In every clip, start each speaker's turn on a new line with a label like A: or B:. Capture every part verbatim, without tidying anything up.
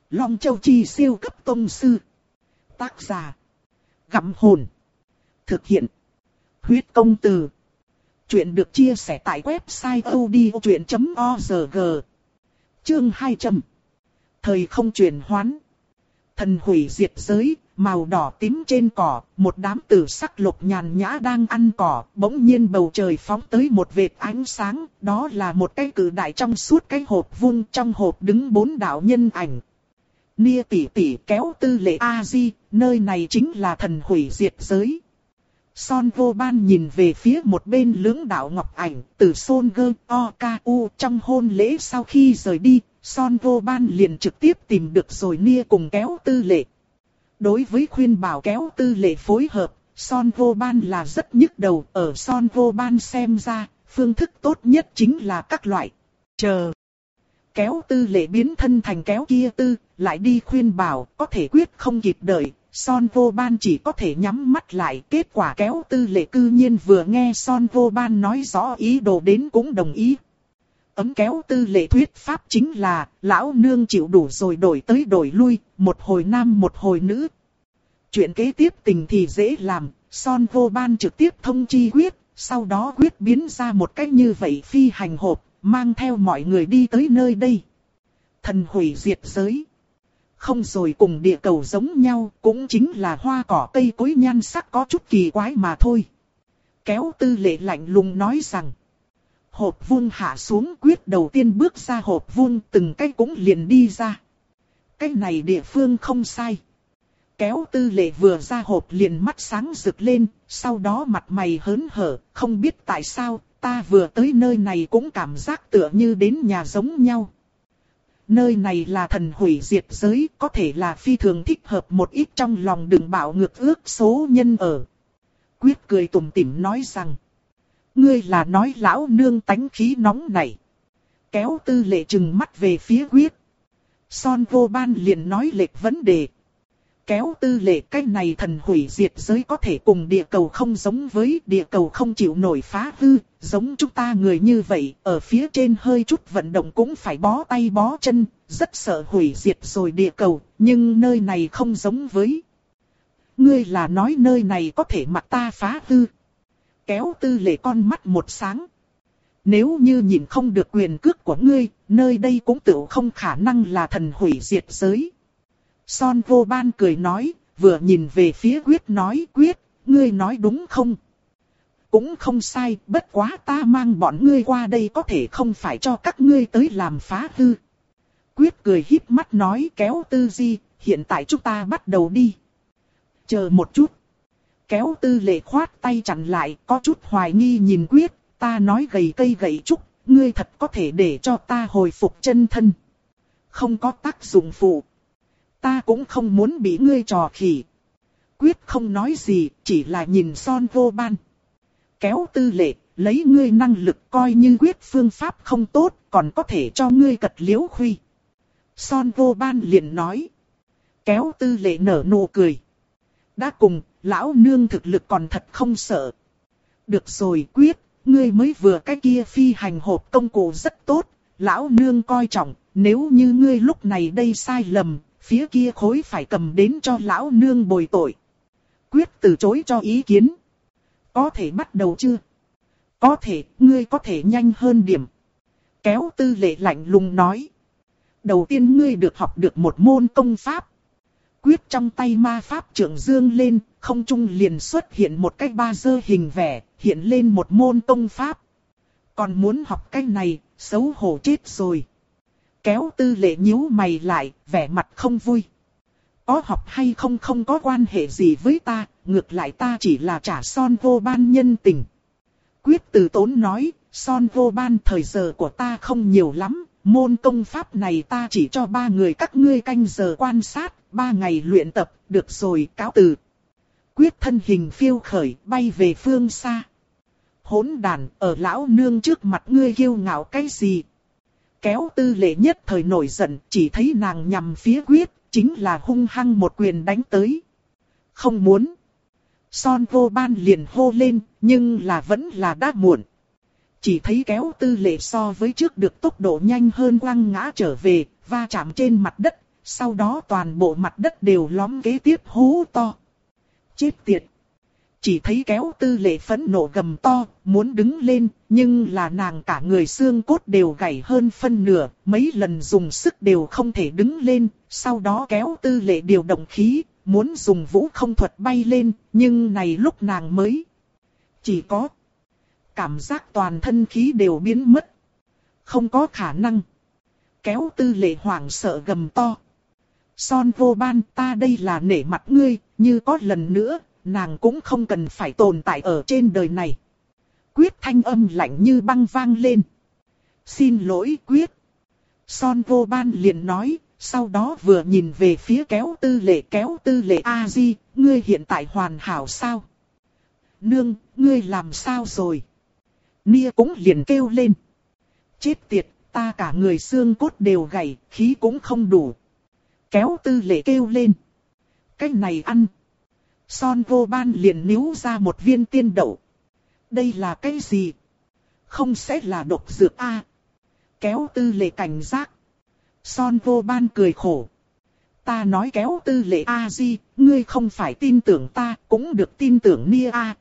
A: Long Châu Chi siêu cấp tông sư. Tác giả. Gặm hồn. Thực hiện. Huyết công từ. Chuyện được chia sẻ tại website audiochuyện chấm org. Chương hai trăm. Thời không chuyển hoán. Thần hủy diệt giới, màu đỏ tím trên cỏ, một đám tử sắc lục nhàn nhã đang ăn cỏ, bỗng nhiên bầu trời phóng tới một vệt ánh sáng, đó là một cái cự đại trong suốt cái hộp vuông, trong hộp đứng bốn đạo nhân ảnh. Nia tỷ tỷ kéo Tư Lệ A Di, nơi này chính là thần hủy diệt giới. Son Vô Ban nhìn về phía một bên lưỡng đạo ngọc ảnh, từ Son Gơ O K U trong hôn lễ sau khi rời đi, Son Vô Ban liền trực tiếp tìm được rồi Nia cùng kéo Tư Lệ. Đối với khuyên bảo kéo Tư Lệ phối hợp, Son Vô Ban là rất nhức đầu, ở Son Vô Ban xem ra, phương thức tốt nhất chính là các loại chờ. Kéo Tư Lệ biến thân thành kéo kia tư, lại đi khuyên bảo, có thể quyết không kịp đợi. Son Vô Ban chỉ có thể nhắm mắt lại, kết quả kéo Tư Lệ cư nhiên vừa nghe Son Vô Ban nói rõ ý đồ đến cũng đồng ý. Ấm kéo Tư Lệ thuyết pháp chính là, lão nương chịu đủ rồi đổi tới đổi lui, một hồi nam một hồi nữ. Chuyện kế tiếp tình thì dễ làm, Son Vô Ban trực tiếp thông chi quyết, sau đó quyết biến ra một cách như vậy phi hành hộp, mang theo mọi người đi tới nơi đây. Thần hủy diệt giới. Không rồi cùng địa cầu giống nhau, cũng chính là hoa cỏ cây cối nhan sắc có chút kỳ quái mà thôi. Kéo Tư Lệ lạnh lùng nói rằng. Hộp vuông hạ xuống, quyết đầu tiên bước ra hộp vuông, từng cái cũng liền đi ra. Cái này địa phương không sai. Kéo Tư Lệ vừa ra hộp liền mắt sáng rực lên, sau đó mặt mày hớn hở, không biết tại sao, ta vừa tới nơi này cũng cảm giác tựa như đến nhà giống nhau. Nơi này là thần hủy diệt giới, có thể là phi thường thích hợp một ít trong lòng đừng bạo ngược ước số nhân ở. Quyết cười tủm tỉm nói rằng, ngươi là nói lão nương tánh khí nóng này. Kéo Tư Lệ trừng mắt về phía Quyết. Son Vô Ban liền nói lệch vấn đề. Kéo Tư Lệ, cái này thần hủy diệt giới có thể cùng địa cầu không giống với, địa cầu không chịu nổi phá hư, giống chúng ta người như vậy, ở phía trên hơi chút vận động cũng phải bó tay bó chân, rất sợ hủy diệt rồi địa cầu, nhưng nơi này không giống với. Ngươi là nói nơi này có thể mặc ta phá hư. Kéo Tư Lệ con mắt một sáng. Nếu như nhìn không được quyền cước của ngươi, nơi đây cũng tự không khả năng là thần hủy diệt giới. Son Vô Ban cười nói, vừa nhìn về phía Quyết nói, Quyết, ngươi nói đúng không? Cũng không sai, bất quá ta mang bọn ngươi qua đây có thể không phải cho các ngươi tới làm phá hư. Quyết cười híp mắt nói, kéo Tư Di, hiện tại chúng ta bắt đầu đi. Chờ một chút. Kéo Tư Lệ khoát tay chặn lại, có chút hoài nghi nhìn Quyết, ta nói gầy cây gậy trúc, ngươi thật có thể để cho ta hồi phục chân thân. Không có tác dụng phụ. Ta cũng không muốn bị ngươi trò khỉ. Quyết không nói gì, chỉ là nhìn Son Vô Ban. Kéo Tư Lệ, lấy ngươi năng lực coi như Quyết phương pháp không tốt, còn có thể cho ngươi cật liễu khuy. Son Vô Ban liền nói. Kéo Tư Lệ nở nụ cười. Đã cùng, lão nương thực lực còn thật không sợ. Được rồi Quyết, ngươi mới vừa cái kia phi hành hộp công cụ rất tốt, lão nương coi trọng, nếu như ngươi lúc này đây sai lầm, phía kia khối phải cầm đến cho lão nương bồi tội. Quyết từ chối cho ý kiến. Có thể bắt đầu chưa? Có thể, ngươi có thể nhanh hơn điểm. Kéo Tư Lệ lạnh lùng nói. Đầu tiên ngươi được học được một môn công pháp. Quyết trong tay ma pháp trượng dương lên, không trung liền xuất hiện một cái ba dơ hình vẽ, hiện lên một môn công pháp. Còn muốn học cái này, xấu hổ chết rồi. Kéo Tư Lệ nhíu mày lại, vẻ mặt không vui. Có học hay không không có quan hệ gì với ta, ngược lại ta chỉ là trả Son Vô Ban nhân tình. Quyết từ tốn nói, Son Vô Ban thời giờ của ta không nhiều lắm, môn công pháp này ta chỉ cho ba người các ngươi canh giờ quan sát, ba ngày luyện tập, được rồi cáo từ. Quyết thân hình phiêu khởi, bay về phương xa. Hỗn đàn, ở lão nương trước mặt ngươi kiêu ngạo cái gì? Kéo Tư Lệ nhất thời nổi giận, chỉ thấy nàng nhằm phía Quyết, chính là hung hăng một quyền đánh tới. Không muốn. Son Vô Ban liền hô lên, nhưng là vẫn là đã muộn. Chỉ thấy Kéo Tư Lệ so với trước được tốc độ nhanh hơn quăng ngã trở về, va chạm trên mặt đất, sau đó toàn bộ mặt đất đều lõm kế tiếp hú to. Chết tiệt! Chỉ thấy Kéo Tư Lệ phẫn nộ gầm to, muốn đứng lên, nhưng là nàng cả người xương cốt đều gãy hơn phân nửa, mấy lần dùng sức đều không thể đứng lên, sau đó Kéo Tư Lệ điều động khí, muốn dùng vũ không thuật bay lên, nhưng này lúc nàng mới chỉ có cảm giác toàn thân khí đều biến mất. Không có khả năng. Kéo Tư Lệ hoảng sợ gầm to. Son Vô Ban, ta đây là nể mặt ngươi, như có lần nữa, nàng cũng không cần phải tồn tại ở trên đời này. Quyết thanh âm lạnh như băng vang lên. Xin lỗi Quyết. Son Vô Ban liền nói, sau đó vừa nhìn về phía Kéo Tư Lệ. Kéo Tư Lệ A-di, ngươi hiện tại hoàn hảo sao? Nương, ngươi làm sao rồi? Nia cũng liền kêu lên. Chết tiệt, ta cả người xương cốt đều gãy, khí cũng không đủ. Kéo Tư Lệ kêu lên. Cái này ăn. Son Vô Ban liền níu ra một viên tiên đậu. Đây là cái gì? Không sẽ là độc dược a? Kéo Tư Lệ cảnh giác. Son Vô Ban cười khổ. Ta nói Kéo Tư Lệ A-di, ngươi không phải tin tưởng ta, cũng được tin tưởng Nia a.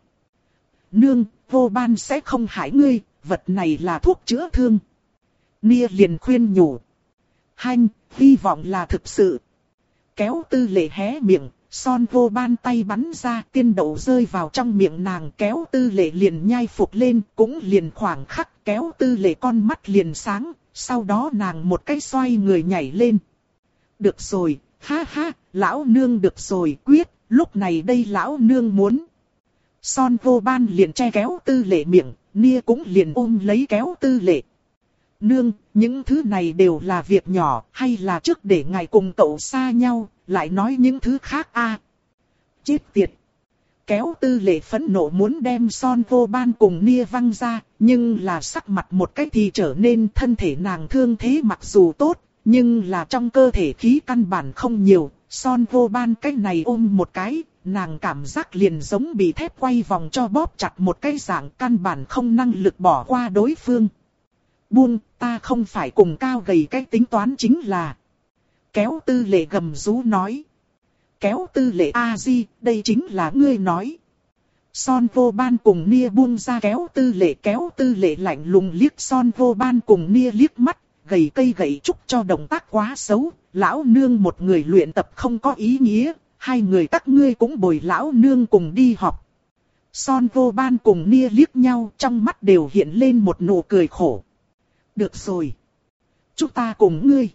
A: Nương, Vô Ban sẽ không hại ngươi, vật này là thuốc chữa thương. Nia liền khuyên nhủ. Hanh, hy vọng là thực sự. Kéo Tư Lệ hé miệng, Son Vô Ban tay bắn ra, tiên đậu rơi vào trong miệng nàng. Kéo Tư Lệ liền nhai phục lên, cũng liền khoảng khắc Kéo Tư Lệ con mắt liền sáng, sau đó nàng một cái xoay người nhảy lên. Được rồi, ha ha, lão nương được rồi, Quyết, lúc này đây lão nương muốn. Son Vô Ban liền che Kéo Tư Lệ miệng, Nia cũng liền ôm lấy Kéo Tư Lệ. Nương, những thứ này đều là việc nhỏ, hay là trước để ngài cùng cậu xa nhau, lại nói những thứ khác a? À, chết tiệt! Kéo Tư Lệ phẫn nộ muốn đem Son Vô Ban cùng Nia văng ra, nhưng là sắc mặt một cách thì trở nên thân thể nàng thương thế mặc dù tốt, nhưng là trong cơ thể khí căn bản không nhiều. Son Vô Ban cái này ôm một cái, nàng cảm giác liền giống bị thép quay vòng cho bóp chặt một cái dạng, căn bản không năng lực bỏ qua đối phương. Buông, ta không phải cùng cao gầy cái tính toán chính là. Kéo Tư Lệ gầm rú nói. Kéo Tư Lệ A-di, đây chính là ngươi nói. Son Vô Ban cùng Nia buông ra Kéo Tư Lệ. Kéo Tư Lệ lạnh lùng liếc Son Vô Ban cùng Nia liếc mắt, gầy cây gậy trúc cho động tác quá xấu. Lão nương một người luyện tập không có ý nghĩa, hai người các ngươi cũng bồi lão nương cùng đi học. Son Vô Ban cùng Nia liếc nhau, trong mắt đều hiện lên một nụ cười khổ. Được rồi. Chúng ta cùng ngươi.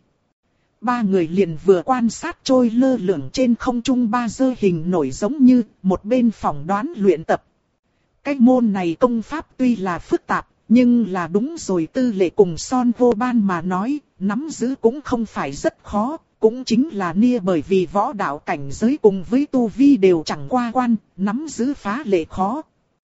A: Ba người liền vừa quan sát trôi lơ lửng trên không trung ba dơ hình nổi giống như một bên phỏng đoán luyện tập. Cái môn này công pháp tuy là phức tạp, nhưng là đúng rồi Tư Lệ cùng Son Vô Ban mà nói, nắm giữ cũng không phải rất khó, cũng chính là Nia bởi vì võ đạo cảnh giới cùng với tu vi đều chẳng qua quan, nắm giữ phá lệ khó.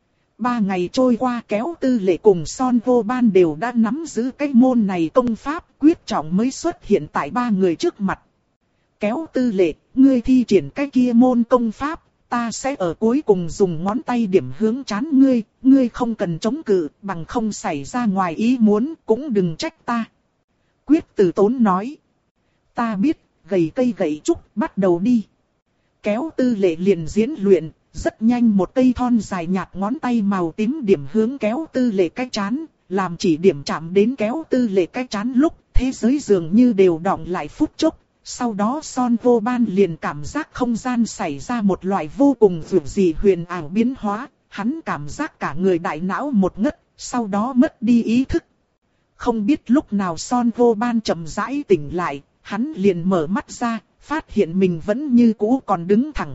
A: Ba ngày trôi qua Kéo Tư Lệ cùng Son Vô Ban đều đã nắm giữ cái môn này công pháp, quyết trọng mới xuất hiện tại ba người trước mặt. Kéo Tư Lệ, ngươi thi triển cái kia môn công pháp, ta sẽ ở cuối cùng dùng ngón tay điểm hướng trán ngươi, ngươi không cần chống cự, bằng không xảy ra ngoài ý muốn, cũng đừng trách ta. Quyết từ tốn nói. Ta biết, gầy cây gậy trúc, bắt đầu đi. Kéo Tư Lệ liền diễn luyện. Rất nhanh một cây thon dài nhạt ngón tay màu tím điểm hướng Kéo Tư Lệ cái trán, làm chỉ điểm chạm đến Kéo Tư Lệ cái trán lúc thế giới dường như đều đọng lại phút chốc. Sau đó Son Vô Ban liền cảm giác không gian xảy ra một loại vô cùng dường dị huyền ảo biến hóa, hắn cảm giác cả người đại não một ngất, sau đó mất đi ý thức. Không biết lúc nào Son Vô Ban chậm rãi tỉnh lại, hắn liền mở mắt ra, phát hiện mình vẫn như cũ còn đứng thẳng.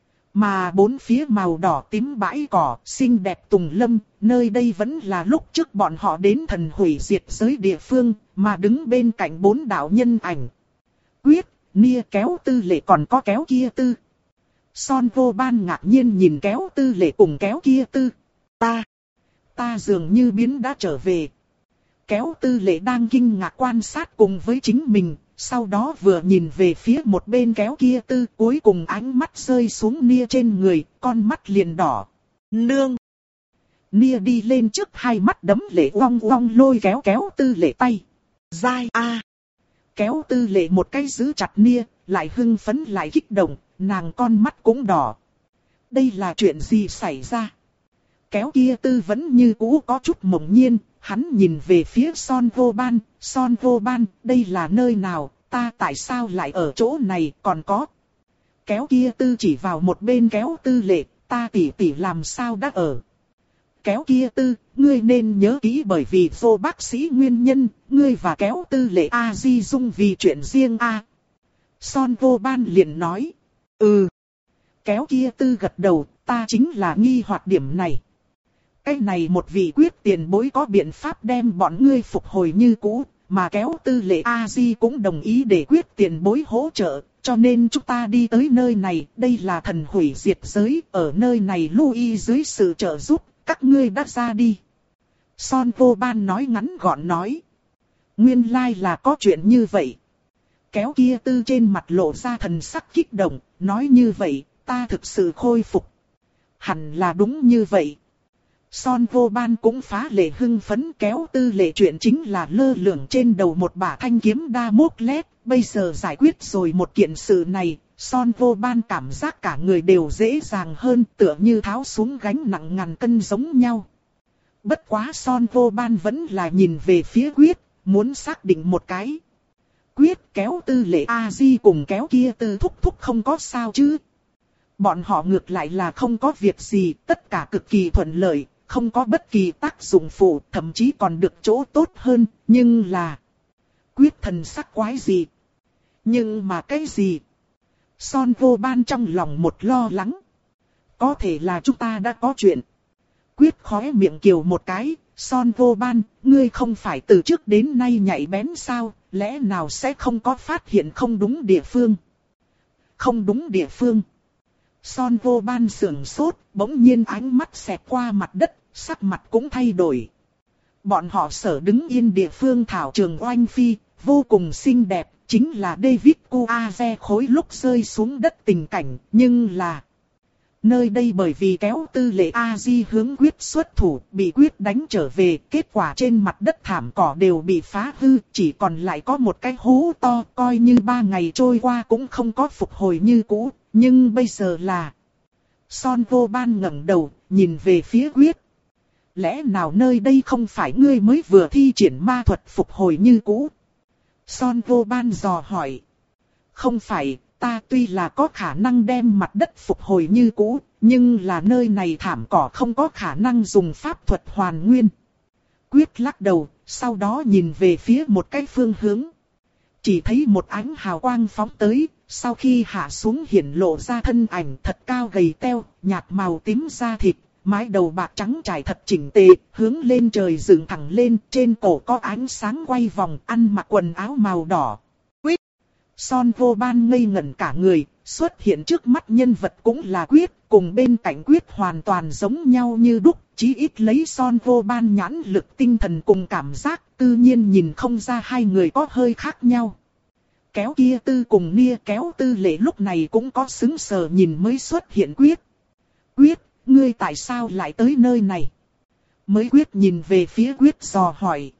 A: Mà bốn phía màu đỏ tím bãi cỏ, xinh đẹp tùng lâm, nơi đây vẫn là lúc trước bọn họ đến thần hủy diệt giới địa phương, mà đứng bên cạnh bốn đạo nhân ảnh. Quyết, Nia, Kéo Tư Lệ còn có Kéo kia tư. Son Vô Ban ngạc nhiên nhìn Kéo Tư Lệ cùng Kéo kia tư. Ta, ta dường như biến đã trở về. Kéo Tư Lệ đang kinh ngạc quan sát cùng với chính mình. Sau đó vừa nhìn về phía một bên Kéo kia tư, cuối cùng ánh mắt rơi xuống Nia trên người, con mắt liền đỏ. Nương! Nia đi lên trước, hai mắt đấm lệ oong oong lôi kéo Kéo Tư Lệ tay. Dai a! Kéo Tư Lệ một cái giữ chặt Nia, lại hưng phấn lại kích động, nàng con mắt cũng đỏ. Đây là chuyện gì xảy ra? Kéo kia tư vẫn như cũ có chút mộng nhiên, hắn nhìn về phía Son Vô Ban, Son Vô Ban, đây là nơi nào, ta tại sao lại ở chỗ này, còn có. Kéo kia tư chỉ vào một bên kéo tư lệ, ta tỉ tỉ làm sao đã ở. Kéo kia tư, ngươi nên nhớ kỹ bởi vì vô bác sĩ nguyên nhân, ngươi và kéo tư lệ A Di Dung vì chuyện riêng A. Son Vô Ban liền nói, ừ. Kéo kia tư gật đầu, ta chính là nghi hoặc điểm này. Cái này một vị quyết tiền bối có biện pháp đem bọn ngươi phục hồi như cũ, mà kéo tư lệ A-di cũng đồng ý để quyết tiền bối hỗ trợ, cho nên chúng ta đi tới nơi này, đây là thần hủy diệt giới, ở nơi này Louis dưới sự trợ giúp, các ngươi đã ra đi. Son Vô Ban nói ngắn gọn nói. Nguyên lai là có chuyện như vậy. Kéo kia tư trên mặt lộ ra thần sắc kích động, nói như vậy, ta thực sự khôi phục. Hẳn là đúng như vậy. Son Vô Ban cũng phá lệ hưng phấn, kéo tư lệ chuyện chính là lơ lửng trên đầu một bả thanh kiếm đa mốc lét, bây giờ giải quyết rồi một kiện sự này, Son Vô Ban cảm giác cả người đều dễ dàng hơn, tựa như tháo xuống gánh nặng ngàn cân giống nhau. Bất quá Son Vô Ban vẫn là nhìn về phía Quyết, muốn xác định một cái. Quyết kéo tư lệ A-di cùng kéo kia tư thúc thúc không có sao chứ. Bọn họ ngược lại là không có việc gì, tất cả cực kỳ thuận lợi, không có bất kỳ tác dụng phụ, thậm chí còn được chỗ tốt hơn, nhưng là... Quyết thần sắc quái gì? Nhưng mà cái gì? Son Vô Ban trong lòng một lo lắng. Có thể là chúng ta đã có chuyện. Quyết khóe miệng kiều một cái, Son Vô Ban, ngươi không phải từ trước đến nay nhạy bén sao, lẽ nào sẽ không có phát hiện không đúng địa phương? Không đúng địa phương. Son Vô Ban sườn sốt, bỗng nhiên ánh mắt xẹt qua mặt đất, sắc mặt cũng thay đổi. Bọn họ sở đứng yên địa phương thảo trường oanh phi, vô cùng xinh đẹp, chính là David Kuaze khối lúc rơi xuống đất tình cảnh, nhưng là... Nơi đây bởi vì kéo tư lệ A-di hướng Quyết xuất thủ, bị Quyết đánh trở về, kết quả trên mặt đất thảm cỏ đều bị phá hư, chỉ còn lại có một cái hố to, coi như ba ngày trôi qua cũng không có phục hồi như cũ, nhưng bây giờ là... Son Vô Ban ngẩng đầu, nhìn về phía Quyết. Lẽ nào nơi đây không phải ngươi mới vừa thi triển ma thuật phục hồi như cũ? Son Vô Ban dò hỏi. Không phải, ta tuy là có khả năng đem mặt đất phục hồi như cũ, nhưng là nơi này thảm cỏ không có khả năng dùng pháp thuật hoàn nguyên. Quyết lắc đầu, sau đó nhìn về phía một cái phương hướng. Chỉ thấy một ánh hào quang phóng tới, sau khi hạ xuống hiển lộ ra thân ảnh thật cao gầy teo, nhạt màu tím da thịt, mái đầu bạc trắng trải thật chỉnh tề, hướng lên trời dựng thẳng lên, trên cổ có ánh sáng quay vòng, ăn mặc quần áo màu đỏ. Quyết! Son Vô Ban ngây ngẩn cả người, xuất hiện trước mắt nhân vật cũng là Quyết, cùng bên cạnh Quyết hoàn toàn giống nhau như đúc, chí ít lấy Son Vô Ban nhãn lực tinh thần cùng cảm giác, tự nhiên nhìn không ra hai người có hơi khác nhau. Kéo kia tư cùng nia kéo tư lệ lúc này cũng có sững sờ nhìn mới xuất hiện Quyết. Quyết, ngươi tại sao lại tới nơi này? Mới Quyết nhìn về phía Quyết dò hỏi.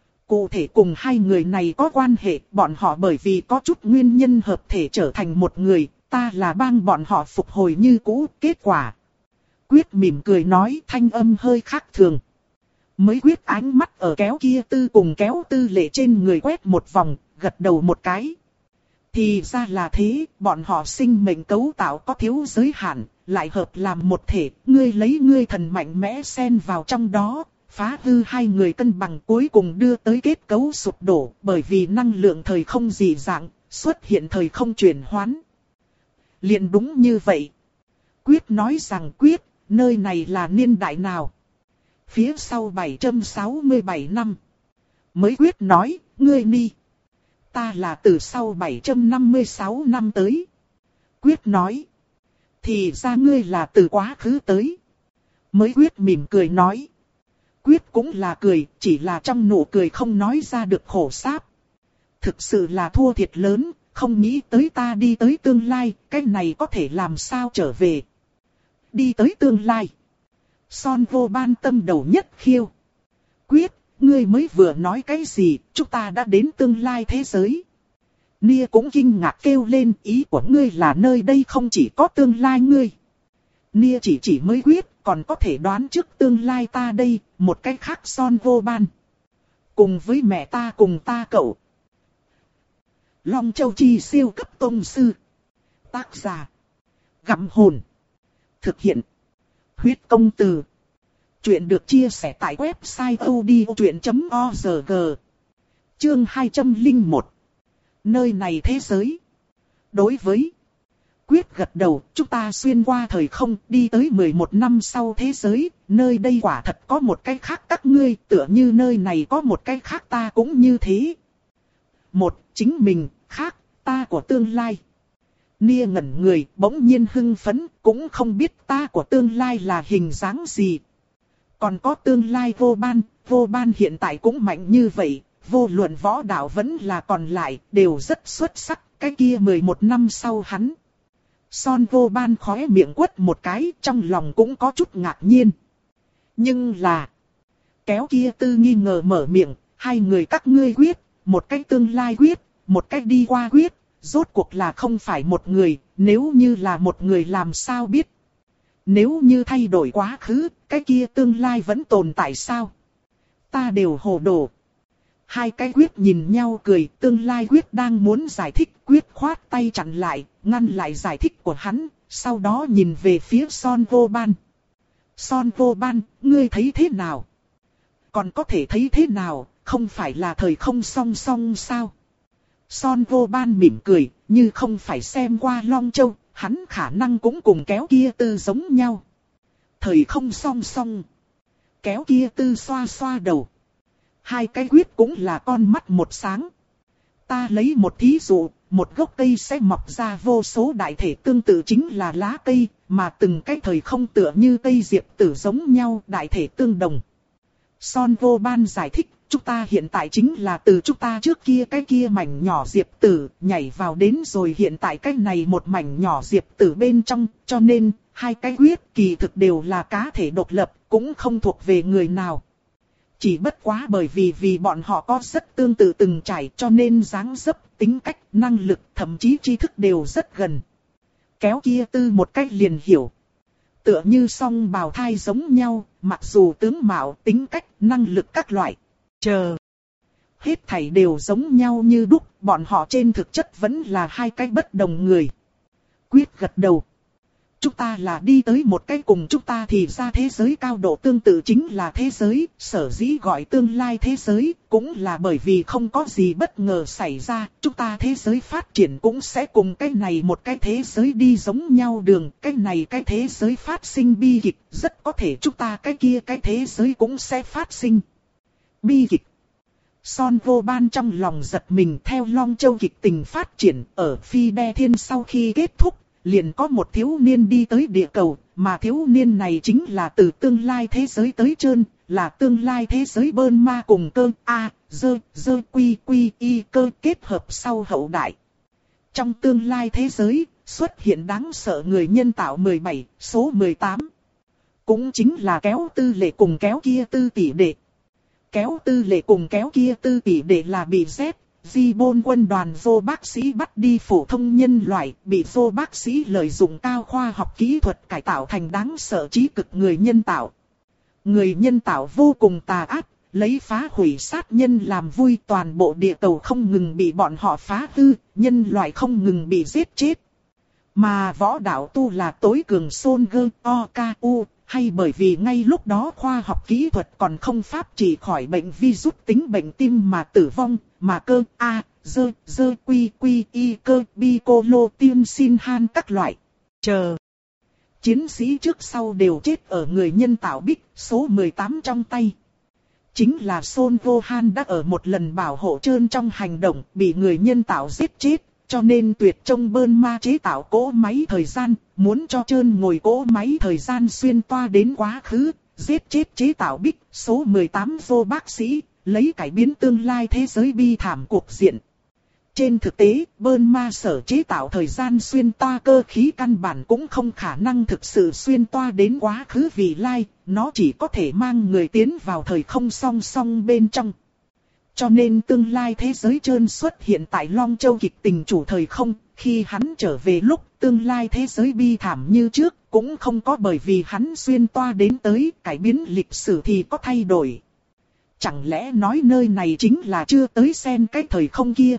A: Cụ thể cùng hai người này có quan hệ, bọn họ bởi vì có chút nguyên nhân hợp thể trở thành một người, ta là bang bọn họ phục hồi như cũ, kết quả. Quyết mỉm cười nói, thanh âm hơi khác thường. Mới Quyết ánh mắt ở kéo kia tư cùng kéo tư lệ trên người quét một vòng, gật đầu một cái. Thì ra là thế, bọn họ sinh mệnh cấu tạo có thiếu giới hạn, lại hợp làm một thể, ngươi lấy ngươi thần mạnh mẽ xen vào trong đó, phá hư hai người cân bằng cuối cùng đưa tới kết cấu sụp đổ, bởi vì năng lượng thời không dị dạng, xuất hiện thời không chuyển hoán. Liền đúng như vậy. Quyết nói rằng Quyết, nơi này là niên đại nào? Phía sau bảy trăm sáu mươi bảy năm. Mới Quyết nói, ngươi ni. Ta là từ sau bảy trăm năm mươi sáu năm tới. Quyết nói. Thì ra ngươi là từ quá khứ tới. Mới Quyết mỉm cười nói. Quyết cũng là cười, chỉ là trong nụ cười không nói ra được khổ sáp. Thực sự là thua thiệt lớn, không nghĩ tới ta đi tới tương lai, cái này có thể làm sao trở về. Đi tới tương lai. Son Vô Ban tâm đầu nhất khiêu. Quyết, ngươi mới vừa nói cái gì, chúng ta đã đến tương lai thế giới. Nia cũng kinh ngạc kêu lên, ý của ngươi là nơi đây không chỉ có tương lai ngươi. Nia chỉ chỉ mới quyết, còn có thể đoán trước tương lai ta đây, một cách khác Son Vô Ban. Cùng với mẹ ta cùng ta cậu. Long Châu Chi siêu cấp tông sư. Tác giả. Gặm hồn. Thực hiện. Huyết công từ. Chuyện được chia sẻ tại website odchuyện chấm org. Chương hai trăm lẻ một. Nơi này thế giới. Đối với Quyết gật đầu, chúng ta xuyên qua thời không, đi tới mười một năm sau thế giới, nơi đây quả thật có một cái khác các ngươi, tựa như nơi này có một cái khác ta cũng như thế. Một, chính mình, khác, ta của tương lai. Nia ngẩn người, bỗng nhiên hưng phấn, cũng không biết ta của tương lai là hình dáng gì. Còn có tương lai Vô Ban, Vô Ban hiện tại cũng mạnh như vậy, vô luận võ đạo vẫn là còn lại, đều rất xuất sắc, cái kia mười một năm sau hắn. Son Vô Ban khóe miệng quất một cái, trong lòng cũng có chút ngạc nhiên. Nhưng là, Kéo Kia Tư nghi ngờ mở miệng, hai người các ngươi quyết, một cách tương lai quyết, một cách đi qua quyết, rốt cuộc là không phải một người, nếu như là một người làm sao biết. Nếu như thay đổi quá khứ, cái kia tương lai vẫn tồn tại sao? Ta đều hồ đồ. Hai cái quyết nhìn nhau cười, tương lai quyết đang muốn giải thích, quyết khoát tay chặn lại, ngăn lại giải thích của hắn, sau đó nhìn về phía Son Vô Ban. Son Vô Ban, ngươi thấy thế nào? Còn có thể thấy thế nào, không phải là thời không song song sao? Son Vô Ban mỉm cười, như không phải xem qua Long Châu, hắn khả năng cũng cùng Kéo Kia Tư giống nhau. Thời không song song. Kéo Kia Tư xoa xoa đầu. Hai cái quyết cũng là con mắt một sáng. Ta lấy một thí dụ, một gốc cây sẽ mọc ra vô số đại thể tương tự chính là lá cây, mà từng cái thời không tựa như cây diệp tử giống nhau, đại thể tương đồng. Son Vô Ban giải thích, chúng ta hiện tại chính là từ chúng ta trước kia cái kia mảnh nhỏ diệp tử, nhảy vào đến rồi hiện tại cái này một mảnh nhỏ diệp tử bên trong, cho nên, hai cái quyết kỳ thực đều là cá thể độc lập, cũng không thuộc về người nào. Chỉ bất quá bởi vì vì bọn họ có rất tương tự từng trải cho nên dáng dấp, tính cách, năng lực, thậm chí tri thức đều rất gần. Kéo Kia Tư một cách liền hiểu. Tựa như song bào thai giống nhau, mặc dù tướng mạo, tính cách, năng lực các loại. Chờ. Hết thảy đều giống nhau như đúc, bọn họ trên thực chất vẫn là hai cái bất đồng người. Quyết gật đầu. Chúng ta là đi tới một cái cùng chúng ta thì ra thế giới cao độ tương tự chính là thế giới, sở dĩ gọi tương lai thế giới, cũng là bởi vì không có gì bất ngờ xảy ra, chúng ta thế giới phát triển cũng sẽ cùng cái này một cái thế giới đi giống nhau đường, cái này cái thế giới phát sinh bi kịch, rất có thể chúng ta cái kia cái thế giới cũng sẽ phát sinh bi kịch. Son Vô Ban trong lòng giật mình theo Long Châu kịch tình phát triển ở Phi Đe Thiên sau khi kết thúc. Liền có một thiếu niên đi tới địa cầu, mà thiếu niên này chính là từ tương lai thế giới tới trơn, là tương lai thế giới bơn ma cùng cơ A, dơ, dơ quy quy y cơ kết hợp sau hậu đại. Trong tương lai thế giới, xuất hiện đáng sợ người nhân tạo mười bảy, số mười tám. Cũng chính là Kéo Tư Lệ cùng Kéo Kia Tư tỷ đệ. Kéo Tư Lệ cùng Kéo Kia Tư tỷ đệ là bị Z. Di Bôn quân đoàn vô bác sĩ bắt đi phổ thông nhân loại, bị vô bác sĩ lợi dụng cao khoa học kỹ thuật cải tạo thành đáng sợ trí cực người nhân tạo. Người nhân tạo vô cùng tà ác, lấy phá hủy sát nhân làm vui, toàn bộ địa cầu không ngừng bị bọn họ phá hư, nhân loại không ngừng bị giết chết. Mà võ đạo tu là tối cường Son Gơ O K U, hay bởi vì ngay lúc đó khoa học kỹ thuật còn không pháp trị khỏi bệnh virus tính bệnh tim mà tử vong, mà cơ A, dơ, dơ quy quy y cơ bi cô lô tiên xin han các loại. Chờ. Chiến sĩ trước sau đều chết ở người nhân tạo Bích số mười tám trong tay. Chính là Son Vô Han đã ở một lần bảo hộ trơn trong hành động bị người nhân tạo giết chết. Cho nên tuyệt trông bơn ma chế tạo cỗ máy thời gian, muốn cho trơn ngồi cỗ máy thời gian xuyên toa đến quá khứ, giết chết chế tạo Bích số mười tám vô bác sĩ, lấy cải biến tương lai thế giới bi thảm cuộc diện. Trên thực tế, bơn ma sở chế tạo thời gian xuyên toa cơ khí căn bản cũng không khả năng thực sự xuyên toa đến quá khứ vì lai, nó chỉ có thể mang người tiến vào thời không song song bên trong. Cho nên tương lai thế giới trơn xuất hiện tại Long Châu kịch tình chủ thời không, khi hắn trở về lúc tương lai thế giới bi thảm như trước, cũng không có bởi vì hắn xuyên toa đến tới cải biến lịch sử thì có thay đổi. Chẳng lẽ nói nơi này chính là chưa tới xen cái thời không kia?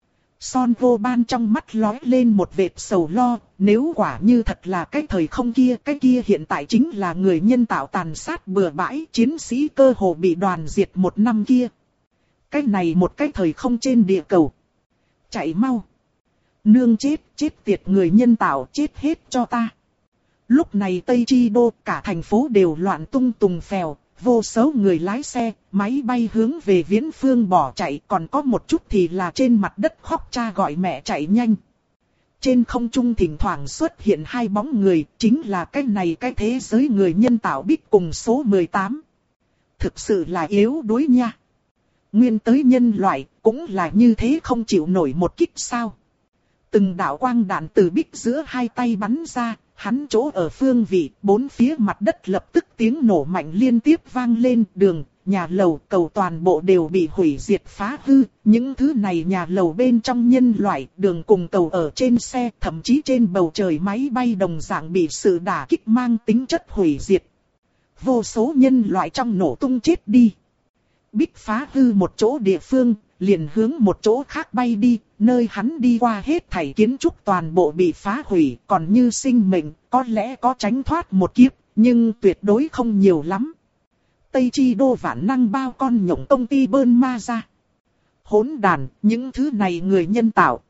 A: Son vô ban trong mắt lóe lên một vệt sầu lo, nếu quả như thật là cái thời không kia, cái kia hiện tại chính là người nhân tạo tàn sát bừa bãi, chiến sĩ cơ hồ bị đoàn diệt một năm kia. Cái này một cái thời không trên địa cầu. Chạy mau. Nương chết, chết tiệt người nhân tạo, chết hết cho ta. Lúc này Tây Chi Đô, cả thành phố đều loạn tung tùng phèo, vô số người lái xe, máy bay hướng về viễn phương bỏ chạy, còn có một chút thì là trên mặt đất khóc cha gọi mẹ chạy nhanh. Trên không trung thỉnh thoảng xuất hiện hai bóng người, chính là cái này cái thế giới người nhân tạo Bích cùng số mười tám. Thực sự là yếu đuối nha. Nguyên tới nhân loại, cũng là như thế không chịu nổi một kích sao. Từng đạo quang đạn từ Bích giữa hai tay bắn ra, hắn chỗ ở phương vị, bốn phía mặt đất lập tức tiếng nổ mạnh liên tiếp vang lên, đường, nhà lầu, cầu toàn bộ đều bị hủy diệt phá hư. Những thứ này nhà lầu bên trong nhân loại, đường cùng cầu ở trên xe, thậm chí trên bầu trời máy bay đồng dạng bị sự đả kích mang tính chất hủy diệt. Vô số nhân loại trong nổ tung chết đi. Bích phá hư một chỗ địa phương, liền hướng một chỗ khác bay đi, nơi hắn đi qua hết thảy kiến trúc toàn bộ bị phá hủy, còn như sinh mệnh, có lẽ có tránh thoát một kiếp, nhưng tuyệt đối không nhiều lắm. Tây Chi Đô vạn năng bao con nhộng công ty bơn ma ra. Hỗn đàn, những thứ này người nhân tạo.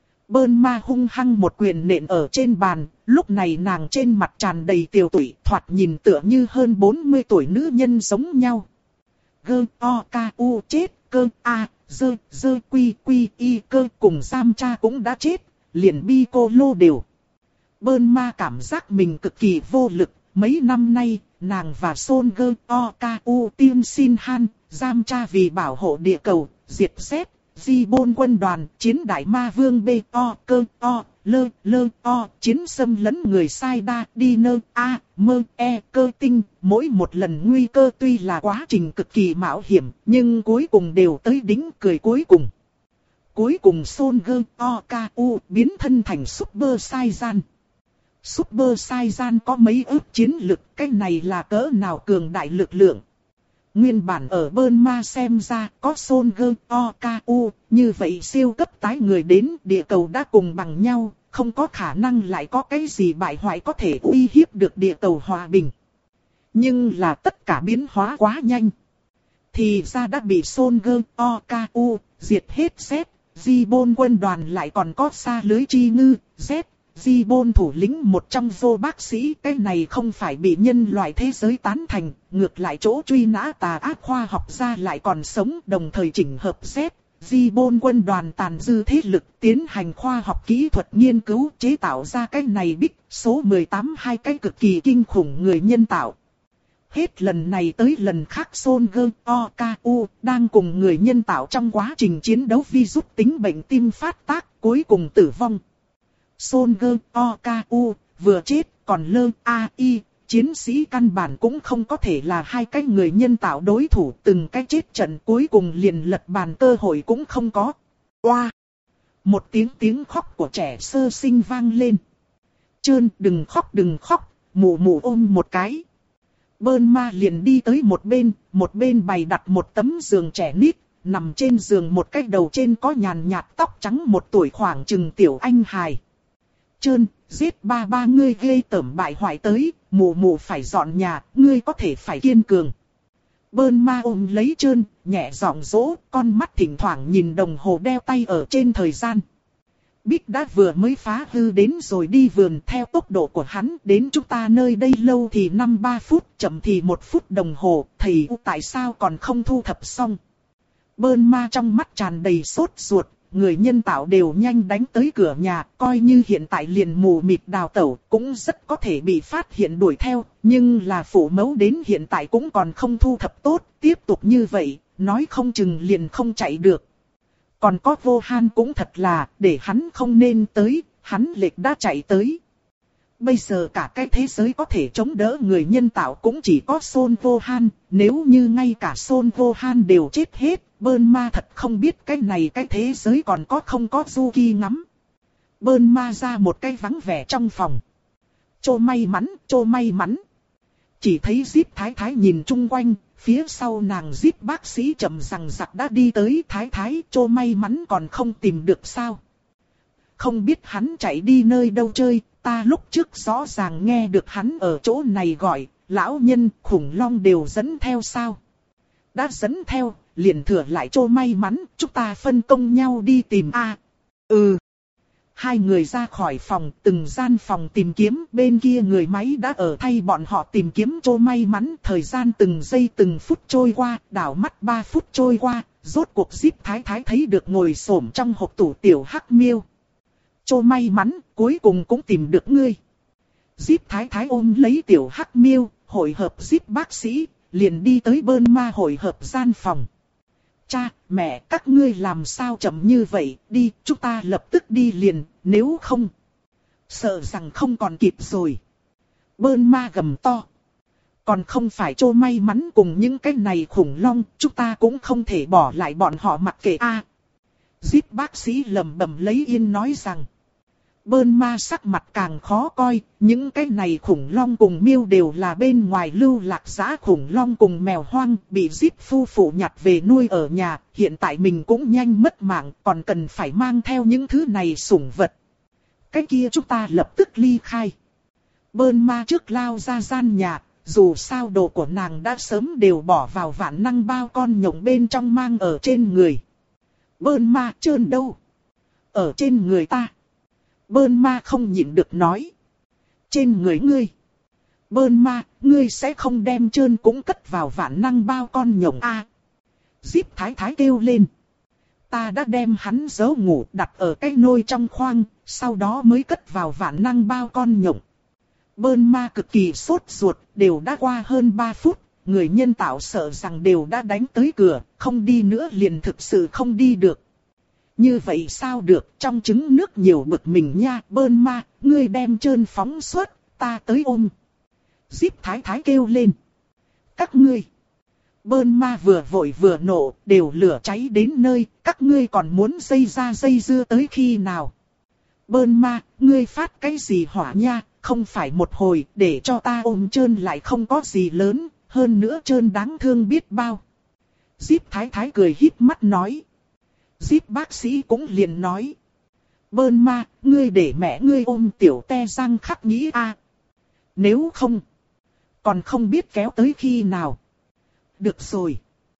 A: Bơn ma hung hăng một quyền nện ở trên bàn, lúc này nàng trên mặt tràn đầy tiều tụy, thoạt nhìn tựa như hơn bốn mươi tuổi nữ nhân giống nhau. Gơ, o, ca, u, chết, cơ, a, dơ, dơ, quy, quy, y, cơ cùng giam cha cũng đã chết, liền bi cô lô đều. Bơn ma cảm giác mình cực kỳ vô lực, mấy năm nay, nàng và Son Gơ, o, ca, u, tiên xin han, giam cha vì bảo hộ địa cầu, diệt xét, di bôn quân đoàn, chiến đại ma vương b, o, cơ, o, lơ, lơ, o, chiến xâm lấn người sai đa, đi nơ, a, mơ, e, cơ tinh. Mỗi một lần nguy cơ tuy là quá trình cực kỳ mạo hiểm, nhưng cuối cùng đều tới đỉnh cười cuối cùng. Cuối cùng Son Gơ, o, ca, u, biến thân thành Super Saiyan. Super Saiyan có mấy ức chiến lực, cái này là cỡ nào cường đại lực lượng. Nguyên bản ở Bơn Ma xem ra có Son Gơ, o, ca, u, như vậy siêu cấp tái người đến địa cầu đã cùng bằng nhau, không có khả năng lại có cái gì bại hoại có thể uy hiếp được địa cầu hòa bình. Nhưng là tất cả biến hóa quá nhanh. Thì ra đã bị Son Gơ, o, ca, u, diệt hết Z, Di Bôn quân đoàn lại còn có xa lưới chi ngư, Z. Di Bôn thủ lĩnh một trong vô bác sĩ, cái này không phải bị nhân loại thế giới tán thành, ngược lại chỗ truy nã tà ác khoa học gia lại còn sống, đồng thời chỉnh hợp Z. Di Bôn quân đoàn tàn dư thế lực tiến hành khoa học kỹ thuật nghiên cứu chế tạo ra cái này Bích số mười tám hai cái cực kỳ kinh khủng người nhân tạo. Hết lần này tới lần khác Son Gơ, o, ca, u đang cùng người nhân tạo trong quá trình chiến đấu virus tính bệnh tim phát tác, cuối cùng tử vong. Son Gơ, o, ca, u vừa chết, còn lơ, a, i, chiến sĩ căn bản cũng không có thể là hai cái người nhân tạo đối thủ, từng cái chết trận cuối cùng liền lật bàn cơ hội cũng không có. Oa! Một tiếng tiếng khóc của trẻ sơ sinh vang lên. Trơn, đừng khóc đừng khóc, mụ mụ ôm một cái. Bơn ma liền đi tới một bên, một bên bày đặt một tấm giường trẻ nít, nằm trên giường một cái đầu trên có nhàn nhạt tóc trắng một tuổi khoảng chừng tiểu anh hài. Trơn, giết ba ba ngươi ghê tởm bại hoại tới, mụ mụ phải dọn nhà, ngươi có thể phải kiên cường. Bơn ma ôm lấy Trơn, nhẹ giọng dỗ, con mắt thỉnh thoảng nhìn đồng hồ đeo tay ở trên thời gian. Bích đã vừa mới phá hư đến rồi đi vườn, theo tốc độ của hắn đến chúng ta nơi đây lâu thì năm ba phút, chậm thì một phút đồng hồ, thầy tại sao còn không thu thập xong. Bơn ma trong mắt tràn đầy sốt ruột, người nhân tạo đều nhanh đánh tới cửa nhà, coi như hiện tại liền mù mịt đào tẩu, cũng rất có thể bị phát hiện đuổi theo, nhưng là phụ mẫu đến hiện tại cũng còn không thu thập tốt, tiếp tục như vậy, nói không chừng liền không chạy được. Còn có Vô Han cũng thật là, để hắn không nên tới, hắn lệch đã chạy tới. Bây giờ cả cái thế giới có thể chống đỡ người nhân tạo cũng chỉ có Son Vô Han, nếu như ngay cả Son Vô Han đều chết hết, Bơn ma thật không biết cái này cái thế giới còn có không có du ki ngắm. Bơn ma ra một cái vắng vẻ trong phòng. Chô may mắn, chô may mắn. Chỉ thấy Zip Thái Thái nhìn chung quanh, phía sau nàng Zip bác sĩ chậm rằng giặc đã đi tới. Thái Thái, chô may mắn còn không tìm được sao? Không biết hắn chạy đi nơi đâu chơi, ta lúc trước rõ ràng nghe được hắn ở chỗ này gọi, lão nhân, khủng long đều dẫn theo sao? Đã dẫn theo, liền thừa lại chô may mắn, chúng ta phân công nhau đi tìm a. À, ừ. Hai người ra khỏi phòng, từng gian phòng tìm kiếm, bên kia người máy đã ở thay bọn họ tìm kiếm chô may mắn. Thời gian từng giây từng phút trôi qua, đảo mắt ba phút trôi qua, rốt cuộc Zip Thái Thái thấy được ngồi xổm trong hộp tủ tiểu hắc miêu. Chô may mắn, cuối cùng cũng tìm được ngươi. Zip Thái Thái ôm lấy tiểu hắc miêu, hội hợp Zip bác sĩ, liền đi tới Bơn ma hội hợp gian phòng. Cha, mẹ, các ngươi làm sao chậm như vậy, đi, chúng ta lập tức đi liền, nếu không. Sợ rằng không còn kịp rồi. Bơn ma gầm to. Còn không phải chô may mắn cùng những cái này khủng long, chúng ta cũng không thể bỏ lại bọn họ mặc kệ a. À, Zip bác sĩ lẩm bẩm lấy yên nói rằng. Bơn ma sắc mặt càng khó coi, những cái này khủng long cùng miêu đều là bên ngoài lưu lạc giã khủng long cùng mèo hoang, bị Zip phu phụ nhặt về nuôi ở nhà, hiện tại mình cũng nhanh mất mạng, còn cần phải mang theo những thứ này sủng vật. Cái kia chúng ta lập tức ly khai. Bơn ma trước lao ra gian nhà, dù sao đồ của nàng đã sớm đều bỏ vào vạn năng bao con nhộng bên trong mang ở trên người. Bơn ma trơn đâu? Ở trên người ta. Bơn ma không nhịn được nói. Trên người ngươi. Bơn ma, ngươi sẽ không đem trơn cũng cất vào vạn năng bao con nhộng a. À, Zip Thái Thái kêu lên. Ta đã đem hắn giấu ngủ đặt ở cái nôi trong khoang, sau đó mới cất vào vạn năng bao con nhộng. Bơn ma cực kỳ sốt ruột, đều đã qua hơn ba phút, người nhân tạo sợ rằng đều đã đánh tới cửa, không đi nữa liền thực sự không đi được. Như vậy sao được, trong trứng nước nhiều bực mình nha. Bơn ma, ngươi đem trơn phóng xuất, ta tới ôm. Zip Thái Thái kêu lên. Các ngươi. Bơn ma vừa vội vừa nộ, đều lửa cháy đến nơi, các ngươi còn muốn dây ra dây dưa tới khi nào? Bơn ma, ngươi phát cái gì hỏa nha, không phải một hồi, để cho ta ôm trơn lại không có gì lớn, hơn nữa trơn đáng thương biết bao. Zip Thái Thái cười híp mắt nói. Zip bác sĩ cũng liền nói. Bơn ma, ngươi để mẹ ngươi ôm tiểu te răng khắc nghĩ a. À, nếu không, còn không biết kéo tới khi nào. Được rồi.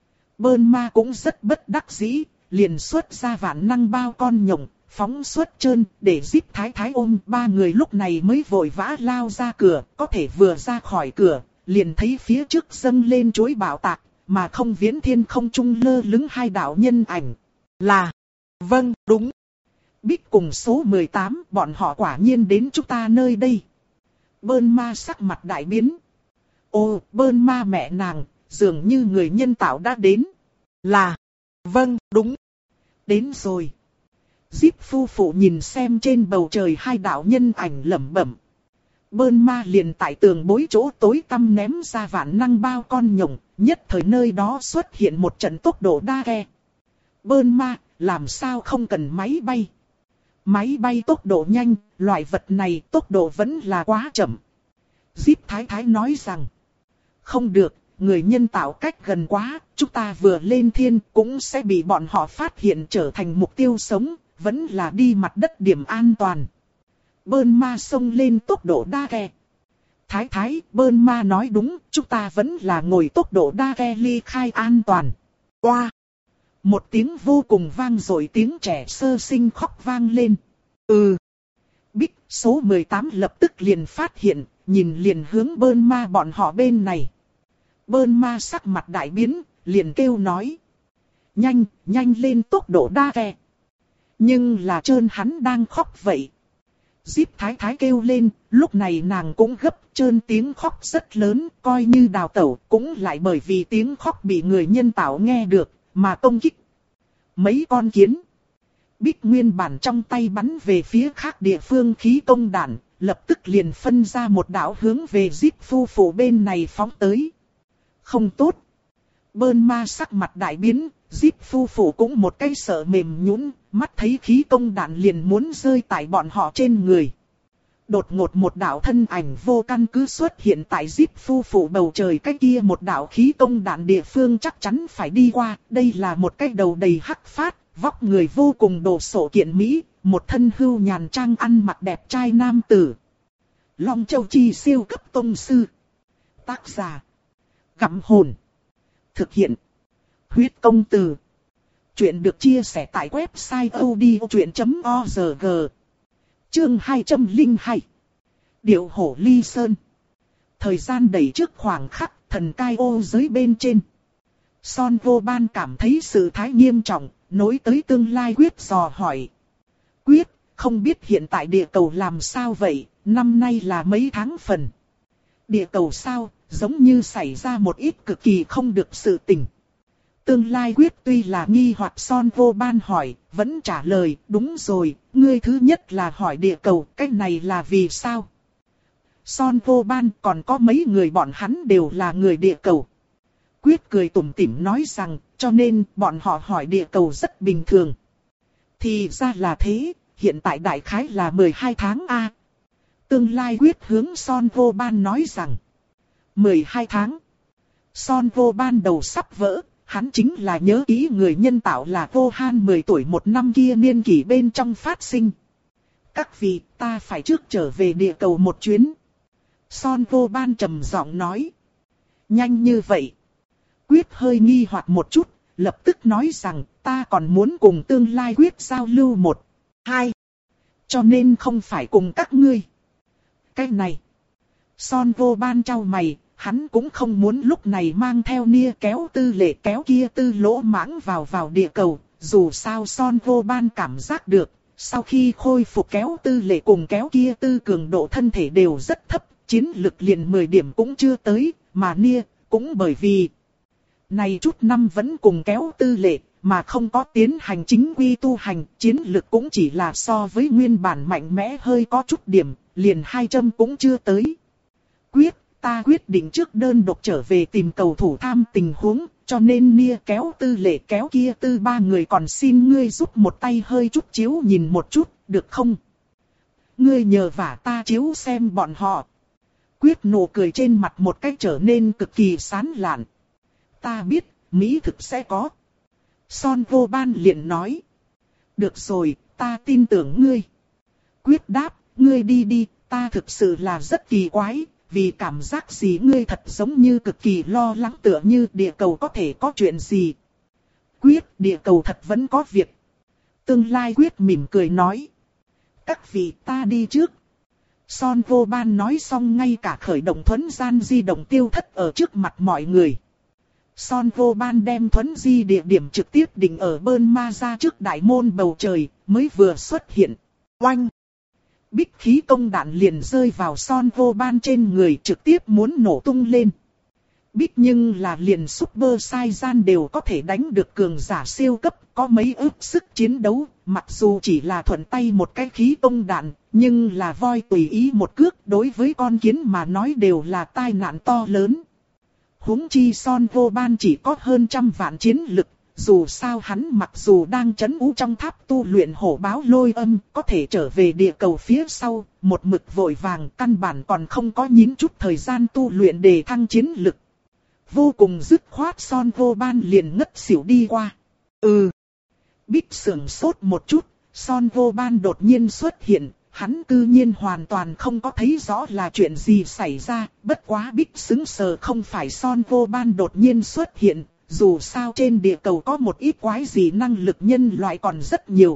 A: Bơn ma cũng rất bất đắc dĩ, liền xuất ra vạn năng bao con nhộng, phóng xuất trơn, để Zip Thái Thái ôm. Ba người lúc này mới vội vã lao ra cửa, có thể vừa ra khỏi cửa, liền thấy phía trước dâng lên chuỗi bảo tạc, mà không viễn thiên không trung lơ lửng hai đạo nhân ảnh. Là, vâng, đúng. Bích cùng số mười tám, bọn họ quả nhiên đến chúng ta nơi đây. Bơn ma sắc mặt đại biến. Ô, bơn ma mẹ nàng, dường như người nhân tạo đã đến. Là, vâng, đúng. Đến rồi. Zip phu phụ nhìn xem trên bầu trời hai đạo nhân ảnh lẩm bẩm. Bơn ma liền tại tường bối chỗ tối tăm ném ra vạn năng bao con nhộng, nhất thời nơi đó xuất hiện một trận tốc độ đa ghe. Bơn ma, làm sao không cần máy bay? Máy bay tốc độ nhanh, loại vật này tốc độ vẫn là quá chậm. Zip Thái Thái nói rằng, không được, người nhân tạo cách gần quá, chúng ta vừa lên thiên cũng sẽ bị bọn họ phát hiện trở thành mục tiêu sống, vẫn là đi mặt đất điểm an toàn. Bơn ma xông lên tốc độ đa ghe. Thái Thái, Bơn ma nói đúng, chúng ta vẫn là ngồi tốc độ đa ghe ly khai an toàn. Oa! Một tiếng vô cùng vang dội, tiếng trẻ sơ sinh khóc vang lên. Ừ. Bích số mười tám lập tức liền phát hiện, nhìn liền hướng Bơn ma bọn họ bên này. Bơn ma sắc mặt đại biến, liền kêu nói. Nhanh, nhanh lên tốc độ đa ghe. Nhưng là trơn hắn đang khóc vậy. Zip Thái Thái kêu lên, lúc này nàng cũng gấp, trơn tiếng khóc rất lớn, coi như đào tẩu, cũng lại bởi vì tiếng khóc bị người nhân tạo nghe được, mà công kích. Mấy con kiến. Bích nguyên bản trong tay bắn về phía khác địa phương khí công đạn, lập tức liền phân ra một đạo hướng về Zip phu phụ bên này phóng tới. Không tốt. Bơn ma sắc mặt đại biến, Zip phu phụ cũng một cái sợ mềm nhũn, mắt thấy khí công đạn liền muốn rơi tại bọn họ trên người. Đột ngột một đạo thân ảnh vô căn cứ xuất hiện tại Zip phu phụ bầu trời, cái kia một đạo khí công đạn địa phương chắc chắn phải đi qua. Đây là một cái đầu đầy hắc phát, vóc người vô cùng đồ sộ kiện mỹ, một thân hưu nhàn trang ăn mặc đẹp trai nam tử. Long Châu Chi siêu cấp tông sư. Tác giả: Gặm Hồn. Thực hiện: Huyết Công Từ. Chuyện được chia sẻ tại website odchuyện chấm org. Chương hai trăm lẻ hai. Điệu hổ ly sơn. Thời gian đẩy trước khoảng khắc, thần cai ô giới bên trên. Son Vô Ban cảm thấy sự thái nghiêm trọng, nối tới tương lai Quyết dò hỏi. Quyết, không biết hiện tại địa cầu làm sao vậy, năm nay là mấy tháng phần? Địa cầu sao, giống như xảy ra một ít cực kỳ không được sự tình. Tương lai Quyết tuy là nghi hoặc, Son Vô Ban hỏi, vẫn trả lời, đúng rồi, ngươi thứ nhất là hỏi địa cầu, cái này là vì sao? Son Vô Ban còn có mấy người bọn hắn đều là người địa cầu. Quyết cười tủm tỉm nói rằng, cho nên bọn họ hỏi địa cầu rất bình thường. Thì ra là thế, hiện tại đại khái là mười hai tháng A. Tương lai Quyết hướng Son Vô Ban nói rằng, mười hai tháng. Son Vô Ban đầu sắp vỡ, hắn chính là nhớ kỹ người nhân tạo là Vô Han mười tuổi một năm kia niên kỷ bên trong phát sinh. Các vị, ta phải trước trở về địa cầu một chuyến. Son Vô Ban trầm giọng nói. Nhanh như vậy. Quyết hơi nghi hoặc một chút, lập tức nói rằng ta còn muốn cùng tương lai Quyết giao lưu một, hai. Cho nên không phải cùng các ngươi. Cái này. Son Vô Ban chau mày, hắn cũng không muốn lúc này mang theo nia kéo tư lệ kéo kia tư lỗ mãng vào vào địa cầu. Dù sao Son Vô Ban cảm giác được, sau khi khôi phục kéo tư lệ cùng kéo kia tư cường độ thân thể đều rất thấp, chiến lực liền mười điểm cũng chưa tới, mà nia cũng bởi vì này chút năm vẫn cùng kéo tư lệ, mà không có tiến hành chính quy tu hành, chiến lực cũng chỉ là so với nguyên bản mạnh mẽ hơi có chút điểm, liền hai châm cũng chưa tới. Quyết, ta quyết định trước đơn độc trở về tìm cầu thủ tham tình huống, cho nên nia kéo tư lệ kéo kia tư ba người còn xin ngươi giúp một tay hơi chút chiếu nhìn một chút, được không? Ngươi nhờ vả ta chiếu xem bọn họ. Quyết nụ cười trên mặt một cách trở nên cực kỳ sán lạn. Ta biết, mỹ thực sẽ có. Son Vô Ban liền nói. Được rồi, ta tin tưởng ngươi. Quyết đáp, ngươi đi đi, ta thực sự là rất kỳ quái, vì cảm giác gì ngươi thật giống như cực kỳ lo lắng tựa như địa cầu có thể có chuyện gì. Quyết, địa cầu thật vẫn có việc. Tương lai Quyết mỉm cười nói. Các vị ta đi trước. Son Vô Ban nói xong ngay cả khởi động thuấn gian di động tiêu thất ở trước mặt mọi người. Son Vô Ban đem thuấn di địa điểm trực tiếp định ở Bơn Ma ra trước đại môn bầu trời, mới vừa xuất hiện. Oanh! Bích khí công đạn liền rơi vào Son Vô Ban trên người, trực tiếp muốn nổ tung lên. Bích nhưng là liền Super Saiyan đều có thể đánh được cường giả siêu cấp, có mấy ức sức chiến đấu, mặc dù chỉ là thuận tay một cái khí công đạn, nhưng là voi tùy ý một cước đối với con kiến mà nói đều là tai nạn to lớn. Huống chi Son Vô Ban chỉ có hơn trăm vạn chiến lực, dù sao hắn mặc dù đang trấn ú trong tháp tu luyện hổ báo lôi âm, có thể trở về địa cầu phía sau, một mực vội vàng căn bản còn không có nhín chút thời gian tu luyện để thăng chiến lực. Vô cùng dứt khoát Son Vô Ban liền ngất xỉu đi qua. Ừ. Bích sưởng sốt một chút, Son Vô Ban đột nhiên xuất hiện, hắn cư nhiên hoàn toàn không có thấy rõ là chuyện gì xảy ra, bất quá Bích sững sờ không phải Son Vô Ban đột nhiên xuất hiện, dù sao trên địa cầu có một ít quái gì năng lực nhân loại còn rất nhiều.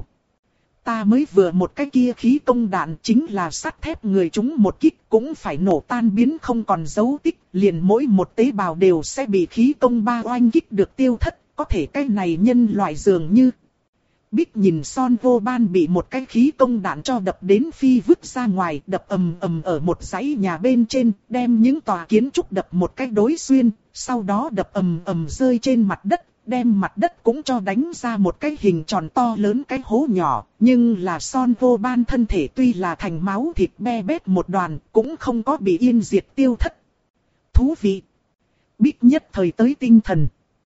A: Ta mới vừa một cái kia khí công đạn chính là sắt thép người chúng một kích cũng phải nổ tan biến không còn dấu tích, liền mỗi một tế bào đều sẽ bị khí công ba oanh kích được tiêu thất, có thể cái này nhân loại dường như. Bích nhìn Son Vô Ban bị một cái khí công đạn cho đập đến phi vứt ra ngoài, đập ầm ầm ở một dãy nhà bên trên, đem những tòa kiến trúc đập một cái đối xuyên, sau đó đập ầm ầm rơi trên mặt đất, đem mặt đất cũng cho đánh ra một cái hình tròn to lớn cái hố nhỏ, nhưng là Son Vô Ban thân thể tuy là thành máu thịt be bét một đoàn, cũng không có bị yên diệt tiêu thất. Thú vị! Bích nhất thời tới tinh thần.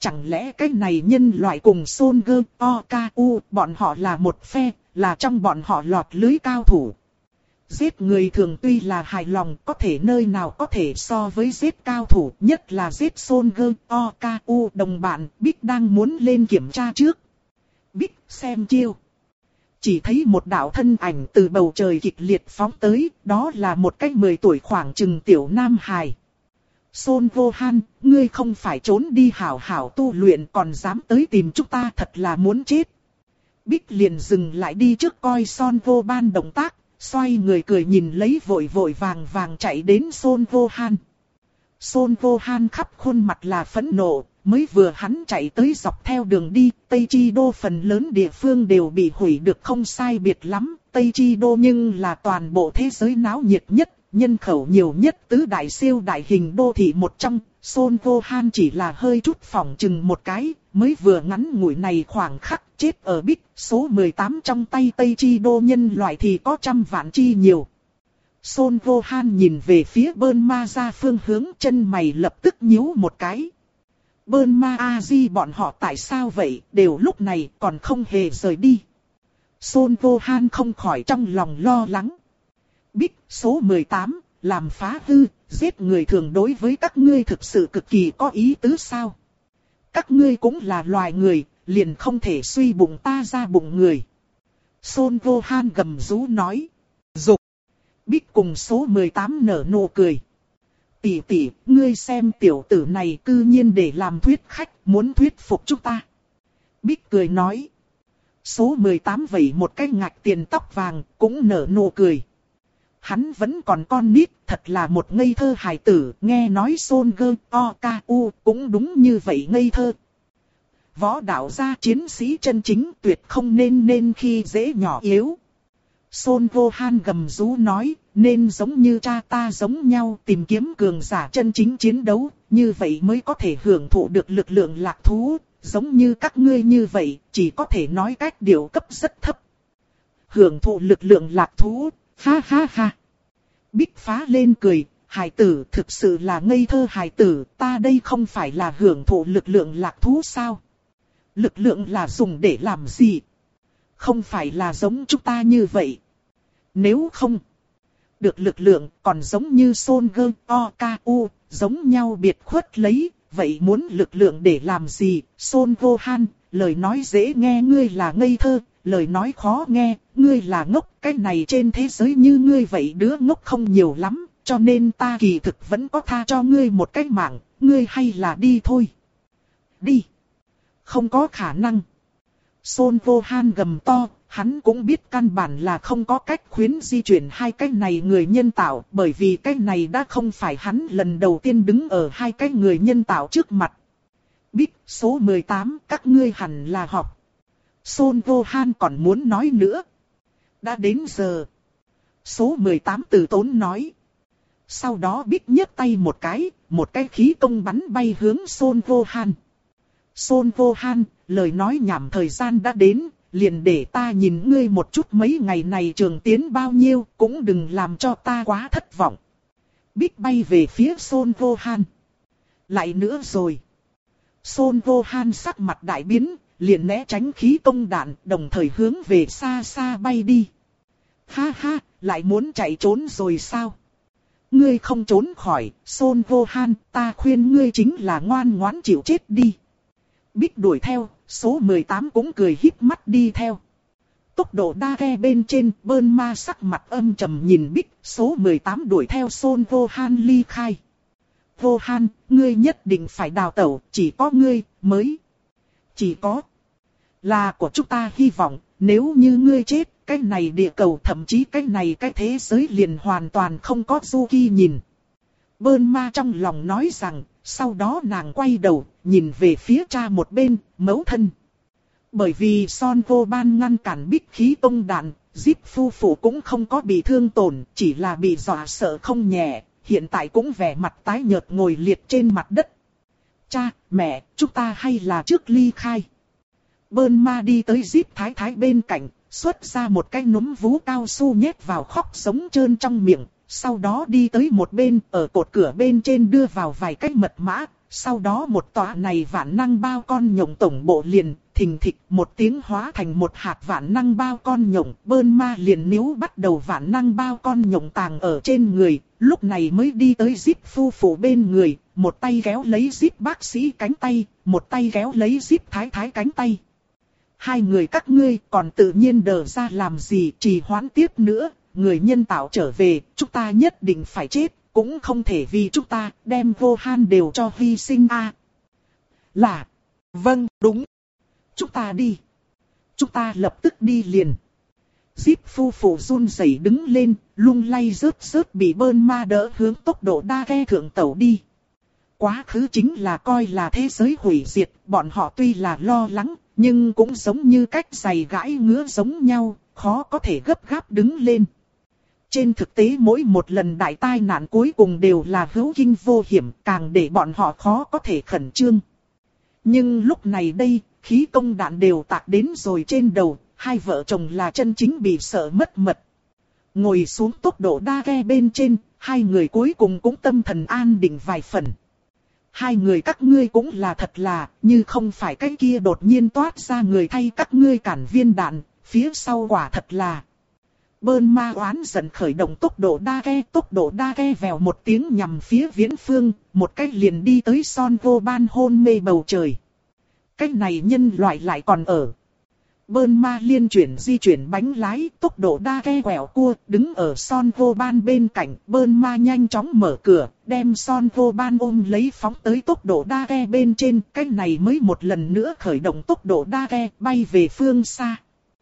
A: chẳng lẽ cái này nhân loại cùng Son Gơ Oku, bọn họ là một phe, là trong bọn họ lọt lưới cao thủ. Giết người thường tuy là hài lòng, có thể nơi nào có thể so với giết cao thủ, nhất là giết Son Gơ Oku. Đồng bạn, Bích đang muốn lên kiểm tra trước. Bích, xem chiêu. Chỉ thấy một đạo thân ảnh từ bầu trời kịch liệt phóng tới, đó là một cái mười tuổi khoảng chừng tiểu nam hài. Son Gohan, ngươi không phải trốn đi hảo hảo tu luyện còn dám tới tìm chúng ta, thật là muốn chết. Bích liền dừng lại đi trước coi Son Gohan động tác, xoay người cười nhìn lấy vội vội vàng vàng chạy đến Son Gohan. Son Gohan khắp khuôn mặt là phẫn nộ, mới vừa hắn chạy tới dọc theo đường đi, Tây Chi Đô phần lớn địa phương đều bị hủy được không sai biệt lắm. Tây Chi Đô nhưng là toàn bộ thế giới náo nhiệt nhất, nhân khẩu nhiều nhất tứ đại siêu đại hình đô thị một trong. Son Gohan chỉ là hơi chút phỏng chừng một cái, mới vừa ngắn ngủi này khoảng khắc chết ở Bích, số mười tám trong tay Tây Chi Đô nhân loại thì có trăm vạn chi nhiều. Son Gohan nhìn về phía Bulma ra phương hướng, chân mày lập tức nhíu một cái. Bulma A-di bọn họ tại sao vậy, đều lúc này còn không hề rời đi. Son Gohan không khỏi trong lòng lo lắng. Bích, số mười tám, làm phá hư, giết người thường đối với các ngươi thực sự cực kỳ có ý tứ sao? Các ngươi cũng là loài người, liền không thể suy bụng ta ra bụng người. Son Gohan gầm rú nói. Dục. Bích cùng số mười tám nở nụ cười. Tỷ tỷ, ngươi xem tiểu tử này cư nhiên để làm thuyết khách, muốn thuyết phục chúng ta. Bích cười nói. Số mười tám vẩy một cái ngạch tiền tóc vàng, cũng nở nụ cười. Hắn vẫn còn con nít, thật là một ngây thơ hài tử, nghe nói Son Gơ Oku cũng đúng như vậy ngây thơ. Võ đạo gia chiến sĩ chân chính tuyệt không nên nên khi dễ nhỏ yếu. Son Gohan gầm rú nói, nên giống như cha ta giống nhau tìm kiếm cường giả chân chính chiến đấu, như vậy mới có thể hưởng thụ được lực lượng lạc thú, giống như các ngươi như vậy, chỉ có thể nói cách điều cấp rất thấp. Hưởng thụ lực lượng lạc thú, ha ha ha. Bích phá lên cười, hài tử thực sự là ngây thơ hài tử, ta đây không phải là hưởng thụ lực lượng lạc thú sao? Lực lượng là dùng để làm gì? Không phải là giống chúng ta như vậy. Nếu không được lực lượng còn giống như Son Gơ Oku, giống nhau biệt khuất lấy, vậy muốn lực lượng để làm gì? Son Gohan, lời nói dễ nghe ngươi là ngây thơ, lời nói khó nghe, ngươi là ngốc, cái này trên thế giới như ngươi vậy đứa ngốc không nhiều lắm, cho nên ta kỳ thực vẫn có tha cho ngươi một cái mạng, ngươi hay là đi thôi. Đi. Không có khả năng. Son Gohan gầm to, hắn cũng biết căn bản là không có cách khuyến di chuyển hai cái này người nhân tạo, bởi vì cái này đã không phải hắn lần đầu tiên đứng ở hai cái người nhân tạo trước mặt. Bích, số mười tám, các ngươi hẳn là học. Son Gohan còn muốn nói nữa. Đã đến giờ. Số mười tám từ tốn nói. Sau đó Bích nhấc tay một cái, một cái khí công bắn bay hướng Son Gohan. Son Gohan, lời nói nhảm thời gian đã đến, liền để ta nhìn ngươi một chút mấy ngày này trường tiến bao nhiêu, cũng đừng làm cho ta quá thất vọng. Bích bay về phía Son Gohan. Lại nữa rồi. Son Gohan sắc mặt đại biến, liền né tránh khí công đạn, đồng thời hướng về xa xa bay đi. Ha ha, lại muốn chạy trốn rồi sao? Ngươi không trốn khỏi, Son Gohan, ta khuyên ngươi chính là ngoan ngoãn chịu chết đi. Bích đuổi theo, số mười tám cũng cười híp mắt đi theo. Tốc độ đa ghe bên trên, Bulma sắc mặt âm trầm nhìn Bích, số mười tám đuổi theo Son Gohan ly khai. Gohan, ngươi nhất định phải đào tẩu, chỉ có ngươi, mới. Chỉ có là của chúng ta hy vọng, nếu như ngươi chết, cái này địa cầu thậm chí cái này cái thế giới liền hoàn toàn không có Suki nhìn. Bulma trong lòng nói rằng, sau đó nàng quay đầu, nhìn về phía cha một bên, mẫu thân. Bởi vì Son Gohan ngăn cản Bích khí công đạn, Zip phu phụ cũng không có bị thương tổn, chỉ là bị dọa sợ không nhẹ, hiện tại cũng vẻ mặt tái nhợt ngồi liệt trên mặt đất. Cha, mẹ, chúng ta hay là trước ly khai. Bulma đi tới Zip thái thái bên cạnh, xuất ra một cái núm vú cao su nhét vào khóc sống trơn trong miệng. Sau đó đi tới một bên, ở cột cửa bên trên đưa vào vài cái mật mã, sau đó một tòa này vạn năng bao con nhộng tổng bộ liền, thình thịch một tiếng hóa thành một hạt vạn năng bao con nhộng, Bơn Ma liền níu bắt đầu vạn năng bao con nhộng tàng ở trên người, lúc này mới đi tới Zip phu phụ bên người, một tay kéo lấy Zip bác sĩ cánh tay, một tay kéo lấy Zip thái thái cánh tay. Hai người các ngươi còn tự nhiên đờ ra làm gì, trì hoãn tiếp nữa, người nhân tạo trở về, chúng ta nhất định phải chết, cũng không thể vì chúng ta đem vô han đều cho hy sinh a. À, là, vâng, đúng. Chúng ta đi. Chúng ta lập tức đi liền. Zip phu phụ run rẩy đứng lên, lung lay rớt rớt bị Bơn Ma đỡ hướng tốc độ đa ghe thượng tàu đi. Quá khứ chính là coi là thế giới hủy diệt, bọn họ tuy là lo lắng, nhưng cũng giống như cách giày gãi ngứa giống nhau, khó có thể gấp gáp đứng lên. Trên thực tế mỗi một lần đại tai nạn cuối cùng đều là hữu kinh vô hiểm, càng để bọn họ khó có thể khẩn trương. Nhưng lúc này đây, khí công đạn đều tạc đến rồi trên đầu, hai vợ chồng là chân chính bị sợ mất mật. Ngồi xuống tốc độ đa ghe bên trên, hai người cuối cùng cũng tâm thần an định vài phần. Hai người các ngươi cũng là thật là, như không phải cái kia đột nhiên toát ra người thay các ngươi cản viên đạn, phía sau quả thật là. Bơn Ma oán giận khởi động tốc độ đa ghe, tốc độ đa ghe vèo một tiếng nhằm phía viễn phương, một cách liền đi tới Son vô ban hôn mê bầu trời. Cách này nhân loại lại còn ở. Bơn Ma liên chuyển di chuyển bánh lái, tốc độ đa ghe quẹo cua, đứng ở Son vô ban bên cạnh, Bơn Ma nhanh chóng mở cửa, đem Son vô ban ôm lấy phóng tới tốc độ đa ghe bên trên, cách này mới một lần nữa khởi động tốc độ đa ghe, bay về phương xa.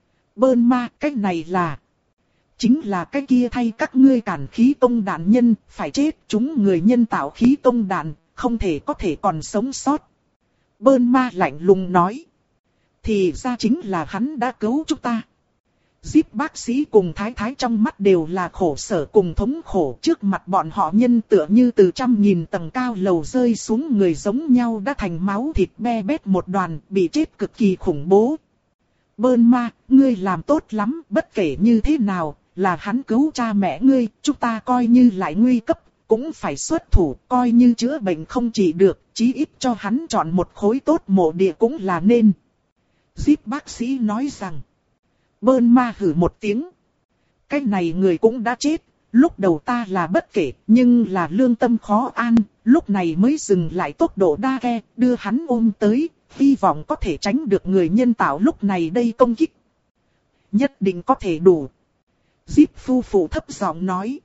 A: Bơn Ma, cách này là... Chính là cái kia thay các ngươi cản khí công đạn nhân, phải chết, chúng người nhân tạo khí công đạn, không thể có thể còn sống sót. Bơn Ma lạnh lùng nói. Thì ra chính là hắn đã cứu chúng ta. Zip bác sĩ cùng thái thái trong mắt đều là khổ sở cùng thống khổ, trước mặt bọn họ nhân tựa như từ trăm nghìn tầng cao lầu rơi xuống người giống nhau đã thành máu thịt be bét một đoàn, bị chết cực kỳ khủng bố. Bơn Ma, ngươi làm tốt lắm, bất kể như thế nào, là hắn cứu cha mẹ ngươi, chúng ta coi như lại nguy cấp, cũng phải xuất thủ, coi như chữa bệnh không trị được, chí ít cho hắn chọn một khối tốt mộ địa cũng là nên. Zip bác sĩ nói rằng, Bơn Ma hử một tiếng. Cái này người cũng đã chết, lúc đầu ta là bất kể, nhưng là lương tâm khó an, lúc này mới dừng lại tốc độ đa ghe, đưa hắn ôm tới, hy vọng có thể tránh được người nhân tạo lúc này đây công kích. Nhất định có thể đủ. Zip phu phụ thấp giọng nói.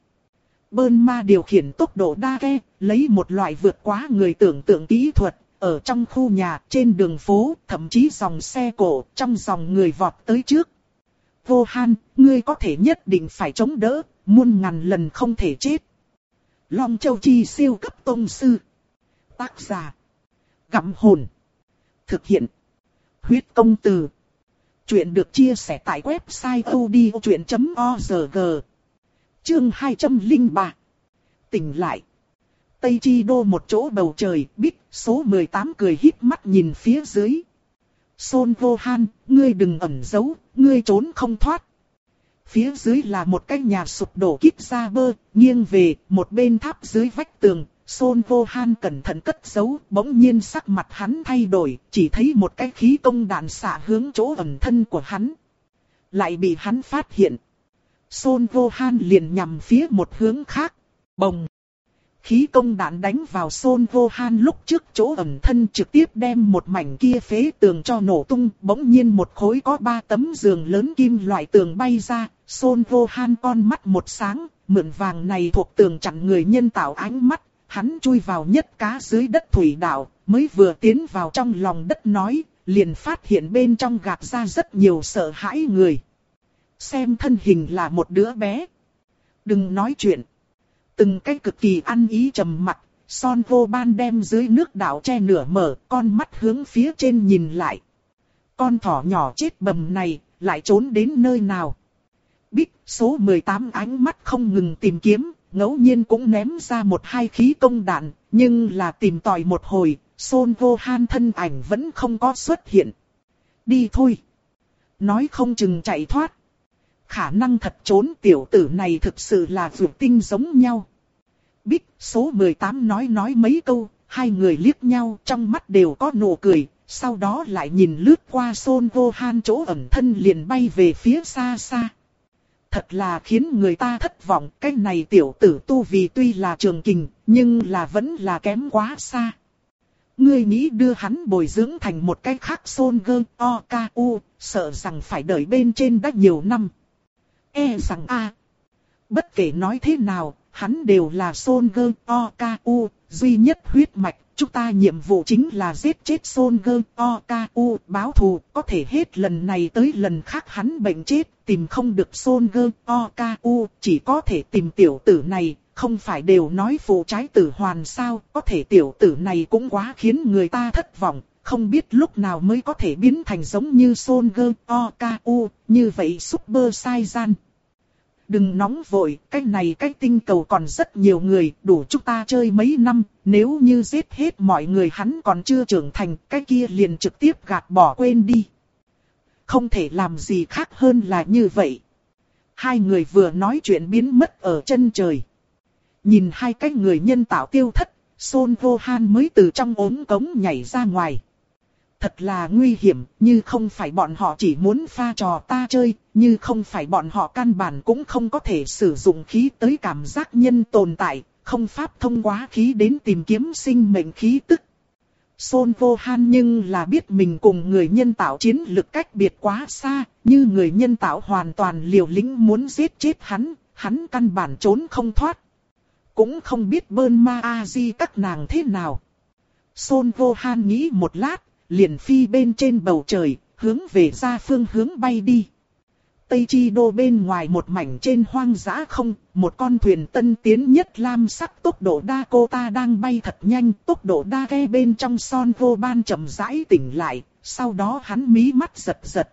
A: Bơn Ma điều khiển tốc độ đa ghe, lấy một loại vượt quá người tưởng tượng kỹ thuật, ở trong khu nhà, trên đường phố, thậm chí dòng xe cổ, trong dòng người vọt tới trước. Vô Han, ngươi có thể nhất định phải chống đỡ, muôn ngàn lần không thể chết. Long Châu Chi siêu cấp tông sư. Tác giả. Gặm hồn. Thực hiện. Huyết công từ. Chuyện được chia sẻ tại website odchuyện chấm org. Chương hai trăm lẻ ba. Tỉnh lại. Tây Chi Đô một chỗ bầu trời, Bích, số mười tám cười híp mắt nhìn phía dưới. Son vô han, ngươi đừng ẩn giấu, ngươi trốn không thoát. Phía dưới là một cái nhà sụp đổ kít ra bơ, nghiêng về, một bên tháp dưới vách tường. Son vô han cẩn thận cất giấu, bỗng nhiên sắc mặt hắn thay đổi, chỉ thấy một cái khí công đạn xạ hướng chỗ ẩn thân của hắn. Lại bị hắn phát hiện. Son vô han liền nhằm phía một hướng khác. Bồng. Khí công đạn đánh vào Son vô han lúc trước chỗ ẩn thân, trực tiếp đem một mảnh kia phế tường cho nổ tung. Bỗng nhiên một khối có ba tấm giường lớn kim loại tường bay ra. Son vô han con mắt một sáng, mượn vàng này thuộc tường chặn người nhân tạo ánh mắt. Hắn chui vào nhất cá dưới đất thủy đạo, mới vừa tiến vào trong lòng đất nói, liền phát hiện bên trong gạt ra rất nhiều sợ hãi người. Xem thân hình là một đứa bé. Đừng nói chuyện. Từng cái cực kỳ ăn ý trầm mặc, Son vô ban đem dưới nước đảo che nửa mở, con mắt hướng phía trên nhìn lại. Con thỏ nhỏ chết bầm này, lại trốn đến nơi nào? Bích, số mười tám ánh mắt không ngừng tìm kiếm. Ngẫu nhiên cũng ném ra một hai khí công đạn, nhưng là tìm tòi một hồi, Son vô han thân ảnh vẫn không có xuất hiện. Đi thôi. Nói không chừng chạy thoát. Khả năng thật trốn tiểu tử này thực sự là vượt tinh giống nhau. Bích, số mười tám nói nói mấy câu, hai người liếc nhau trong mắt đều có nụ cười, sau đó lại nhìn lướt qua Son Gohan chỗ ẩn thân liền bay về phía xa xa. Thật là khiến người ta thất vọng, cái này tiểu tử tu vì tuy là trường kình, nhưng là vẫn là kém quá xa. Ngươi nghĩ đưa hắn bồi dưỡng thành một cái khác Son Goku, sợ rằng phải đợi bên trên đã nhiều năm. E rằng a, bất kể nói thế nào, hắn đều là Son Goku, duy nhất huyết mạch. Chúng ta nhiệm vụ chính là giết chết Son Goku, báo thù, có thể hết lần này tới lần khác hắn bệnh chết, tìm không được Son Goku, chỉ có thể tìm tiểu tử này, không phải đều nói phụ trái tử hoàn sao, có thể tiểu tử này cũng quá khiến người ta thất vọng, không biết lúc nào mới có thể biến thành giống như Son Goku, như vậy Super Saiyan. Đừng nóng vội, cái này cái tinh cầu còn rất nhiều người, đủ chúng ta chơi mấy năm, nếu như giết hết mọi người hắn còn chưa trưởng thành, cái kia liền trực tiếp gạt bỏ quên đi. Không thể làm gì khác hơn là như vậy. Hai người vừa nói chuyện biến mất ở chân trời. Nhìn hai cái người nhân tạo tiêu thất, Son Gohan mới từ trong ống cống nhảy ra ngoài. Thật là nguy hiểm, như không phải bọn họ chỉ muốn pha trò ta chơi, như không phải bọn họ căn bản cũng không có thể sử dụng khí tới cảm giác nhân tồn tại, không pháp thông qua khí đến tìm kiếm sinh mệnh khí tức. Son Gohan nhưng là biết mình cùng người nhân tạo chiến lực cách biệt quá xa, như người nhân tạo hoàn toàn liều lĩnh muốn giết chết hắn, hắn căn bản trốn không thoát. Cũng không biết Bulma A-di các nàng thế nào. Son Gohan nghĩ một lát, liền phi bên trên bầu trời, hướng về ra phương hướng bay đi. Tây Chi Đô bên ngoài một mảnh trên hoang dã không, một con thuyền tân tiến nhất lam sắc tốc độ Dakota đang bay thật nhanh, tốc độ đa ghe bên trong Son Gohan chậm rãi tỉnh lại, sau đó hắn mí mắt giật giật.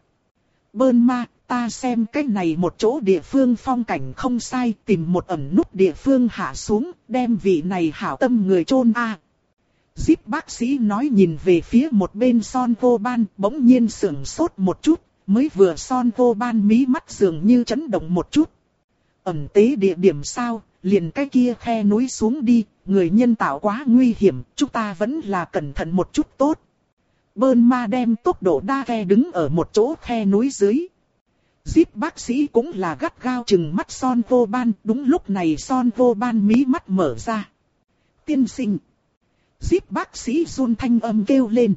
A: Bulma, ta xem cái này một chỗ địa phương phong cảnh không sai, tìm một ẩn nút địa phương hạ xuống, đem vị này hảo tâm người chôn a. Zip bác sĩ nói nhìn về phía một bên Son Gohan, bỗng nhiên sững sốt một chút, mới vừa Son Gohan mí mắt dường như chấn động một chút. Ẩn tế địa điểm sao, liền cái kia khe núi xuống đi, người nhân tạo quá nguy hiểm, chúng ta vẫn là cẩn thận một chút tốt. Bulma đem tốc độ đa ghe đứng ở một chỗ khe núi dưới. Zip bác sĩ cũng là gắt gao chừng mắt Son Gohan, đúng lúc này Son Gohan mí mắt mở ra. Tiên sinh. Zip bác sĩ run thanh âm kêu lên.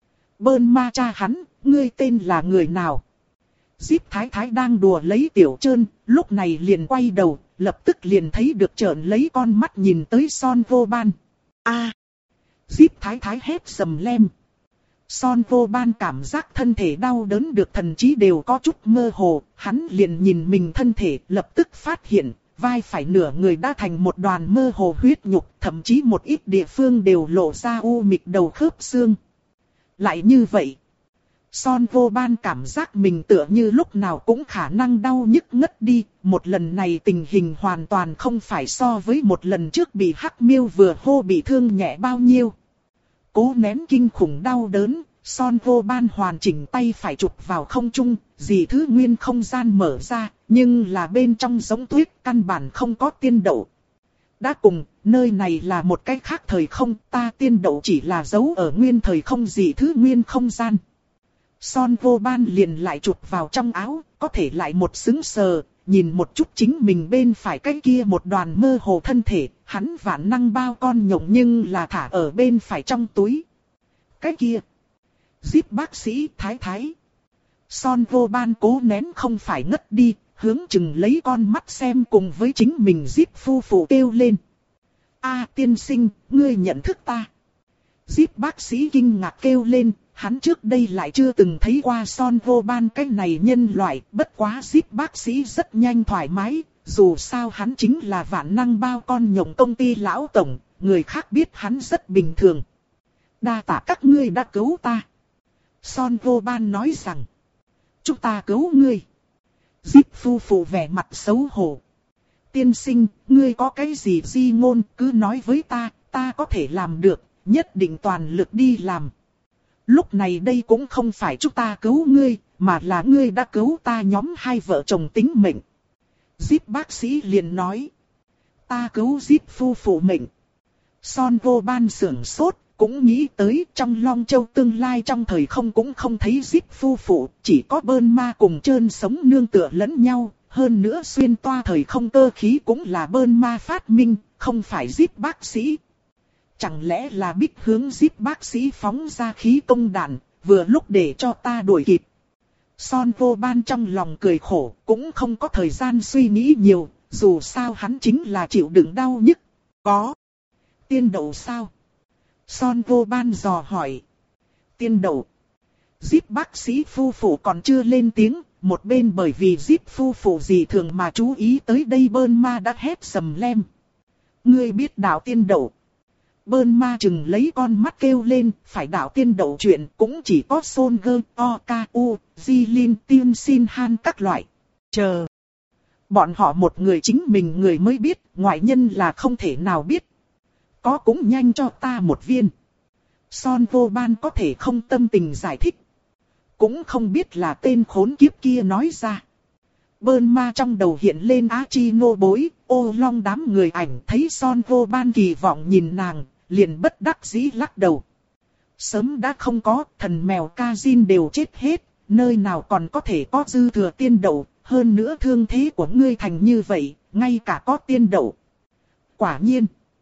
A: Bulma cha hắn, ngươi tên là người nào? Zip thái thái đang đùa lấy tiểu trơn, lúc này liền quay đầu, lập tức liền thấy được trợn lấy con mắt nhìn tới Son Gohan. A! À, Zip thái thái hét sầm lem. Son Gohan cảm giác thân thể đau đớn được thần trí đều có chút mơ hồ, hắn liền nhìn mình thân thể, lập tức phát hiện, vai phải nửa người đã thành một đoàn mơ hồ huyết nhục, thậm chí một ít địa phương đều lộ ra u mịt đầu khớp xương. Lại như vậy, Son Gohan cảm giác mình tựa như lúc nào cũng khả năng đau nhức ngất đi, một lần này tình hình hoàn toàn không phải so với một lần trước bị Hắc Miêu vừa hô bị thương nhẹ bao nhiêu. Cố nén kinh khủng đau đớn, Son Gohan hoàn chỉnh tay phải chụp vào không trung, dị thứ nguyên không gian mở ra, nhưng là bên trong giống tuyết căn bản không có tiên đậu. Đã cùng, nơi này là một cái khác thời không, ta tiên đậu chỉ là dấu ở nguyên thời không dị thứ nguyên không gian. Son Gohan liền lại chụp vào trong áo, có thể lại một sững sờ, nhìn một chút chính mình bên phải cái kia một đoàn mơ hồ thân thể, hắn vạn năng bao con nhộng nhưng là thả ở bên phải trong túi. Cái kia, Zip bác sĩ thái thái. Son Gohan cố nén không phải ngất đi, hướng chừng lấy con mắt xem cùng với chính mình Zip phu phụ kêu lên. A tiên sinh, ngươi nhận thức ta. Zip bác sĩ kinh ngạc kêu lên, hắn trước đây lại chưa từng thấy qua Son Gohan cái này nhân loại, bất quá Zip bác sĩ rất nhanh thoải mái, dù sao hắn chính là vạn năng bao con nhộng công ty lão tổng, người khác biết hắn rất bình thường. Đa tạ các ngươi đã cứu ta. Son Gohan nói rằng, chúng ta cứu ngươi. Zip phu phụ vẻ mặt xấu hổ. Tiên sinh, ngươi có cái gì di ngôn cứ nói với ta, ta có thể làm được, nhất định toàn lực đi làm. Lúc này đây cũng không phải chúng ta cứu ngươi, mà là ngươi đã cứu ta nhóm hai vợ chồng tính mệnh. Zip bác sĩ liền nói, ta cứu Zip phu phụ mệnh. Son vô ban sưởng sốt, cũng nghĩ tới trong Long Châu tương lai trong thời không cũng không thấy Zip phu phụ, chỉ có Bơn Ma cùng Trơn sống nương tựa lẫn nhau, hơn nữa xuyên toa thời không cơ khí cũng là Bơn Ma phát minh, không phải Zip bác sĩ. Chẳng lẽ là Bích hướng Zip bác sĩ phóng ra khí công đạn, vừa lúc để cho ta đuổi kịp. Son vô ban trong lòng cười khổ, cũng không có thời gian suy nghĩ nhiều, dù sao hắn chính là chịu đựng đau nhức. Có. Tiên đậu sao? Son vô ban dò hỏi. Tiên đậu. Zip bác sĩ phu phụ còn chưa lên tiếng, một bên bởi vì Zip phu phụ gì thường mà chú ý tới đây Bơn Ma đã hét sầm lem. Ngươi biết đạo tiên đậu. Bơn Ma chừng lấy con mắt kêu lên, phải đạo tiên đậu chuyện cũng chỉ có Son Gơ, O K U, Jilin, Tiên Sin Han các loại. Chờ. Bọn họ một người chính mình người mới biết, ngoại nhân là không thể nào biết. Có cũng nhanh cho ta một viên. Son vô ban có thể không tâm tình giải thích. Cũng không biết là tên khốn kiếp kia nói ra. Bơn Ma trong đầu hiện lên Á Chi nô bối, ô long đám người ảnh thấy Son vô ban kỳ vọng nhìn nàng, liền bất đắc dĩ lắc đầu. Sớm đã không có, thần mèo Kazin đều chết hết, nơi nào còn có thể có dư thừa tiên đậu, hơn nữa thương thế của ngươi thành như vậy, ngay cả có tiên đậu. Quả nhiên.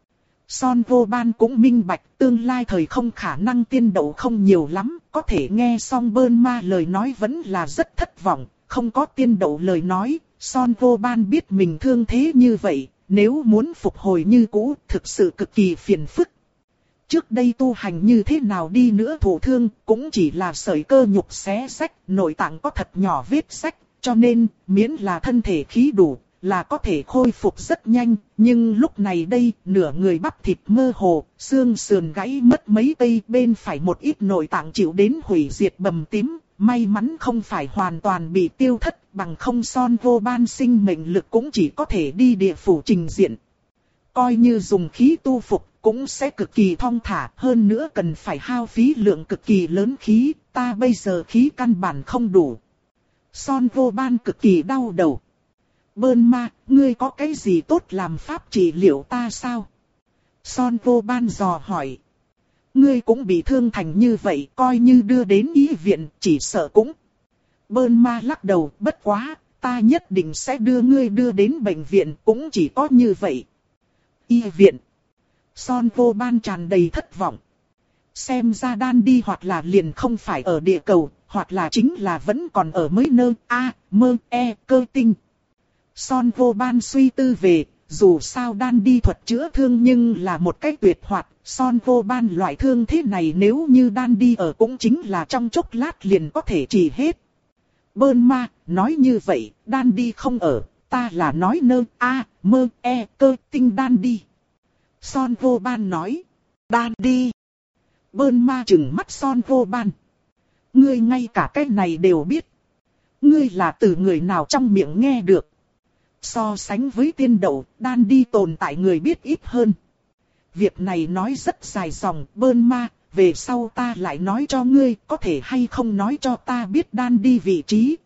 A: Son vô ban cũng minh bạch tương lai thời không khả năng tiên đậu không nhiều lắm, có thể nghe xong Bơn Ma lời nói vẫn là rất thất vọng, không có tiên đậu lời nói, Son vô ban biết mình thương thế như vậy, nếu muốn phục hồi như cũ thực sự cực kỳ phiền phức. Trước đây tu hành như thế nào đi nữa thụ thương cũng chỉ là sợi cơ nhục xé rách, nội tạng có thật nhỏ vết rách, cho nên miễn là thân thể khí đủ là có thể khôi phục rất nhanh, nhưng lúc này đây, nửa người bắp thịt mơ hồ, xương sườn gãy mất mấy cây, bên phải một ít nội tạng chịu đến hủy diệt bầm tím, may mắn không phải hoàn toàn bị tiêu thất, bằng không Son vô ban sinh mệnh lực cũng chỉ có thể đi địa phủ trình diện. Coi như dùng khí tu phục, cũng sẽ cực kỳ thong thả, hơn nữa cần phải hao phí lượng cực kỳ lớn khí, ta bây giờ khí căn bản không đủ. Son vô ban cực kỳ đau đầu. Bơn Ma, ngươi có cái gì tốt làm pháp trị liệu ta sao? Son vô ban dò hỏi. Ngươi cũng bị thương thành như vậy, coi như đưa đến y viện, chỉ sợ cũng. Bơn Ma lắc đầu, bất quá, ta nhất định sẽ đưa ngươi đưa đến bệnh viện, cũng chỉ có như vậy. Y viện. Son vô ban tràn đầy thất vọng. Xem ra đan đi hoặc là liền không phải ở địa cầu, hoặc là chính là vẫn còn ở mới nơ, a, mơ, e, cơ tinh. Son vô ban suy tư về, dù sao đan đi thuật chữa thương nhưng là một cách tuyệt hoạt, Son vô ban loại thương thế này nếu như đan đi ở cũng chính là trong chốc lát liền có thể trị hết. Bơn Ma, nói như vậy, đan đi không ở, ta là nói nơ, a, mơ, e, cơ tinh đan đi. Son vô ban nói, đan đi. Bơn Ma trừng mắt Son vô ban. Ngươi ngay cả cái này đều biết. Ngươi là từ người nào trong miệng nghe được. So sánh với tiên đậu, đan đi tồn tại người biết ít hơn. Việc này nói rất dài dòng, Bơn Ma, về sau ta lại nói cho ngươi, có thể hay không nói cho ta biết đan đi vị trí.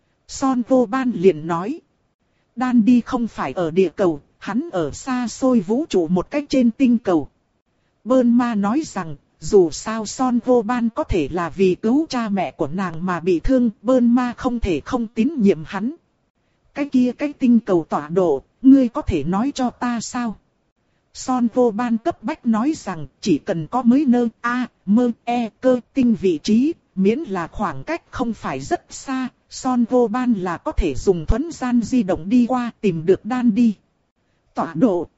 A: Son vô ban liền nói. Đan đi không phải ở địa cầu, hắn ở xa xôi vũ trụ một cách trên tinh cầu. Bơn Ma nói rằng, dù sao Son vô ban có thể là vì cứu cha mẹ của nàng mà bị thương, Bơn Ma không thể không tín nhiệm hắn. Cái kia cái tinh cầu tọa độ, ngươi có thể nói cho ta sao? Son vô ban cấp bách nói rằng chỉ cần có mới nơ, a, mơ, e, cơ tinh vị trí, miễn là khoảng cách không phải rất xa, Son vô ban là có thể dùng thuấn gian di động đi qua tìm được đan đi. Tọa độ.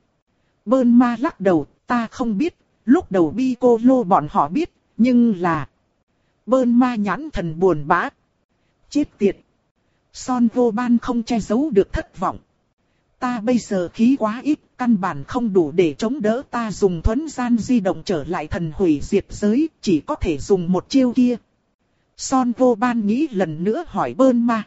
A: Bơn Ma lắc đầu, ta không biết, lúc đầu Bi Cô Lô bọn họ biết, nhưng là... Bơn Ma nhãn thần buồn bã. Chết tiệt. Son vô ban không che giấu được thất vọng. Ta bây giờ khí quá ít, căn bản không đủ để chống đỡ ta dùng thuấn gian di động trở lại thần hủy diệt giới, chỉ có thể dùng một chiêu kia. Son vô ban nghĩ lần nữa hỏi Bơn Ma.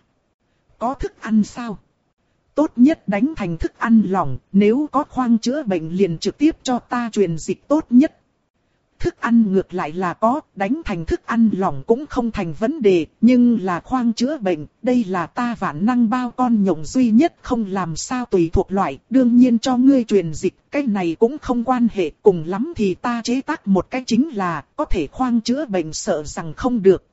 A: Có thức ăn sao? Tốt nhất đánh thành thức ăn lỏng, nếu có khoang chữa bệnh liền trực tiếp cho ta truyền dịch tốt nhất. thức ăn ngược lại là có, đánh thành thức ăn lỏng cũng không thành vấn đề, nhưng là khoang chữa bệnh, đây là ta vạn năng bao con nhộng duy nhất không làm sao tùy thuộc loại, đương nhiên cho ngươi truyền dịch, cái này cũng không quan hệ, cùng lắm thì ta chế tác một cái chính là, có thể khoang chữa bệnh sợ rằng không được.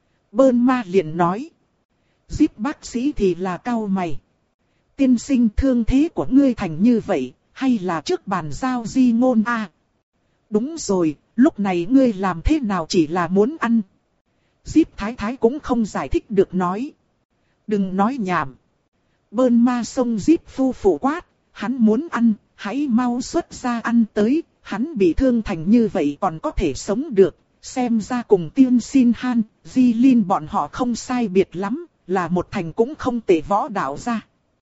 A: Bơn ma liền nói. Zip bác sĩ thì là cau mày. Tiên sinh thương thế của ngươi thành như vậy, hay là trước bàn giao di ngôn a? À? Đúng rồi, lúc này ngươi làm thế nào chỉ là muốn ăn. Zip thái thái cũng không giải thích được nói. Đừng nói nhảm. Bơn ma xông Zip phu phụ quát, hắn muốn ăn, hãy mau xuất ra ăn tới, hắn bị thương thành như vậy còn có thể sống được. Xem ra cùng Tiên Sin Han, Di Lin bọn họ không sai biệt lắm, là một thành cũng không tệ võ đạo ra.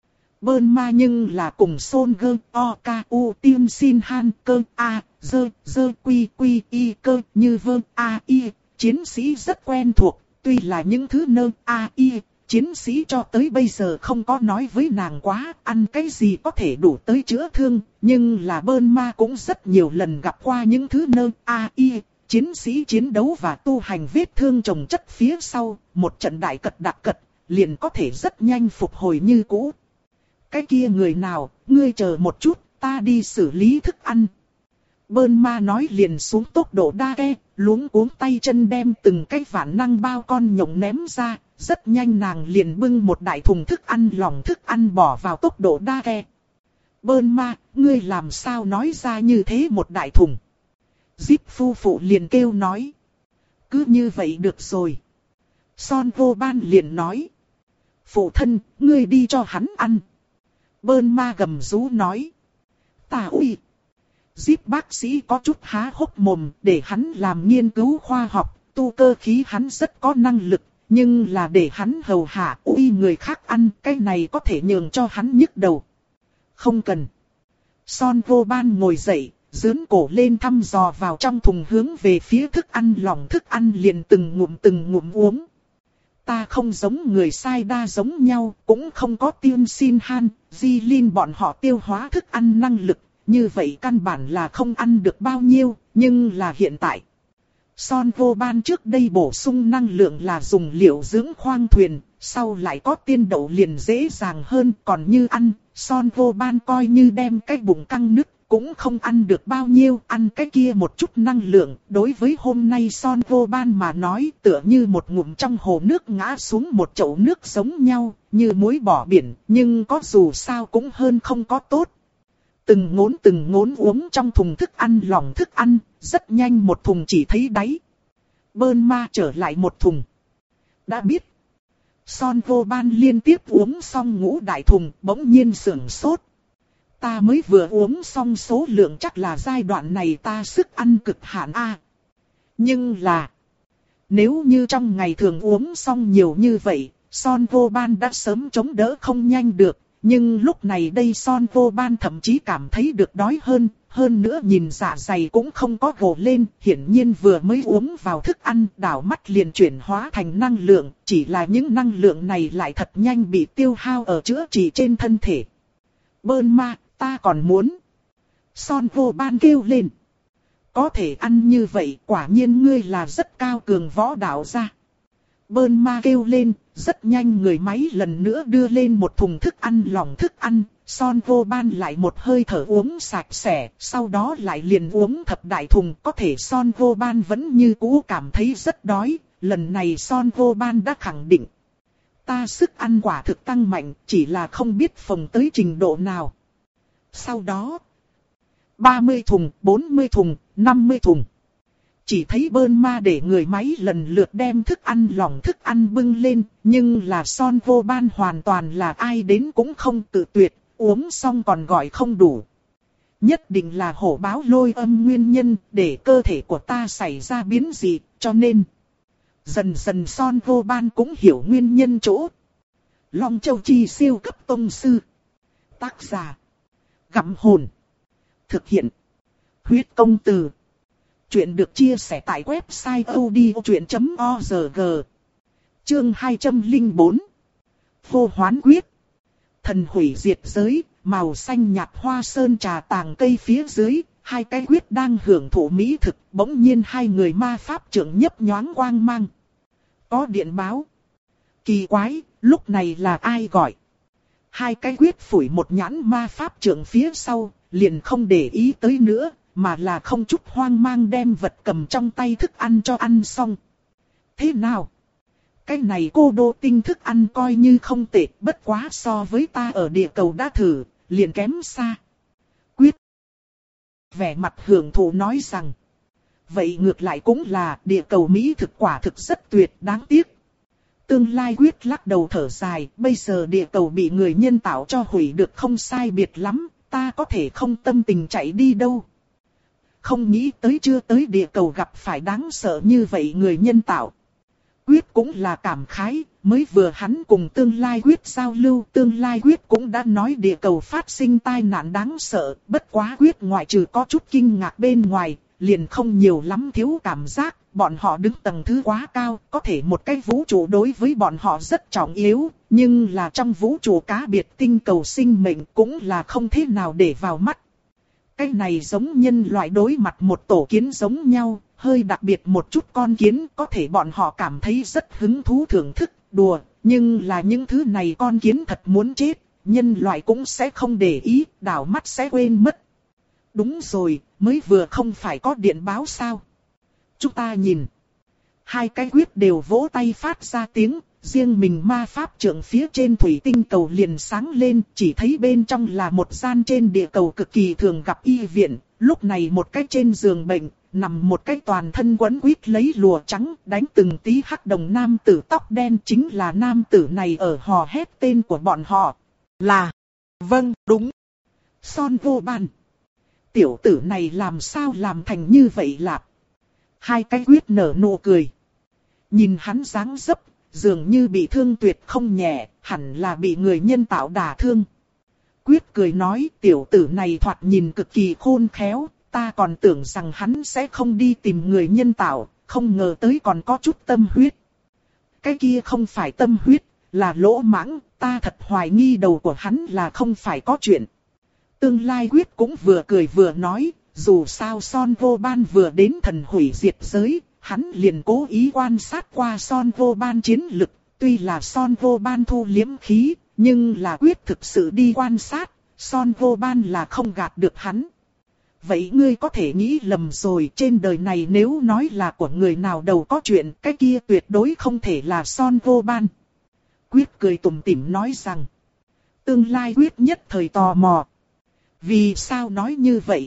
A: Bơn ma nhưng là cùng Son Gơ, O, K, U, Tiên Sin Han, Cơ, A, Dơ, Dơ, Quy, Quy, Y, Cơ, như Vơ, A, Y, chiến sĩ rất quen thuộc, tuy là những thứ nơ, A, Y, chiến sĩ cho tới bây giờ không có nói với nàng quá, ăn cái gì có thể đủ tới chữa thương, nhưng là bơn ma cũng rất nhiều lần gặp qua những thứ nơ, A, Y, chiến sĩ chiến đấu và tu hành vết thương chồng chất phía sau, một trận đại cật đặc cật, liền có thể rất nhanh phục hồi như cũ. Cái kia người nào, ngươi chờ một chút, ta đi xử lý thức ăn. Bơn ma nói liền xuống tốc độ đa ke, luống cuống tay chân đem từng cái vạn năng bao con nhộng ném ra, rất nhanh nàng liền bưng một đại thùng thức ăn lỏng thức ăn bỏ vào tốc độ đa ke. Bơn ma, ngươi làm sao nói ra như thế một đại thùng? Zip phu phụ liền kêu nói. Cứ như vậy được rồi. Son vô ban liền nói. Phụ thân, ngươi đi cho hắn ăn. Bơn ma gầm rú nói. Ta uy. Zip bác sĩ có chút há hốc mồm để hắn làm nghiên cứu khoa học, tu cơ khí hắn rất có năng lực, nhưng là để hắn hầu hạ uy người khác ăn, cái này có thể nhường cho hắn nhức đầu. Không cần. Son vô ban ngồi dậy, dướn cổ lên thăm dò vào trong thùng hướng về phía thức ăn lỏng thức ăn liền từng ngụm từng ngụm uống. Ta không giống người sai đa giống nhau, cũng không có Tiên Sin Han, Di Lin bọn họ tiêu hóa thức ăn năng lực, như vậy căn bản là không ăn được bao nhiêu, nhưng là hiện tại. Son vô ban trước đây bổ sung năng lượng là dùng liệu dưỡng khoang thuyền, sau lại có tiên đậu liền dễ dàng hơn, còn như ăn, Son vô ban coi như đem cái bụng căng nứt. Cũng không ăn được bao nhiêu, ăn cái kia một chút năng lượng, đối với hôm nay Son vô ban mà nói tựa như một ngụm trong hồ nước ngã xuống một chậu nước giống nhau, như muối bỏ biển, nhưng có dù sao cũng hơn không có tốt. Từng ngốn từng ngốn uống trong thùng thức ăn lỏng thức ăn, rất nhanh một thùng chỉ thấy đáy. Bơn ma trở lại một thùng. Đã biết. Son vô ban liên tiếp uống xong ngũ đại thùng, bỗng nhiên sửng sốt. Ta mới vừa uống xong số lượng chắc là giai đoạn này ta sức ăn cực hạn a. Nhưng là, nếu như trong ngày thường uống xong nhiều như vậy, Son vô ban đã sớm chống đỡ không nhanh được. Nhưng lúc này đây Son vô ban thậm chí cảm thấy được đói hơn, hơn nữa nhìn dạ dày cũng không có gồ lên, hiển nhiên vừa mới uống vào thức ăn, đảo mắt liền chuyển hóa thành năng lượng, chỉ là những năng lượng này lại thật nhanh bị tiêu hao ở chữa trị trên thân thể. Bơn ma, ta còn muốn. Son vô ban kêu lên. Có thể ăn như vậy, quả nhiên ngươi là rất cao cường võ đạo gia. Bơn ma kêu lên, rất nhanh người máy lần nữa đưa lên một thùng thức ăn lỏng thức ăn, Son vô ban lại một hơi thở uống sạch sẽ, sau đó lại liền uống thập đại thùng, có thể Son vô ban vẫn như cũ cảm thấy rất đói, lần này Son vô ban đã khẳng định. Ta sức ăn quả thực tăng mạnh, chỉ là không biết phồng tới trình độ nào. Sau đó, ba mươi thùng, bốn mươi thùng, năm mươi thùng. Chỉ thấy bơn ma để người máy lần lượt đem thức ăn lỏng thức ăn bưng lên, nhưng là Son vô ban hoàn toàn là ai đến cũng không tự tuyệt, uống xong còn gọi không đủ. Nhất định là hổ báo lôi âm nguyên nhân để cơ thể của ta xảy ra biến dị, cho nên dần dần Son vô ban cũng hiểu nguyên nhân chỗ. Long Châu Chi siêu cấp tông sư. Tác giả Gặm Hồn. Thực hiện Huyết Công Từ. Chuyện được chia sẻ tại website odchuyện chấm org. Chương hai trăm lẻ bốn. Vô hoán quyết. Thần hủy diệt giới, màu xanh nhạt hoa sơn trà tàng cây phía dưới, hai cái quyết đang hưởng thụ mỹ thực, bỗng nhiên hai người ma pháp trưởng nhấp nhoáng quang mang. Có điện báo. Kỳ quái, lúc này là ai gọi? Hai cái quyết phủi một nhãn ma pháp trưởng phía sau, liền không để ý tới nữa, mà là không chút hoang mang đem vật cầm trong tay thức ăn cho ăn xong. Thế nào? Cái này cô đô tinh thức ăn coi như không tệ, bất quá so với ta ở địa cầu đã thử, liền kém xa. Quyết vẻ mặt hưởng thụ nói rằng, vậy ngược lại cũng là địa cầu Mỹ thực quả thực rất tuyệt, đáng tiếc. Tương lai Quyết lắc đầu thở dài, bây giờ địa cầu bị người nhân tạo cho hủy được không sai biệt lắm, ta có thể không tâm tình chạy đi đâu. Không nghĩ tới chưa tới địa cầu gặp phải đáng sợ như vậy người nhân tạo. Quyết cũng là cảm khái, mới vừa hắn cùng tương lai Quyết giao lưu, tương lai Quyết cũng đã nói địa cầu phát sinh tai nạn đáng sợ, bất quá Quyết ngoại trừ có chút kinh ngạc bên ngoài, liền không nhiều lắm thiếu cảm giác, bọn họ đứng tầng thứ quá cao, có thể một cái vũ trụ đối với bọn họ rất trọng yếu, nhưng là trong vũ trụ cá biệt tinh cầu sinh mệnh cũng là không thế nào để vào mắt. Cái này giống nhân loại đối mặt một tổ kiến giống nhau, hơi đặc biệt một chút con kiến, có thể bọn họ cảm thấy rất hứng thú thưởng thức, đùa, nhưng là những thứ này con kiến thật muốn chết, nhân loại cũng sẽ không để ý, đảo mắt sẽ quên mất. Đúng rồi, mới vừa không phải có điện báo sao? Chúng ta nhìn. Hai cái quyết đều vỗ tay phát ra tiếng, riêng mình ma pháp trưởng phía trên thủy tinh cầu liền sáng lên, chỉ thấy bên trong là một gian trên địa cầu cực kỳ thường gặp y viện, lúc này một cái trên giường bệnh, nằm một cái toàn thân quấn quýt lấy lụa trắng, đánh từng tí hắc đồng nam tử tóc đen, chính là nam tử này ở hò hét tên của bọn họ. Là, vâng, đúng, Son Vô Ban. Tiểu tử này làm sao làm thành như vậy lạp? Hai cái quyết nở nụ cười. Nhìn hắn dáng dấp, dường như bị thương tuyệt không nhẹ, hẳn là bị người nhân tạo đả thương. Quyết cười nói, tiểu tử này thoạt nhìn cực kỳ khôn khéo, ta còn tưởng rằng hắn sẽ không đi tìm người nhân tạo, không ngờ tới còn có chút tâm huyết. Cái kia không phải tâm huyết, là lỗ mãng, ta thật hoài nghi đầu của hắn là không phải có chuyện. Tương lai Quyết cũng vừa cười vừa nói, dù sao Son Vô Ban vừa đến thần hủy diệt giới, hắn liền cố ý quan sát qua Son Vô Ban chiến lực, tuy là Son Vô Ban thu liếm khí, nhưng là Quyết thực sự đi quan sát, Son Vô Ban là không gạt được hắn. Vậy ngươi có thể nghĩ lầm rồi, trên đời này nếu nói là của người nào đầu có chuyện, cái kia tuyệt đối không thể là Son Vô Ban. Quyết cười tủm tỉm nói rằng, tương lai Quyết nhất thời tò mò. Vì sao nói như vậy?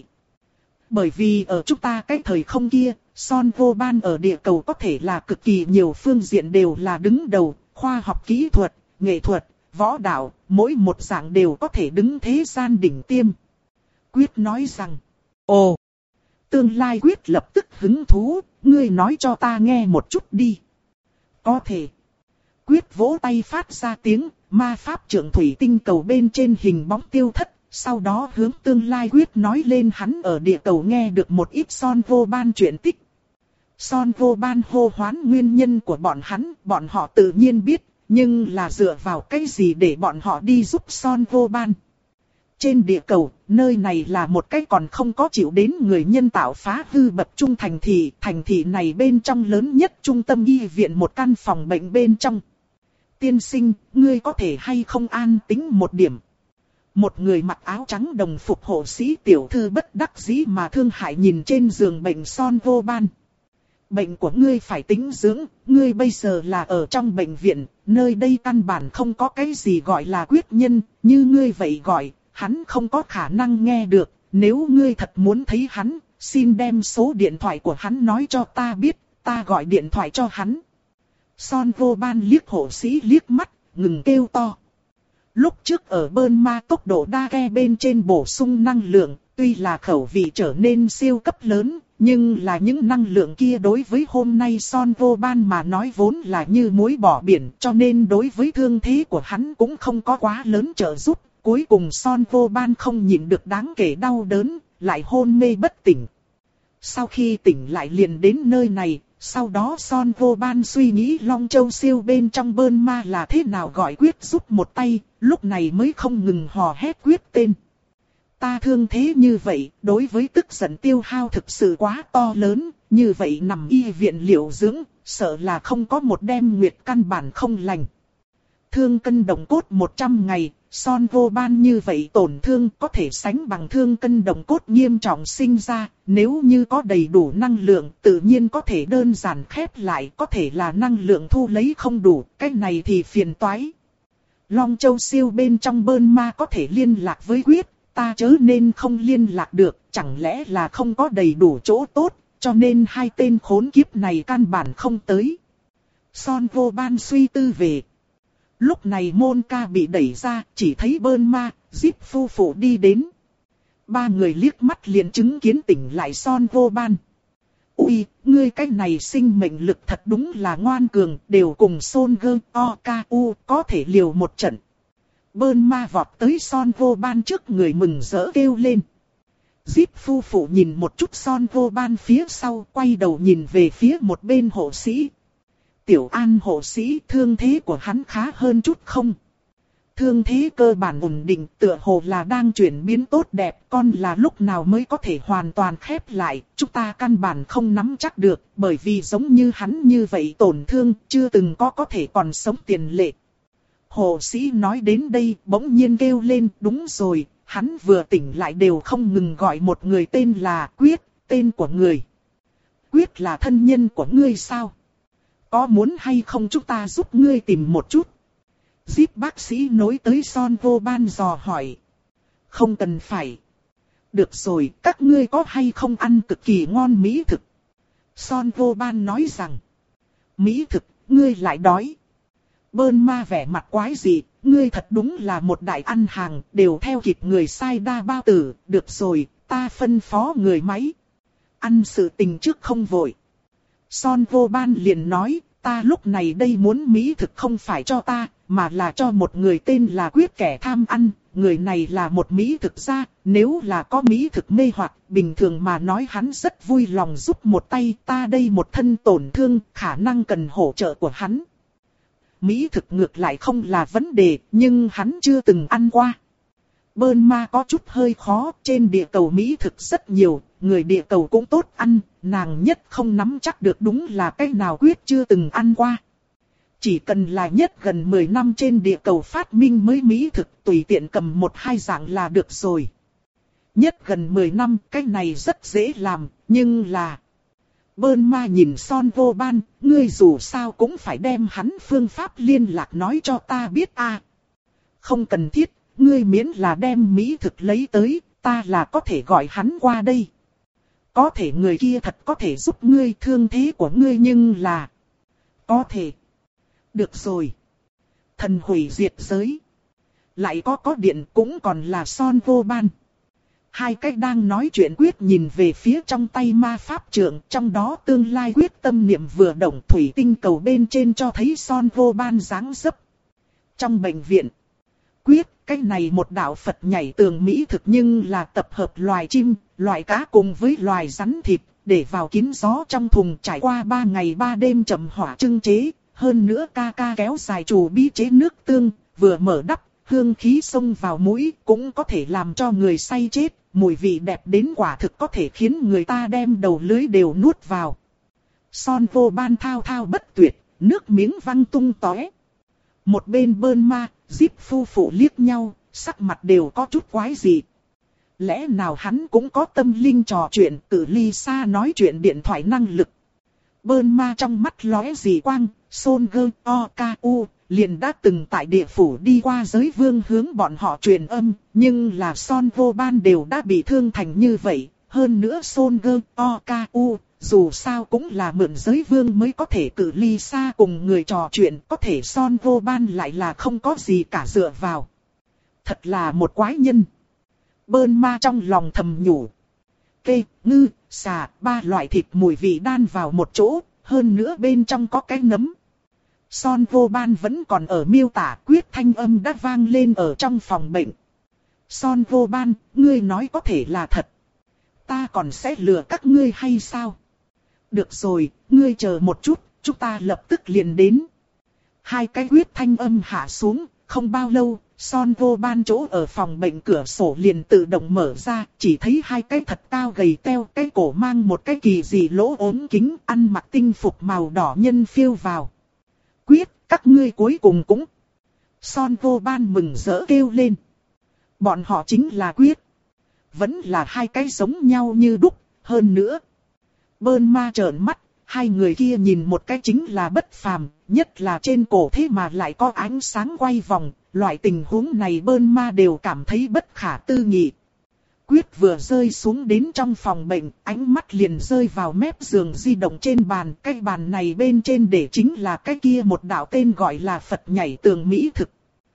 A: Bởi vì ở chúng ta cái thời không kia, Son Vô Ban ở địa cầu có thể là cực kỳ nhiều phương diện đều là đứng đầu, khoa học kỹ thuật, nghệ thuật, võ đạo, mỗi một dạng đều có thể đứng thế gian đỉnh tiêm. Quyết nói rằng, ồ, tương lai Quyết lập tức hứng thú, ngươi nói cho ta nghe một chút đi. Có thể. Quyết vỗ tay phát ra tiếng, ma pháp trưởng thủy tinh cầu bên trên hình bóng tiêu thất. Sau đó hướng tương lai Quyết nói lên hắn ở địa cầu nghe được một ít Son Vô Ban chuyện tích. Son Vô Ban hô hoán nguyên nhân của bọn hắn, bọn họ tự nhiên biết, nhưng là dựa vào cái gì để bọn họ đi giúp Son Vô Ban. Trên địa cầu, nơi này là một cái còn không có chịu đến người nhân tạo phá hư bậc trung thành thị, thành thị này bên trong lớn nhất trung tâm y viện một căn phòng bệnh bên trong. Tiên sinh, ngươi có thể hay không an tĩnh một điểm? Một người mặc áo trắng đồng phục hộ sĩ tiểu thư bất đắc dĩ mà thương hại nhìn trên giường bệnh Son Vô Ban. Bệnh của ngươi phải tĩnh dưỡng, ngươi bây giờ là ở trong bệnh viện, nơi đây căn bản không có cái gì gọi là quyết nhân, như ngươi vậy gọi, hắn không có khả năng nghe được, nếu ngươi thật muốn thấy hắn, xin đem số điện thoại của hắn nói cho ta biết, ta gọi điện thoại cho hắn. Son Vô Ban liếc hộ sĩ liếc mắt, ngừng kêu to. Lúc trước ở bơn ma tốc độ đa ke bên trên bổ sung năng lượng, tuy là khẩu vị trở nên siêu cấp lớn, nhưng là những năng lượng kia đối với hôm nay Son Vô Ban mà nói vốn là như muối bỏ biển, cho nên đối với thương thế của hắn cũng không có quá lớn trợ giúp. Cuối cùng Son Vô Ban không nhịn được đáng kể đau đớn, lại hôn mê bất tỉnh. Sau khi tỉnh lại liền đến nơi này, sau đó Son Vô Ban suy nghĩ Long Châu siêu bên trong bơn ma là thế nào gọi Quyết giúp một tay, lúc này mới không ngừng hò hét Quyết tên. Ta thương thế như vậy, đối với tức giận tiêu hao thực sự quá to lớn, như vậy nằm y viện liệu dưỡng, sợ là không có một đêm nguyệt căn bản không lành. Thương cân đồng cốt một trăm ngày, Son Vô Ban như vậy tổn thương có thể sánh bằng thương cân đồng cốt nghiêm trọng sinh ra, nếu như có đầy đủ năng lượng tự nhiên có thể đơn giản khép lại, có thể là năng lượng thu lấy không đủ, cái này thì phiền toái. Long Châu Siêu bên trong bơn ma có thể liên lạc với quyết, ta chớ nên không liên lạc được, chẳng lẽ là không có đầy đủ chỗ tốt, cho nên hai tên khốn kiếp này căn bản không tới. Son Vô Ban suy tư về. Lúc này môn ca bị đẩy ra, chỉ thấy bơn ma, Zip phu phụ đi đến. Ba người liếc mắt liền chứng kiến tỉnh lại Son Vô Ban. Ui, ngươi cái này sinh mệnh lực thật đúng là ngoan cường, đều cùng Son Gơ O K U có thể liều một trận. Bơn ma vọt tới Son Vô Ban trước người mừng rỡ kêu lên. Zip phu phụ nhìn một chút Son Vô Ban phía sau, quay đầu nhìn về phía một bên hộ sĩ. Tiểu An hộ sĩ, thương thế của hắn khá hơn chút không? Thương thế cơ bản ổn định, tựa hồ là đang chuyển biến tốt đẹp, con là lúc nào mới có thể hoàn toàn khép lại, chúng ta căn bản không nắm chắc được, bởi vì giống như hắn như vậy tổn thương, chưa từng có có thể còn sống tiền lệ. Hộ sĩ nói đến đây, bỗng nhiên kêu lên, đúng rồi, hắn vừa tỉnh lại đều không ngừng gọi một người tên là Quyết, tên của người. Quyết là thân nhân của ngươi sao? Có muốn hay không chúng ta giúp ngươi tìm một chút? Zip bác sĩ nối tới Son Vô Ban dò hỏi. Không cần phải. Được rồi, các ngươi có hay không ăn cực kỳ ngon mỹ thực? Son Vô Ban nói rằng. Mỹ thực, ngươi lại đói. Bơn ma vẻ mặt quái dị, ngươi thật đúng là một đại ăn hàng, đều theo kịp người sai đa bao tử. Được rồi, ta phân phó người máy. Ăn sự tình trước không vội. Son Vô Ban liền nói, ta lúc này đây muốn mỹ thực không phải cho ta, mà là cho một người tên là Quyết kẻ tham ăn. Người này là một mỹ thực gia, nếu là có mỹ thực mê hoặc, bình thường mà nói hắn rất vui lòng giúp một tay, ta đây một thân tổn thương, khả năng cần hỗ trợ của hắn. Mỹ thực ngược lại không là vấn đề, nhưng hắn chưa từng ăn qua. Bơn ma có chút hơi khó, trên địa cầu mỹ thực rất nhiều, người địa cầu cũng tốt ăn, nàng nhất không nắm chắc được đúng là cái nào Quyết chưa từng ăn qua. Chỉ cần là nhất gần mười năm trên địa cầu phát minh mới mỹ thực, tùy tiện cầm một hai dạng là được rồi. Nhất gần mười năm, cái này rất dễ làm, nhưng là... Bơn ma nhìn Son Vô Ban, ngươi dù sao cũng phải đem hắn phương pháp liên lạc nói cho ta biết a. Không cần thiết, ngươi miễn là đem mỹ thực lấy tới, ta là có thể gọi hắn qua đây. Có thể người kia thật có thể giúp ngươi thương thế của ngươi nhưng là... Có thể. Được rồi. Thần hủy diệt giới. Lại có có điện cũng còn là Son Vô Ban. Hai cách đang nói chuyện Quyết nhìn về phía trong tay ma pháp trượng, trong đó tương lai quyết tâm niệm vừa động thủy tinh cầu bên trên cho thấy Son Vô Ban dáng dấp. Trong bệnh viện, Quyết, cái này một đạo Phật nhảy tường mỹ thực nhưng là tập hợp loài chim, loài cá cùng với loài rắn thịt, để vào kín gió trong thùng trải qua ba ngày ba đêm chậm hỏa trưng chế, hơn nữa ca ca kéo dài chủ bí chế nước tương, vừa mở đắp, hương khí xông vào mũi cũng có thể làm cho người say chết. Mùi vị đẹp đến quả thực có thể khiến người ta đem đầu lưới đều nuốt vào. Son Vô Ban thao thao bất tuyệt, nước miếng văng tung tóe. Một bên Bơn ma, Zip phu phụ liếc nhau, sắc mặt đều có chút quái dị. Lẽ nào hắn cũng có tâm linh trò chuyện, cự ly xa nói chuyện điện thoại năng lực. Bơn ma trong mắt lóe dị quang, Son Gơ O K U. Liền đã từng tại địa phủ đi qua giới vương hướng bọn họ truyền âm, nhưng là Son Vô Ban đều đã bị thương thành như vậy. Hơn nữa Son Gơ O K U, dù sao cũng là mượn giới vương mới có thể cự ly xa cùng người trò chuyện, có thể Son Vô Ban lại là không có gì cả dựa vào. Thật là một quái nhân. Bơn ma trong lòng thầm nhủ. Kê, ngư, xà, ba loại thịt mùi vị đan vào một chỗ, hơn nữa bên trong có cái nấm. Son Vô Ban vẫn còn ở miêu tả, Quyết thanh âm đã vang lên ở trong phòng bệnh. Son Vô Ban, ngươi nói có thể là thật. Ta còn sẽ lừa các ngươi hay sao? Được rồi, ngươi chờ một chút, chúng ta lập tức liền đến. Hai cái Quyết thanh âm hạ xuống, không bao lâu, Son vô ban chỗ ở phòng bệnh cửa sổ liền tự động mở ra, chỉ thấy hai cái thật cao gầy teo, cái cổ mang một cái kỳ dị lỗ ốm kính, ăn mặc tinh phục màu đỏ nhân phiêu vào. Quyết, các ngươi cuối cùng cũng. Son vô ban mừng rỡ kêu lên. Bọn họ chính là Quyết. Vẫn là hai cái giống nhau như đúc, hơn nữa. Bơn ma trợn mắt, hai người kia nhìn một cái chính là bất phàm, nhất là trên cổ thế mà lại có ánh sáng quay vòng, loại tình huống này bơn ma đều cảm thấy bất khả tư nghị. Quyết vừa rơi xuống đến trong phòng bệnh, ánh mắt liền rơi vào mép giường di động trên bàn, cái bàn này bên trên để chính là cái kia một đạo tên gọi là Phật nhảy tường mỹ thực.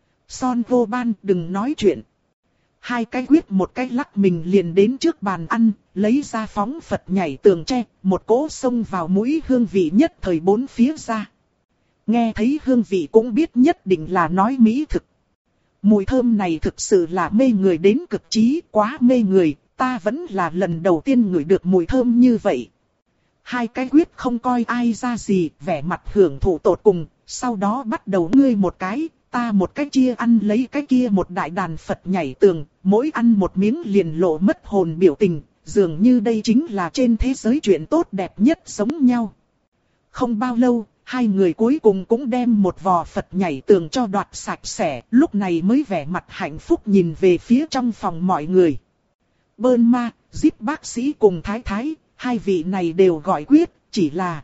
A: Son vô ban đừng nói chuyện. Hai cái Quyết một cái lắc mình liền đến trước bàn ăn, lấy ra phóng Phật nhảy tường tre, một cỗ xông vào mũi hương vị nhất thời bốn phía ra. Nghe thấy hương vị cũng biết nhất định là nói mỹ thực. Mùi thơm này thực sự là mê người đến cực trí, quá mê người, ta vẫn là lần đầu tiên ngửi được mùi thơm như vậy. Hai cái Quyết không coi ai ra gì, vẻ mặt hưởng thụ tột cùng, sau đó bắt đầu ngươi một cái, ta một cái chia ăn lấy cái kia một đại đàn Phật nhảy tường, mỗi ăn một miếng liền lộ mất hồn biểu tình, dường như đây chính là trên thế giới chuyện tốt đẹp nhất giống nhau. Không bao lâu, hai người cuối cùng cũng đem một vò Phật nhảy tường cho đoạt sạch sẽ, lúc này mới vẻ mặt hạnh phúc nhìn về phía trong phòng mọi người. Bơn ma, Zip bác sĩ cùng Thái Thái, hai vị này đều gọi Quyết, chỉ là...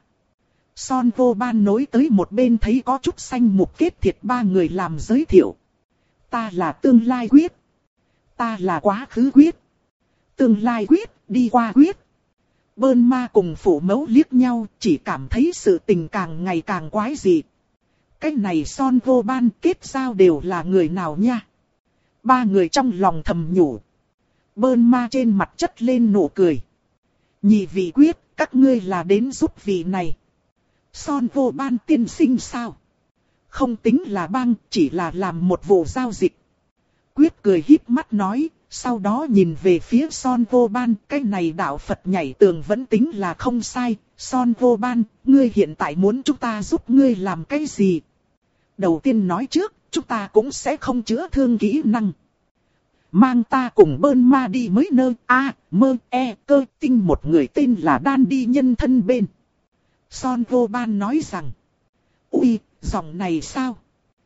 A: Son vô ban nối tới một bên thấy có chút xanh mục kết thiệt ba người làm giới thiệu. Ta là tương lai Quyết. Ta là quá khứ Quyết. Tương lai Quyết, đi qua Quyết. Bơn ma cùng phụ mẫu liếc nhau, chỉ cảm thấy sự tình càng ngày càng quái dị. Cái này Son vô ban kết giao đều là người nào nha? Ba người trong lòng thầm nhủ. Bơn ma trên mặt chất lên nụ cười. Nhị vị Quyết, các ngươi là đến giúp vị này. Son vô ban tiên sinh sao? Không tính là bang, chỉ là làm một vụ giao dịch. Quyết cười híp mắt nói, sau đó nhìn về phía Son vô ban, cái này đạo Phật nhảy tường vẫn tính là không sai. Son vô ban, ngươi hiện tại muốn chúng ta giúp ngươi làm cái gì? Đầu tiên nói trước, chúng ta cũng sẽ không chữa thương kỹ năng. Mang ta cùng bơn ma đi mới nơi A, mơ, e, cơ, tinh một người tên là Đan đi nhân thân bên. Son vô ban nói rằng, ui, giọng này sao?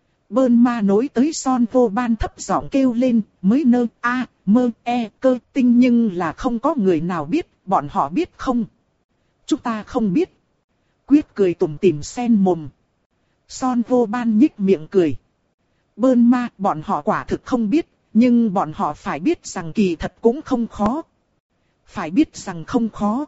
A: Bơn ma nối tới Son vô ban thấp giọng kêu lên, mới nơ, a, mơ, e, cơ, tinh nhưng là không có người nào biết, bọn họ biết không? Chúng ta không biết. Quyết cười tủm tỉm sen mồm. Son vô ban nhích miệng cười. Bơn ma, bọn họ quả thực không biết, nhưng bọn họ phải biết rằng kỳ thật cũng không khó. Phải biết rằng không khó.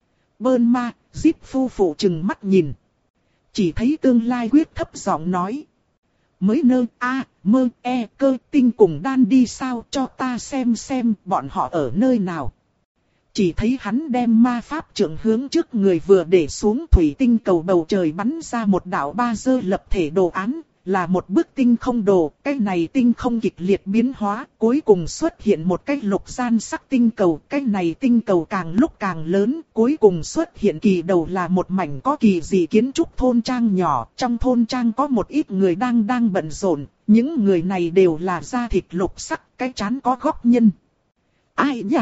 A: Bơn ma, Zip phu phụ chừng mắt nhìn. Chỉ thấy tương lai Quyết thấp giọng nói. Mới nơ, a, mơ, e, cơ, tinh cùng Đan đi sao cho ta xem xem bọn họ ở nơi nào. Chỉ thấy hắn đem ma pháp trượng hướng trước người vừa để xuống thủy tinh cầu bầu trời bắn ra một đạo ba dơ lập thể đồ án. Là một bức tinh không đồ, cái này tinh không kịch liệt biến hóa, cuối cùng xuất hiện một cái lục gian sắc tinh cầu, cái này tinh cầu càng lúc càng lớn, cuối cùng xuất hiện kỳ đầu là một mảnh có kỳ dị kiến trúc thôn trang nhỏ, trong thôn trang có một ít người đang đang bận rộn, những người này đều là da thịt lục sắc, cái trán có góc nhân. Ai nhỉ?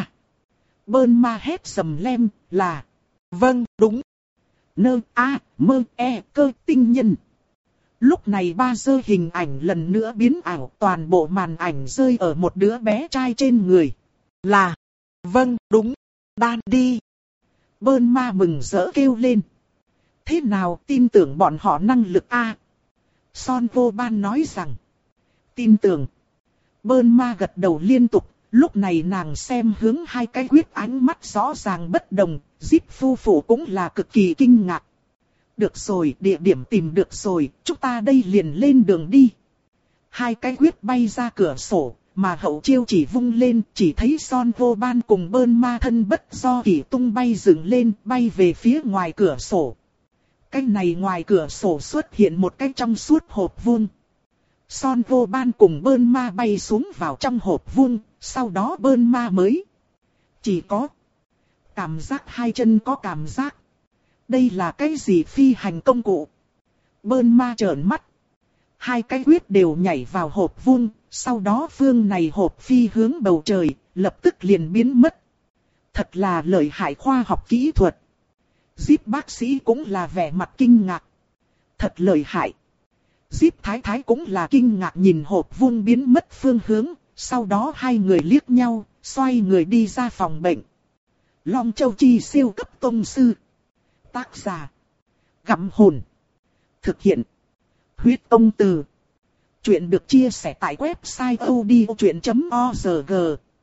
A: Bơn ma hét sầm lem, là, vâng, đúng, nơ, a, mơ, e, cơ, tinh nhân. Lúc này ba dơ hình ảnh lần nữa biến ảo, toàn bộ màn ảnh rơi ở một đứa bé trai trên người. Là, vâng, đúng, Đan đi. Bơn ma mừng rỡ kêu lên. Thế nào tin tưởng bọn họ năng lực a? À? Son vô ban nói rằng. Tin tưởng. Bơn ma gật đầu liên tục, lúc này nàng xem hướng hai cái Quyết ánh mắt rõ ràng bất đồng, Zip phu phụ cũng là cực kỳ kinh ngạc. Được rồi, địa điểm tìm được rồi, chúng ta đây liền lên đường đi. Hai cái Quyết bay ra cửa sổ, mà hậu chiêu chỉ vung lên, chỉ thấy Son vô ban cùng bơn ma thân bất do kỳ tung bay dựng lên, bay về phía ngoài cửa sổ. Cái này ngoài cửa sổ xuất hiện một cái trong suốt hộp vuông. Son vô ban cùng bơn ma bay xuống vào trong hộp vuông, sau đó bơn ma mới. Chỉ có cảm giác hai chân có cảm giác. Đây là cái gì phi hành công cụ? Bơn ma trợn mắt. hai cái quyết đều nhảy vào hộp vuông, sau đó phương này hộp phi hướng bầu trời, lập tức liền biến mất. Thật là lợi hại khoa học kỹ thuật. Zip bác sĩ cũng là vẻ mặt kinh ngạc. Thật lợi hại. Zip thái thái cũng là kinh ngạc nhìn hộp vuông biến mất phương hướng, sau đó hai người liếc nhau, xoay người đi ra phòng bệnh. Long Châu Chi siêu cấp tông sư. Tác giả. Gặm hồn. Thực hiện. Huyết Tông Từ. Chuyện được chia sẻ tại website odchuyện chấm org.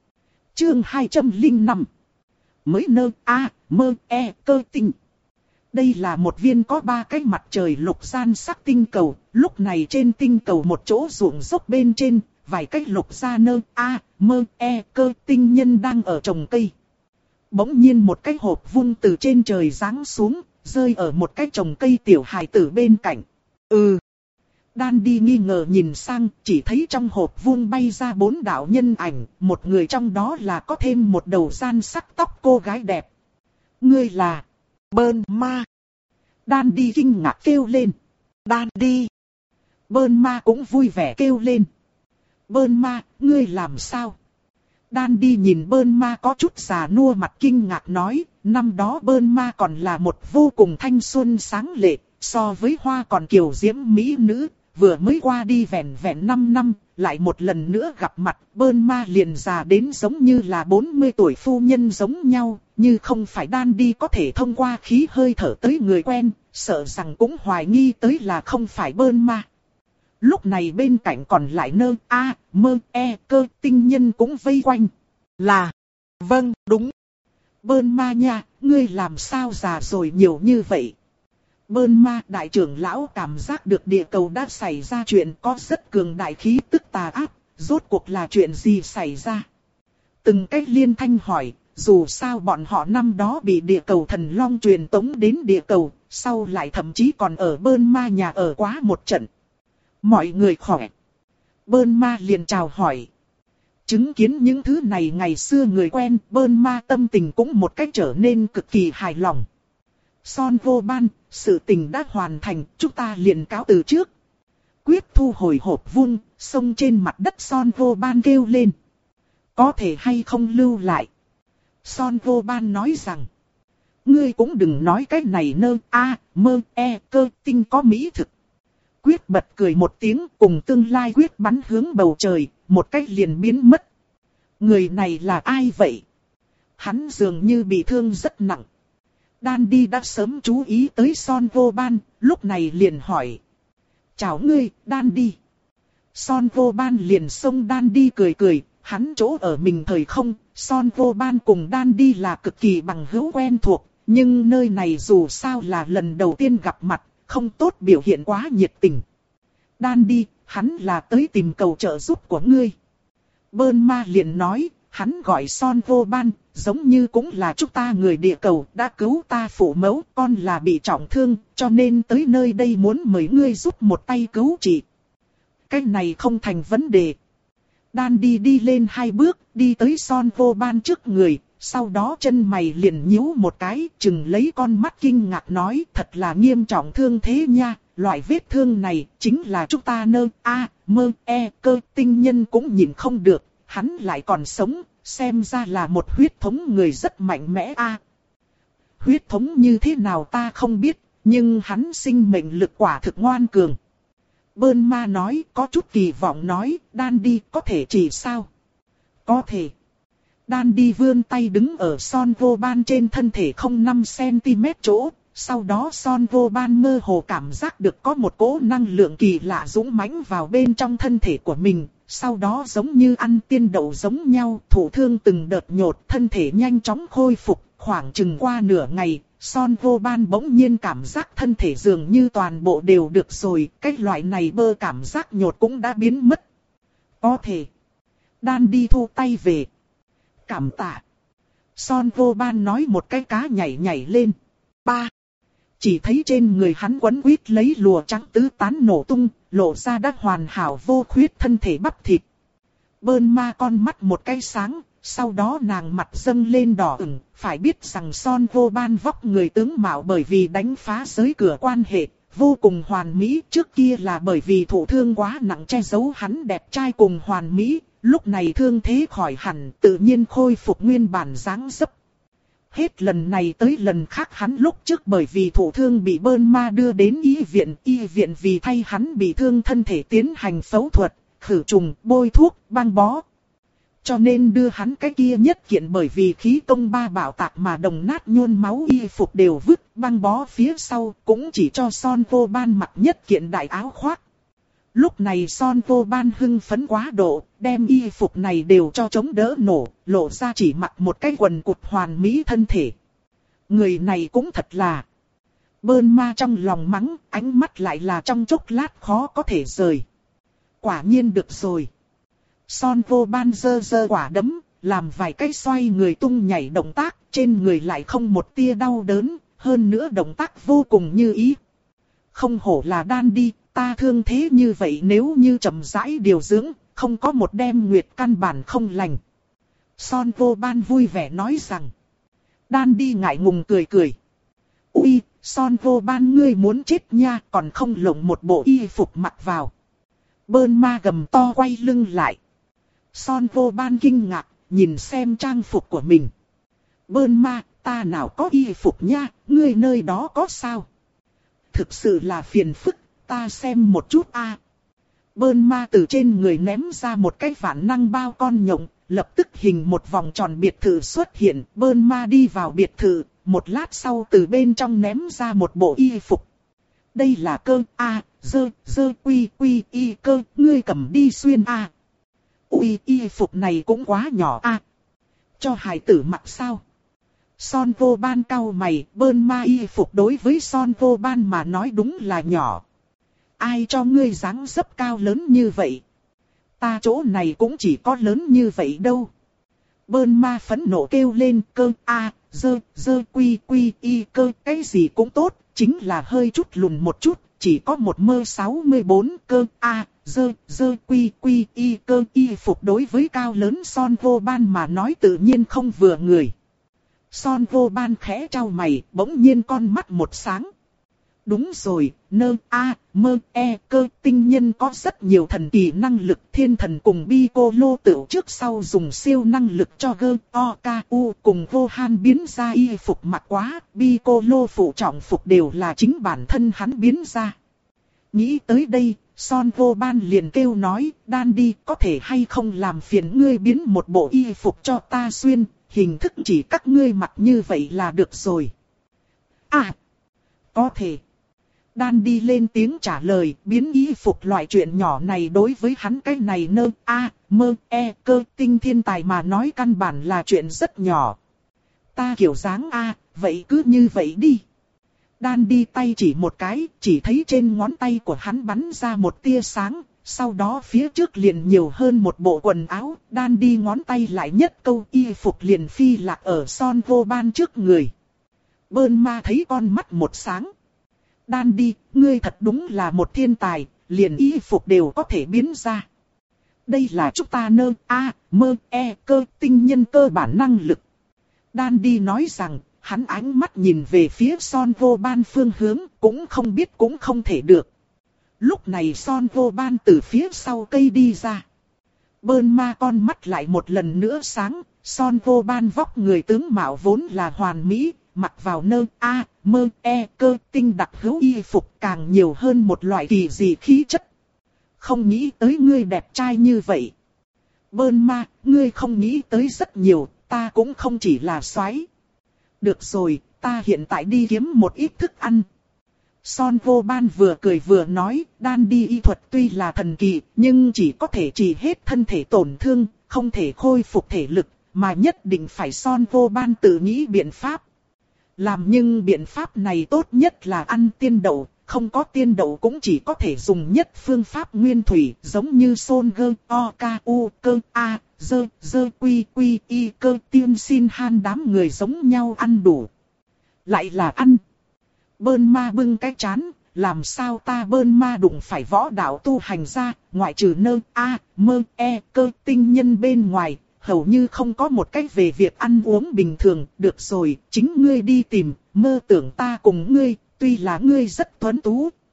A: Chương hai trăm lẻ năm. Mới nơ a mơ e cơ tinh. Đây là một viên có ba cái mặt trời lục gian sắc tinh cầu. Lúc này trên tinh cầu một chỗ ruộng dốc bên trên, vài cái lục gia nơ a mơ e cơ tinh nhân đang ở trồng cây. Bỗng nhiên một cái hộp vuông từ trên trời giáng xuống, rơi ở một cái trồng cây tiểu hài tử bên cạnh. Ừ. Đan đi nghi ngờ nhìn sang, chỉ thấy trong hộp vuông bay ra bốn đạo nhân ảnh, một người trong đó là có thêm một đầu gian sắc tóc cô gái đẹp. Ngươi là Bơn Ma. Đan đi kinh ngạc kêu lên. Đan đi. Bơn Ma cũng vui vẻ kêu lên. Bơn Ma, ngươi làm sao? Đan đi nhìn Bơn Ma có chút già nua mặt kinh ngạc nói, năm đó Bơn Ma còn là một vô cùng thanh xuân sáng lệ, so với Hoa còn kiều diễm mỹ nữ, vừa mới qua đi vẹn vẹn năm năm, lại một lần nữa gặp mặt, Bơn Ma liền già đến giống như là bốn mươi tuổi phu nhân giống nhau, như không phải Đan đi có thể thông qua khí hơi thở tới người quen, sợ rằng cũng hoài nghi tới là không phải Bơn Ma. Lúc này bên cạnh còn lại nơ a mơ e cơ tinh nhân cũng vây quanh. Là, vâng, đúng. Bơn Ma nha, ngươi làm sao già rồi nhiều như vậy? Bơn Ma đại trưởng lão cảm giác được địa cầu đã xảy ra chuyện có rất cường đại khí tức tà ác, rốt cuộc là chuyện gì xảy ra? Từng cách liên thanh hỏi, dù sao bọn họ năm đó bị địa cầu thần long truyền tống đến địa cầu, sau lại thậm chí còn ở Bơn Ma nhà ở quá một trận. Mọi người khỏe. Bơn Ma liền chào hỏi. Chứng kiến những thứ này ngày xưa người quen, Bơn Ma tâm tình cũng một cách trở nên cực kỳ hài lòng. Son vô ban, sự tình đã hoàn thành, chúng ta liền cáo từ trước. Quyết thu hồi hộp vuông, xông trên mặt đất Son vô ban kêu lên. Có thể hay không lưu lại? Son vô ban nói rằng. Ngươi cũng đừng nói cái này nơ a mơ e cơ tinh có mỹ thực. Quyết bật cười một tiếng cùng tương lai quyết bắn hướng bầu trời, một cách liền biến mất. Người này là ai vậy? Hắn dường như bị thương rất nặng. Đan đi đã sớm chú ý tới Son vô ban, lúc này liền hỏi. Chào ngươi, Đan đi. Son vô ban liền xông Đan đi cười cười, hắn chỗ ở mình thời không, Son vô ban cùng Đan đi là cực kỳ bằng hữu quen thuộc, nhưng nơi này dù sao là lần đầu tiên gặp mặt, không tốt biểu hiện quá nhiệt tình. Đan đi, hắn là tới tìm cầu trợ giúp của ngươi. Bơn Ma liền nói, hắn gọi Son vô ban, giống như cũng là chúng ta người địa cầu, đã cứu ta phụ mẫu, con là bị trọng thương, cho nên tới nơi đây muốn mời ngươi giúp một tay cứu trị. Cái này không thành vấn đề. Đan đi đi lên hai bước, đi tới Son vô ban trước người, sau đó chân mày liền nhíu một cái, chừng lấy con mắt kinh ngạc nói, thật là nghiêm trọng thương thế nha, loại vết thương này chính là chúng ta nơ a mơ e cơ tinh nhân cũng nhìn không được, hắn lại còn sống, xem ra là một huyết thống người rất mạnh mẽ a. Huyết thống như thế nào ta không biết, nhưng hắn sinh mệnh lực quả thực ngoan cường. Bơn Ma nói, có chút kỳ vọng nói, Đan đi có thể chỉ sao? Có thể. Đan đi vươn tay đứng ở Son vô ban trên thân thể không năm xăng-ti-mét chỗ, sau đó Son vô ban mơ hồ cảm giác được có một cỗ năng lượng kỳ lạ dũng mãnh vào bên trong thân thể của mình, sau đó giống như ăn tiên đậu giống nhau, thụ thương từng đợt nhột, thân thể nhanh chóng khôi phục, khoảng chừng qua nửa ngày, Son vô ban bỗng nhiên cảm giác thân thể dường như toàn bộ đều được rồi, cái loại này bơ cảm giác nhột cũng đã biến mất. Có thể. Đan đi thu tay về. Cảm tạ. Son vô ban nói một cái cá nhảy nhảy lên. Ba. Chỉ thấy trên người hắn quấn quýt lấy lụa trắng tứ tán nổ tung, lộ ra đắc hoàn hảo vô khuyết thân thể bắp thịt. Bơn Ma con mắt một cái sáng, sau đó nàng mặt dâng lên đỏ ửng, phải biết rằng Son vô ban vóc người tướng mạo bởi vì đánh phá giới cửa quan hệ, vô cùng hoàn mỹ. Trước kia là bởi vì thụ thương quá nặng che giấu hắn đẹp trai cùng hoàn mỹ, lúc này thương thế khỏi hẳn tự nhiên khôi phục nguyên bản dáng dấp. Hết lần này tới lần khác hắn lúc trước bởi vì thụ thương bị Burma đưa đến y viện, y viện vì thay hắn bị thương thân thể tiến hành phẫu thuật, khử trùng, bôi thuốc, băng bó. Cho nên đưa hắn cái kia nhất kiện bởi vì khí công ba bảo tạc mà đồng nát nhuôn máu y phục đều vứt, băng bó phía sau cũng chỉ cho Son Vô Ban mặc nhất kiện đại áo khoác. Lúc này Son Vô Ban hưng phấn quá độ, đem y phục này đều cho chống đỡ nổ, lộ ra chỉ mặc một cái quần cụt hoàn mỹ thân thể. Người này cũng thật là... Burma trong lòng mắng, ánh mắt lại là trong chốc lát khó có thể rời. Quả nhiên được rồi. Son Vô Ban giơ giơ quả đấm, làm vài cái xoay người tung nhảy động tác, trên người lại không một tia đau đớn, hơn nữa động tác vô cùng như ý. Không hổ là đan đi, ta thương thế như vậy nếu như chậm rãi điều dưỡng, không có một đêm nguyệt căn bản không lành. Son Vô Ban vui vẻ nói rằng. Đan đi ngại ngùng cười cười. Ui, Son Vô Ban ngươi muốn chết nha, còn không lộng một bộ y phục mặc vào. Burma gầm to quay lưng lại. Son Vô Ban kinh ngạc, nhìn xem trang phục của mình. Burma, ta nào có y phục nha, ngươi nơi đó có sao? Thực sự là phiền phức, ta xem một chút a. À. Burma từ trên người ném ra một cái vạn năng bao con nhộng, lập tức hình một vòng tròn biệt thự xuất hiện. Burma đi vào biệt thự, một lát sau từ bên trong ném ra một bộ y phục. Đây là cơ a, dơ, dơ quy quy y cơ, ngươi cầm đi xuyên a. À. Ui, y phục này cũng quá nhỏ a. À. Cho hài tử mặc sao? Son Vô Ban cau mày, Burma y phục đối với Son Vô Ban mà nói đúng là nhỏ. Ai cho ngươi dáng dấp cao lớn như vậy? Ta chỗ này cũng chỉ có lớn như vậy đâu. Burma phẫn nộ kêu lên, cơ a, dơ, dơ quy quy y cơ, cái gì cũng tốt, chính là hơi chút lùn một chút, chỉ có một mơ sáu mươi bốn cơ a, dơ, dơ quy quy y cơ y phục đối với cao lớn Son Vô Ban mà nói tự nhiên không vừa người. Son Vô Ban khẽ trao mày, bỗng nhiên con mắt một sáng. Đúng rồi, nơ a, mơ e cơ tinh nhân có rất nhiều thần kỳ năng lực, thiên thần cùng Piccolo tựu trước sau dùng siêu năng lực cho gơ o ca u cùng vô han biến ra y phục mặc quá, Piccolo phụ trọng phục đều là chính bản thân hắn biến ra. Nghĩ tới đây, Son Vô Ban liền kêu nói, đan đi có thể hay không làm phiền ngươi biến một bộ y phục cho ta xuyên, hình thức chỉ các ngươi mặc như vậy là được rồi. À, có thể. Đan đi lên tiếng trả lời, biến y phục loại chuyện nhỏ này đối với hắn cái này nơ a, mơ e cơ tinh thiên tài mà nói căn bản là chuyện rất nhỏ. Ta kiểu dáng a, vậy cứ như vậy đi. Đan đi tay chỉ một cái, chỉ thấy trên ngón tay của hắn bắn ra một tia sáng, sau đó phía trước liền nhiều hơn một bộ quần áo, đan đi ngón tay lại nhất câu y phục liền phi lạc ở Son Vô Ban trước người. Burma thấy con mắt một sáng. Đan đi, ngươi thật đúng là một thiên tài, liền y phục đều có thể biến ra. Đây là chúng ta nơ a, mơ e cơ tinh nhân cơ bản năng lực. Đan đi nói rằng, hắn ánh mắt nhìn về phía Son Vô Ban phương hướng, cũng không biết cũng không thể được. Lúc này Son Vô Ban từ phía sau cây đi ra. Burma con mắt lại một lần nữa sáng, Son Vô Ban vóc người tướng mạo vốn là hoàn mỹ, mặc vào nơ a, mơ e cơ tinh đặc hữu y phục càng nhiều hơn một loại kỳ dị khí chất. Không nghĩ tới ngươi đẹp trai như vậy. Burma, ngươi không nghĩ tới rất nhiều, ta cũng không chỉ là soái. Được rồi, ta hiện tại đi kiếm một ít thức ăn. Son Vô Ban vừa cười vừa nói, đan đi y thuật tuy là thần kỳ, nhưng chỉ có thể trị hết thân thể tổn thương, không thể khôi phục thể lực, mà nhất định phải Son Vô Ban tự nghĩ biện pháp. Làm nhưng biện pháp này tốt nhất là ăn tiên đậu, không có tiên đậu cũng chỉ có thể dùng nhất phương pháp nguyên thủy, giống như Son Gơ, O, K, U, Cơ, A, Dơ, Dơ, Quy, Quy, Y, Cơ, Tiên xin han đám người giống nhau ăn đủ. Lại là ăn. Burma bưng cái chán, làm sao ta Burma đụng phải võ đạo tu hành ra, ngoại trừ nơ, a, mơ, e, cơ tinh nhân bên ngoài, hầu như không có một cách về việc ăn uống bình thường. Được rồi, chính ngươi đi tìm, mơ tưởng ta cùng ngươi, tuy là ngươi rất tuấn tú,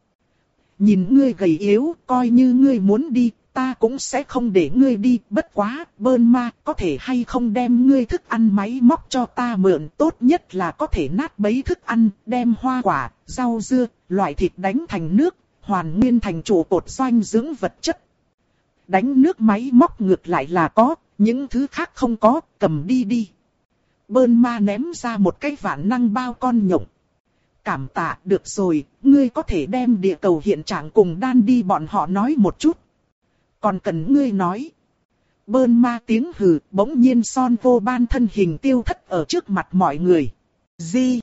A: nhìn ngươi gầy yếu, coi như ngươi muốn đi, ta cũng sẽ không để ngươi đi. Bất quá, Bơn Ma, có thể hay không đem ngươi thức ăn máy móc cho ta mượn, tốt nhất là có thể nát bấy thức ăn, đem hoa quả, rau dưa, loại thịt đánh thành nước, hoàn nguyên thành trụ cột doanh dưỡng vật chất. Đánh nước máy móc ngược lại là có, những thứ khác không có, cầm đi đi. Bơn Ma ném ra một cái vạn năng bao con nhộng. Cảm tạ, được rồi, ngươi có thể đem địa cầu hiện trạng cùng đan đi bọn họ nói một chút. Còn cần ngươi nói. Bơn Ma tiếng hừ, bỗng nhiên Son Vô Ban thân hình tiêu thất ở trước mặt mọi người. Gì?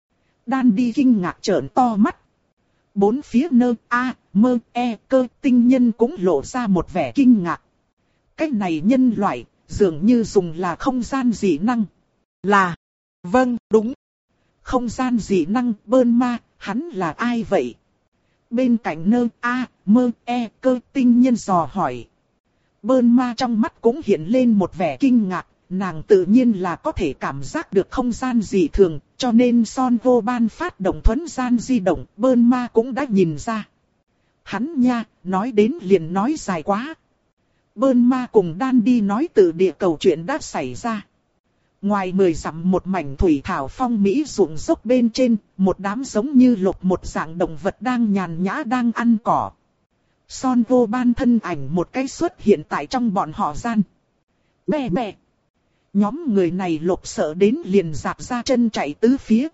A: Đan đi kinh ngạc trợn to mắt. Bốn phía nơ, a, mơ, e, cơ, tinh nhân cũng lộ ra một vẻ kinh ngạc. Cái này nhân loại, dường như dùng là không gian dị năng. Là, vâng, đúng. Không gian dị năng, Bơn Ma, hắn là ai vậy? Bên cạnh nơ, a, mơ, e, cơ, tinh nhân dò hỏi. Bơn Ma trong mắt cũng hiện lên một vẻ kinh ngạc, nàng tự nhiên là có thể cảm giác được không gian dị thường, cho nên Son Vô Ban phát động thuấn gian di động, Bơn Ma cũng đã nhìn ra. Hắn nha, nói đến liền nói dài quá. Bơn Ma cùng Đan đi nói từ địa cầu chuyện đã xảy ra. Ngoài mười dặm một mảnh thủy thảo phong mỹ ruộng dốc bên trên, một đám giống như lục một dạng động vật đang nhàn nhã đang ăn cỏ. Son Vô Ban thân ảnh một cái xuất hiện tại trong bọn họ gian. Bè bè. Nhóm người này lục sợ đến liền dạp ra chân chạy tứ phía.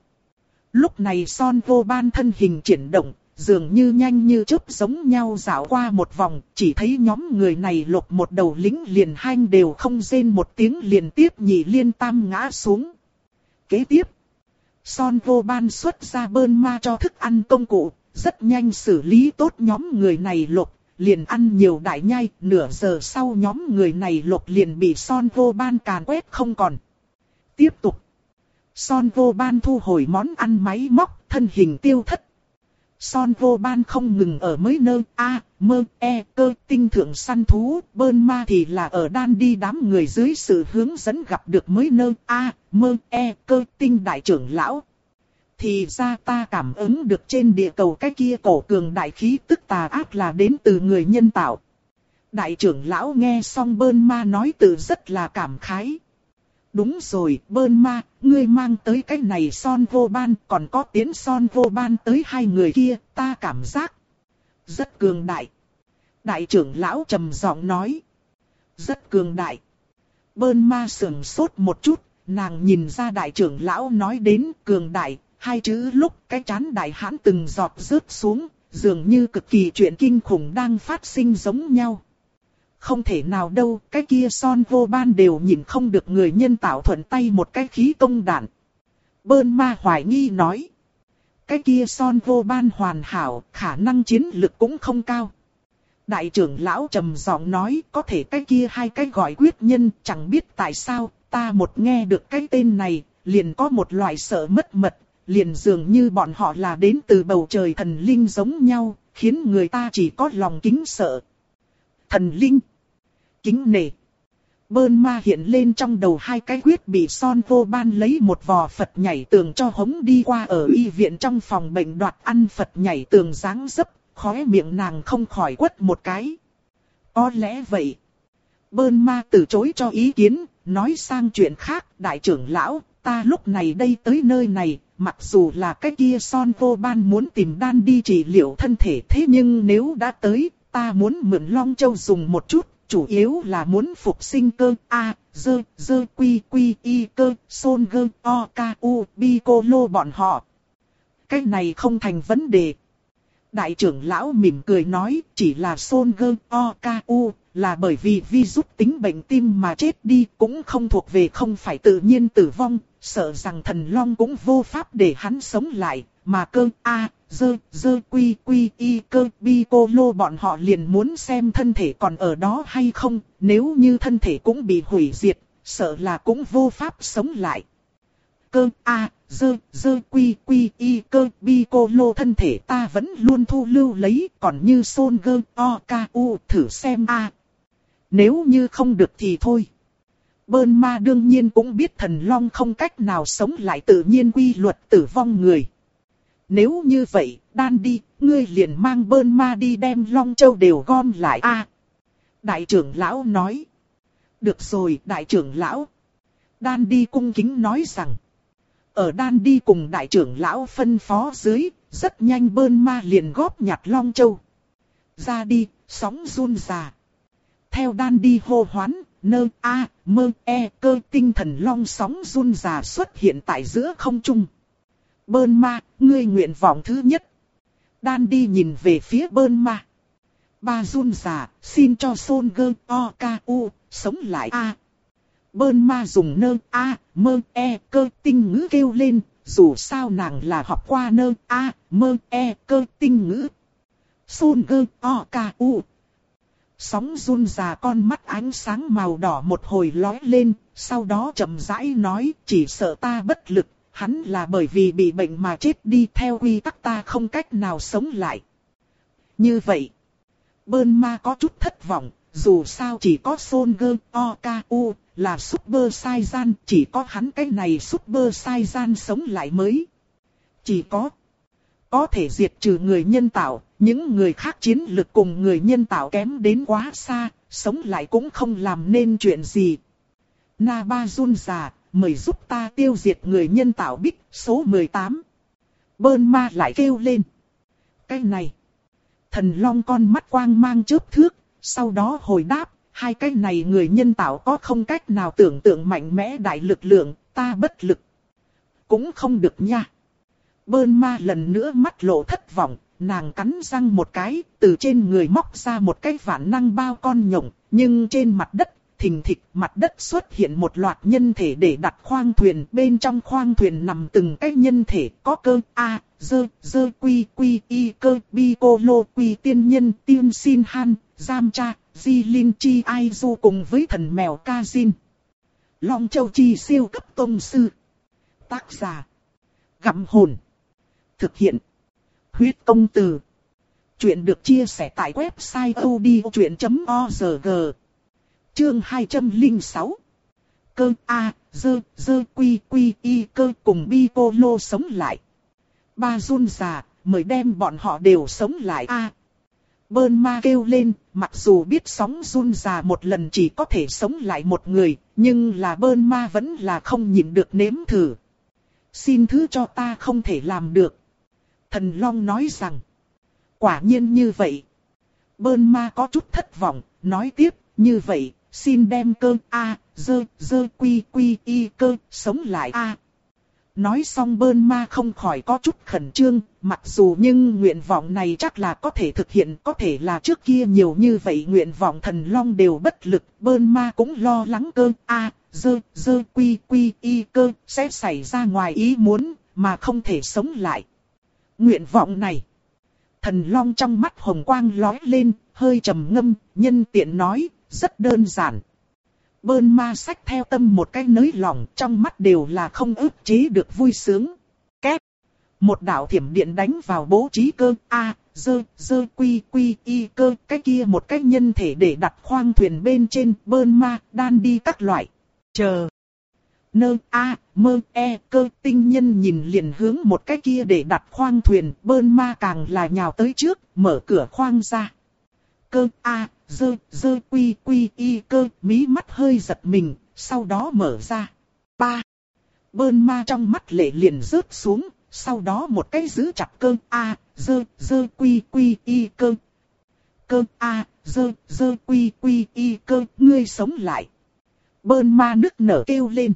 A: Lúc này Son Vô Ban thân hình chuyển động, dường như nhanh như chớp giống nhau dạo qua một vòng, chỉ thấy nhóm người này lục một đầu lính liền hanh đều không rên một tiếng liền tiếp nhị liên tam ngã xuống. Kế tiếp, Son Vô Ban xuất ra Bơn Ma cho thức ăn công cụ, rất nhanh xử lý tốt nhóm người này lục, liền ăn nhiều đại nhai, nửa giờ sau nhóm người này lục liền bị Son Vô Ban càn quét không còn. Tiếp tục, Son Vô Ban thu hồi món ăn máy móc, thân hình tiêu thất. Son Vô Ban không ngừng ở mới nơ, a, mơ, e, cơ, tinh thượng săn thú, Bơn Ma thì là ở đan đi đám người dưới sự hướng dẫn gặp được mới nơ, a, mơ, e, cơ, tinh đại trưởng lão. Thì ra ta cảm ứng được trên địa cầu cái kia cổ cường đại khí tức tà ác là đến từ người nhân tạo. Đại trưởng lão nghe xong Bơn Ma nói từ rất là cảm khái. Đúng rồi, Bơn Ma, ngươi mang tới cái này Son Vô Ban, còn có tiến Son Vô Ban tới hai người kia, ta cảm giác rất cường đại. Đại trưởng lão trầm giọng nói. Rất cường đại. Bơn Ma sững sốt một chút, nàng nhìn ra đại trưởng lão nói đến cường đại, hai chữ lúc cái trán đại hãn từng giọt rớt xuống, dường như cực kỳ chuyện kinh khủng đang phát sinh giống nhau. Không thể nào đâu, cái kia Son Vô Ban đều nhìn không được người nhân tạo thuận tay một cái khí công đạn. Bơn Ma hoài nghi nói. Cái kia Son Vô Ban hoàn hảo, khả năng chiến lực cũng không cao. Đại trưởng lão trầm giọng nói, có thể cái kia hai cái gọi quyết nhân, chẳng biết tại sao, ta một nghe được cái tên này, liền có một loại sợ mất mật, liền dường như bọn họ là đến từ bầu trời thần linh giống nhau, khiến người ta chỉ có lòng kính sợ. Thần linh, kính nể. Bơn Ma hiện lên trong đầu hai cái quyết bị Son Vô Ban lấy một vò Phật nhảy tường cho hống đi qua ở y viện trong phòng bệnh đoạt ăn Phật nhảy tường dáng dấp, khóe miệng nàng không khỏi quất một cái. Có lẽ vậy. Bơn Ma từ chối cho ý kiến, nói sang chuyện khác, đại trưởng lão, ta lúc này đây tới nơi này, mặc dù là cái kia Son Vô Ban muốn tìm đan đi trị liệu thân thể, thế nhưng nếu đã tới, ta muốn mượn Long Châu dùng một chút, chủ yếu là muốn phục sinh cơ, a, dơ, dơ, quy, quy, y, cơ, son gơ, o, ca, u, bi, cô, lô bọn họ. Cái này không thành vấn đề. Đại trưởng lão mỉm cười nói, chỉ là son gơ, o, ca, u, là bởi vì virus tính bệnh tim mà chết đi, cũng không thuộc về không phải tự nhiên tử vong, sợ rằng thần long cũng vô pháp để hắn sống lại, mà cơ, a, dơ, dơ, quy, quy, y, cơ, bi, cô, lô bọn họ liền muốn xem thân thể còn ở đó hay không, nếu như thân thể cũng bị hủy diệt, sợ là cũng vô pháp sống lại. Cơ, a, dơ, dơ, quy, quy, y, cơ, bi, cô, lô thân thể ta vẫn luôn thu lưu lấy, còn như son gơ, o, ca, u, thử xem a. Nếu như không được thì thôi. Bơn Ma đương nhiên cũng biết thần long không cách nào sống lại tự nhiên quy luật tử vong người. Nếu như vậy, Đan đi, ngươi liền mang bơn ma đi đem Long Châu đều gom lại a. Đại trưởng lão nói. Được rồi, đại trưởng lão. Đan đi cung kính nói rằng. Ở Đan đi cùng đại trưởng lão phân phó dưới, rất nhanh bơn ma liền góp nhặt Long Châu. Ra đi, sóng run già. Theo Đan đi hô hoán, nơ a mơ e cơ tinh thần long sóng run già xuất hiện tại giữa không trung. Bơn ma, ngươi nguyện vọng thứ nhất. Đan đi nhìn về phía bơn ma. Ba run già, xin cho Son Gơ O K U, sống lại a. Bơn ma dùng nơ a mơ e cơ tinh ngữ kêu lên, dù sao nàng là học qua nơ a mơ e cơ tinh ngữ. Son Gơ O K U. Sóng run già con mắt ánh sáng màu đỏ một hồi lóe lên, sau đó chậm rãi nói, chỉ sợ ta bất lực, hắn là bởi vì bị bệnh mà chết đi, theo quy tắc ta không cách nào sống lại. Như vậy, bơn ma có chút thất vọng, dù sao chỉ có Son Gơ O K U là Super Saiyan, chỉ có hắn cái này Super Saiyan sống lại mới. Chỉ có có thể diệt trừ người nhân tạo, những người khác chiến lực cùng người nhân tạo kém đến quá xa, sống lại cũng không làm nên chuyện gì. Na Ba run già, mời giúp ta tiêu diệt người nhân tạo Bích số mười tám. Bơn ma lại kêu lên. Cái này, thần long con mắt quang mang chớp thước, sau đó hồi đáp, hai cái này người nhân tạo có không cách nào tưởng tượng mạnh mẽ đại lực lượng, ta bất lực. Cũng không được nha. Bơn ma lần nữa mắt lộ thất vọng, nàng cắn răng một cái, từ trên người móc ra một cái vạn năng bao con nhộng, nhưng trên mặt đất, thình thịch mặt đất xuất hiện một loạt nhân thể để đặt khoang thuyền, bên trong khoang thuyền nằm từng cái nhân thể, có cơ, a, dơ, dơ quy, quy, y, cơ, bi, cô, lô, quy, tiên nhân, tiên xin han, giam cha, di linh chi ai du cùng với thần mèo ca zin. Long Châu Chi siêu cấp tông sư. Tác giả. Gặm hồn. Thực hiện. Huyết công từ. Chuyện được chia sẻ tại website odchuyện chấm org. Chương hai trăm lẻ sáu. Cơ A, dơ, dơ quy quy y cơ cùng bi cô lô sống lại. Ba run già, mời đem bọn họ đều sống lại a. À, Bơn ma kêu lên, mặc dù biết sóng run già một lần chỉ có thể sống lại một người, nhưng là bơn ma vẫn là không nhịn được nếm thử. Xin thứ cho ta không thể làm được. Thần Long nói rằng, quả nhiên như vậy. Bơn ma có chút thất vọng, nói tiếp, như vậy, xin đem cơ A, dơ, dơ quy quy y cơ, sống lại a. À, nói xong bơn ma không khỏi có chút khẩn trương, mặc dù nhưng nguyện vọng này chắc là có thể thực hiện, có thể là trước kia nhiều như vậy nguyện vọng thần long đều bất lực, bơn ma cũng lo lắng cơ A, dơ, dơ quy quy y cơ sẽ xảy ra ngoài ý muốn, mà không thể sống lại. Nguyện vọng này, thần long trong mắt hồng quang lóe lên, hơi trầm ngâm, nhân tiện nói, rất đơn giản. Bơn ma xách theo tâm một cái nới lòng, trong mắt đều là không ức chế được vui sướng. Két. Một đạo thiểm điện đánh vào bố trí cơ A, dơ, dơ quy quy y cơ, cái kia một cái nhân thể để đặt khoang thuyền bên trên, bơn ma, đan đi các loại. Chờ. Nơ A, mơ e cơ tinh nhân nhìn liền hướng một cái kia để đặt khoang thuyền, bơn ma càng là nhào tới trước, mở cửa khoang ra. Cơ A, dơ, dơ quy quy y cơ, mí mắt hơi giật mình, sau đó mở ra. Ba. Bơn ma trong mắt lệ liền rớt xuống, sau đó một cái giữ chặt cơ A, dơ, dơ quy quy y cơ. Cơ A, dơ, dơ quy quy y cơ, ngươi sống lại. Bơn ma nức nở kêu lên.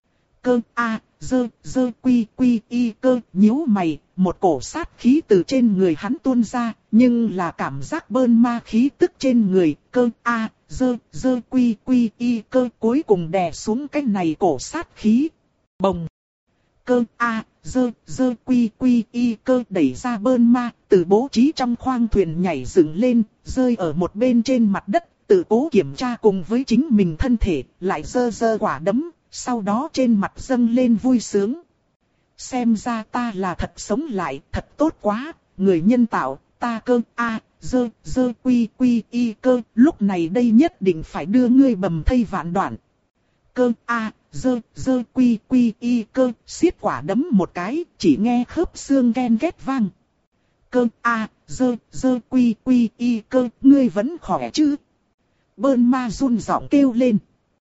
A: Cơ A, dơ, dơ quy quy y cơ, nhíu mày, một cổ sát khí từ trên người hắn tuôn ra, nhưng là cảm giác bơn ma khí tức trên người, cơ A, dơ, dơ quy quy y cơ cuối cùng đè xuống cái này cổ sát khí. Bồng! Cơ A, dơ, dơ quy quy y cơ đẩy ra bơn ma, từ bố trí trong khoang thuyền nhảy dựng lên, rơi ở một bên trên mặt đất, tự cố kiểm tra cùng với chính mình thân thể, lại giơ giơ quả đấm. Sau đó trên mặt dâng lên vui sướng. Xem ra ta là thật sống lại, thật tốt quá, người nhân tạo, ta cơ A, dơ, dơ quy quy y cơ, lúc này đây nhất định phải đưa ngươi bầm thây vạn đoạn. Cơ A, dơ, dơ quy quy y cơ, xiết quả đấm một cái, chỉ nghe khớp xương ken két vang. cơ a dơ dơ quy quy y cơ, ngươi vẫn khỏe chứ? Bơn ma run giọng kêu lên.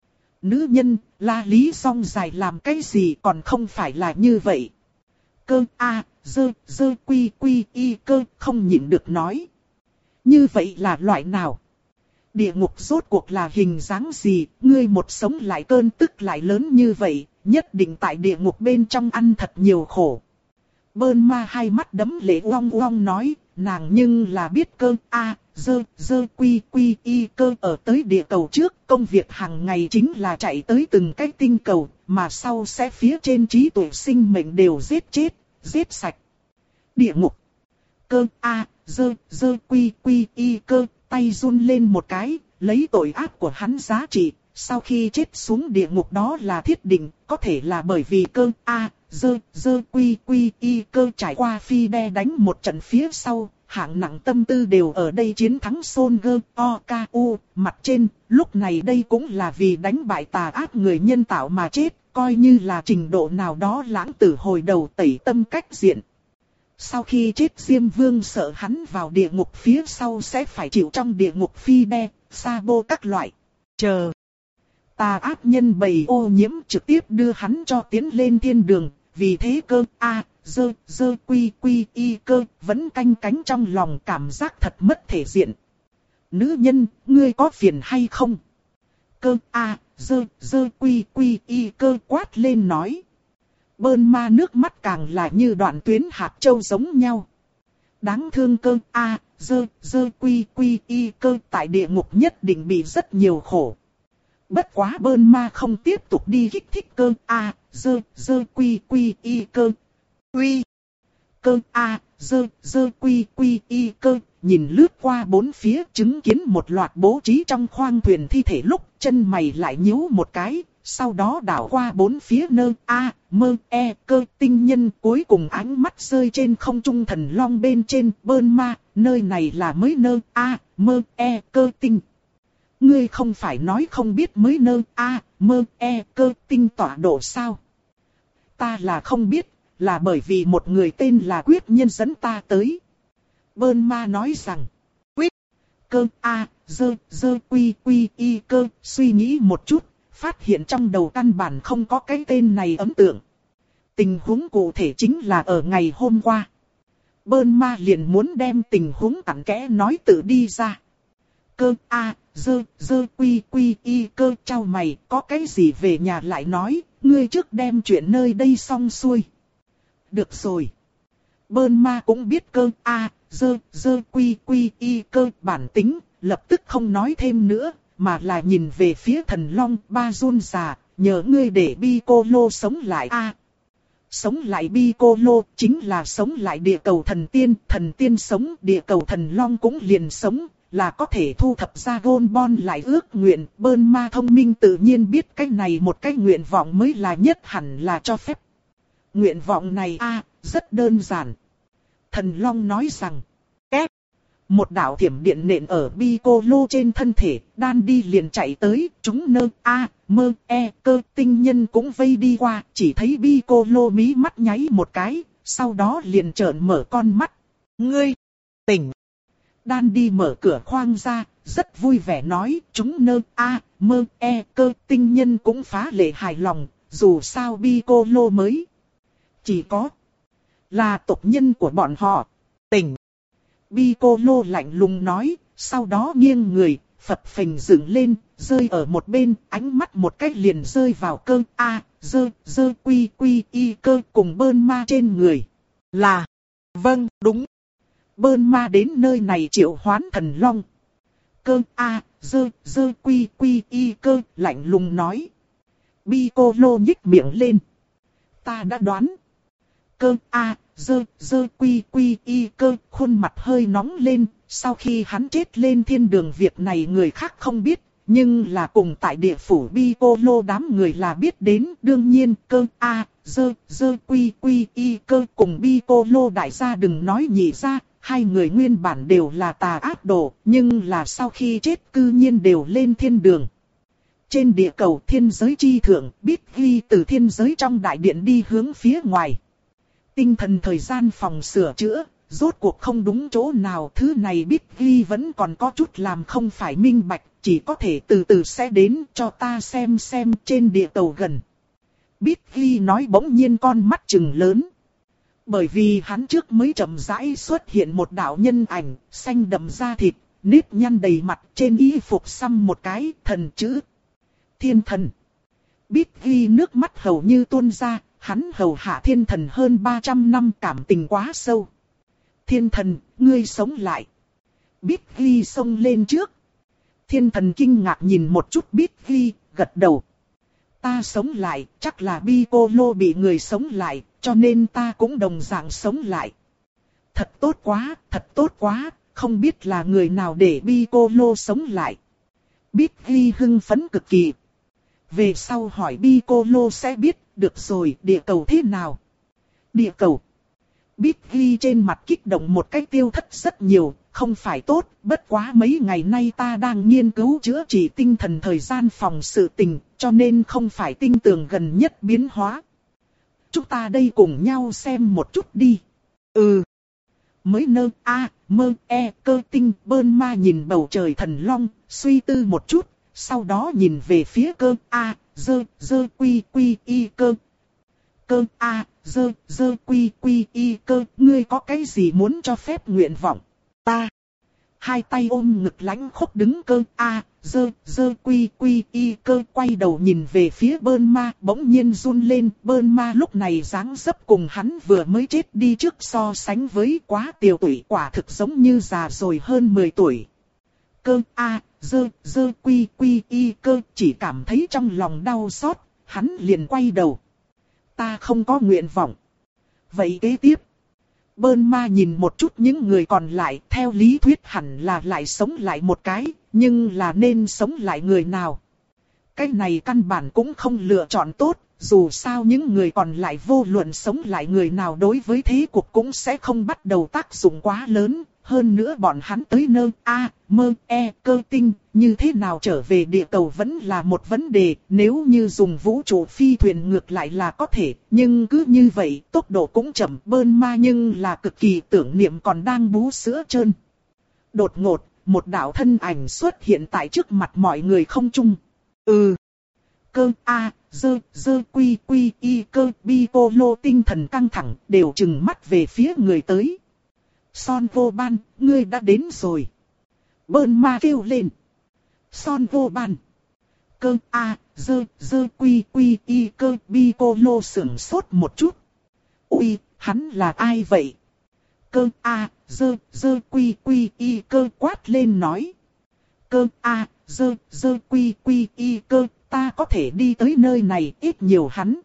A: Nữ nhân, la lý song dài làm cái gì còn không phải là như vậy. Cơ a dơ dơ quy quy y cơ không nhịn được nói. Như vậy là loại nào? Địa ngục rốt cuộc là hình dáng gì? Ngươi một sống lại cơn tức lại lớn như vậy, nhất định tại địa ngục bên trong ăn thật nhiều khổ. Bơn ma hai mắt đấm lệ uong uong nói, nàng nhưng là biết cơ a dơ dơ quy quy y cơ ở tới địa cầu trước, công việc hàng ngày chính là chạy tới từng cái tinh cầu, mà sau sẽ phía trên trí tuệ sinh mệnh đều giết chết, giết sạch. Địa ngục. Cơ a dơ dơ quy quy y cơ, tay run lên một cái, lấy tội ác của hắn giá trị, sau khi chết xuống địa ngục đó là thiết định, có thể là bởi vì cơ a dơ dơ quy quy y cơ trải qua phi đe đánh một trận phía sau, hạng nặng tâm tư đều ở đây chiến thắng Son Gơ O K U, mặt trên, lúc này đây cũng là vì đánh bại tà ác người nhân tạo mà chết, coi như là trình độ nào đó lãng tử hồi đầu tẩy tâm cách diện. Sau khi chết Diêm Vương sợ hắn vào địa ngục phía sau sẽ phải chịu trong địa ngục phi đe, sa bô các loại. Chờ. Tà ác nhân bầy ô nhiễm trực tiếp đưa hắn cho tiến lên thiên đường, vì thế cơ a dơ dơ quy quy y cơ vẫn canh cánh trong lòng, cảm giác thật mất thể diện. Nữ nhân, ngươi có phiền hay không? Cơ a dơ dơ quy quy y cơ quát lên nói. Bơn ma nước mắt càng là như đoạn tuyến hạt châu giống nhau. Đáng thương cơ a dơ dơ quy quy y cơ tại địa ngục nhất định bị rất nhiều khổ. Bất quá bơn ma không tiếp tục đi kích thích cơ a dơ dơ quy quy y cơ. Quy cơ a dơ dơ quy quy y cơ, nhìn lướt qua bốn phía chứng kiến một loạt bố trí trong khoang thuyền thi thể lúc chân mày lại nhíu một cái, sau đó đảo qua bốn phía nơ a mơ e cơ tinh nhân, cuối cùng ánh mắt rơi trên không trung thần long bên trên. Bơn ma, nơi này là mới nơ a mơ e cơ tinh. Ngươi không phải nói không biết mới nơ a mơ e cơ tinh tọa độ sao? Ta là không biết, là bởi vì một người tên là Quyết Nhân dẫn ta tới. Bơn ma nói rằng, Quyết, cơ a dơ dơ quy quy y cơ, suy nghĩ một chút, phát hiện trong đầu căn bản không có cái tên này ấn tượng. Tình huống cụ thể chính là ở ngày hôm qua. Bơn ma liền muốn đem tình huống cặn kẽ nói tự đi ra. Cơ a dơ dơ quy quy y cơ trao mày, có cái gì về nhà lại nói, ngươi trước đem chuyện nơi đây xong xuôi. Được rồi. Bơn ma cũng biết cơ a dơ dơ quy quy y cơ bản tính, lập tức không nói thêm nữa, mà là nhìn về phía thần long. Ba run già, nhờ ngươi để Piccolo sống lại a. À, sống lại Piccolo chính là sống lại địa cầu thần tiên, thần tiên sống, địa cầu thần long cũng liền sống, là có thể thu thập ra Goldbond lại ước nguyện. Bơn ma thông minh tự nhiên biết cái này một cái nguyện vọng mới là nhất hẳn là cho phép. Nguyện vọng này a à, rất đơn giản. Thần long nói rằng, két. Một đạo thiểm điện nện ở Piccolo trên thân thể, đan đi liền chạy tới, chúng nơ a mơ e cơ tinh nhân cũng vây đi qua, chỉ thấy Piccolo mí mắt nháy một cái, sau đó liền trợn mở con mắt. Ngươi, tỉnh. Đan đi mở cửa khoang ra, rất vui vẻ nói, chúng nơ a mơ e cơ tinh nhân cũng phá lệ hài lòng, dù sao Piccolo mới chỉ có là tộc nhân của bọn họ. Tỉnh. Piccolo lạnh lùng nói, sau đó nghiêng người, phập phình dựng lên, rơi ở một bên, ánh mắt một cách liền rơi vào cơ a dơ dơ quy quy y cơ cùng bơn ma trên người. Là, vâng, đúng. Bơn ma đến nơi này triệu hoán thần long. Cơ a dơ dơ quy quy y cơ lạnh lùng nói. Piccolo nhích miệng lên. Ta đã đoán. Cơ a dơ dơ quy quy y cơ khuôn mặt hơi nóng lên. Sau khi hắn chết lên thiên đường, việc này người khác không biết, nhưng là cùng tại địa phủ Piccolo đám người là biết đến. Đương nhiên cơ a dơ dơ quy quy y cơ cùng Piccolo đại gia đừng nói nhị ra, hai người nguyên bản đều là tà ác đồ, nhưng là sau khi chết cư nhiên đều lên thiên đường. Trên địa cầu thiên giới chi thượng, biết ghi từ thiên giới trong đại điện đi hướng phía ngoài. Tinh thần thời gian phòng sửa chữa, Rốt cuộc không đúng chỗ nào, thứ này biết ghi vẫn còn có chút làm không phải minh bạch, chỉ có thể từ từ sẽ đến cho ta xem xem trên địa cầu gần. Biết ghi nói bỗng nhiên con mắt trừng lớn. Bởi vì hắn trước mới chậm rãi xuất hiện một đạo nhân ảnh, xanh đậm da thịt, nếp nhăn đầy mặt, trên y phục xăm một cái thần chữ. Thiên thần. Biết ghi nước mắt hầu như tuôn ra, hắn hầu hạ thiên thần hơn ba trăm năm, cảm tình quá sâu. Thiên thần, ngươi sống lại. Biết ghi xông lên trước. Thiên thần kinh ngạc nhìn một chút biết ghi, gật đầu. Ta sống lại, chắc là Piccolo bị người sống lại, cho nên ta cũng đồng dạng sống lại. Thật tốt quá, thật tốt quá, không biết là người nào để Piccolo sống lại. Biết ghi hưng phấn cực kỳ. Về sau hỏi Piccolo sẽ biết, được rồi, địa cầu thế nào? Địa cầu. Biết ghi trên mặt kích động một cách tiêu thất rất nhiều, không phải tốt, bất quá mấy ngày nay ta đang nghiên cứu chữa trị tinh thần thời gian phòng sự tình, cho nên không phải tinh tường gần nhất biến hóa. Chúng ta đây cùng nhau xem một chút đi. Ừ. Mới nơ a mơ e cơ tinh bơn ma nhìn bầu trời thần long, suy tư một chút, sau đó nhìn về phía cơ a dơ dơ quy quy y cơ. Cơ a dơ dơ quy quy y cơ, ngươi có cái gì muốn cho phép nguyện vọng? Ta. Hai tay ôm ngực lãnh khốc đứng cơ a dơ dơ quy quy y cơ, quay đầu nhìn về phía bơn ma, bỗng nhiên run lên. Bơn ma lúc này dáng dấp cùng hắn vừa mới chết đi trước so sánh với quá tiều tuổi, quả thực giống như già rồi hơn mười tuổi. Cơ a dơ dơ quy quy y cơ chỉ cảm thấy trong lòng đau xót, hắn liền quay đầu. Ta không có nguyện vọng. Vậy kế tiếp. Bơn ma nhìn một chút những người còn lại, theo lý thuyết hẳn là lại sống lại một cái, nhưng là nên sống lại người nào? Cái này căn bản cũng không lựa chọn tốt, dù sao những người còn lại vô luận sống lại người nào đối với thế cục cũng sẽ không bắt đầu tác dụng quá lớn. Hơn nữa bọn hắn tới nơi A, mơ, e, cơ tinh, như thế nào trở về địa cầu vẫn là một vấn đề, nếu như dùng vũ trụ phi thuyền ngược lại là có thể, nhưng cứ như vậy, tốc độ cũng chậm. Bơn ma nhưng là cực kỳ tưởng niệm còn đang bú sữa trơn. Đột ngột, một đạo thân ảnh xuất hiện tại trước mặt mọi người không trung. Ừ. Cơ A, dơ, dơ quy quy y cơ, Piccolo tinh thần căng thẳng, đều trừng mắt về phía người tới. Son vô ban, ngươi đã đến rồi. Bơn ma kêu lên. Son vô ban. Cơ a dơ dơ quy quy y cơ, Piccolo sững sốt một chút. Ui, hắn là ai vậy? Cơ a dơ dơ quy quy y cơ quát lên nói. Cơ a dơ dơ quy quy y cơ, ta có thể đi tới nơi này, ít nhiều hắn.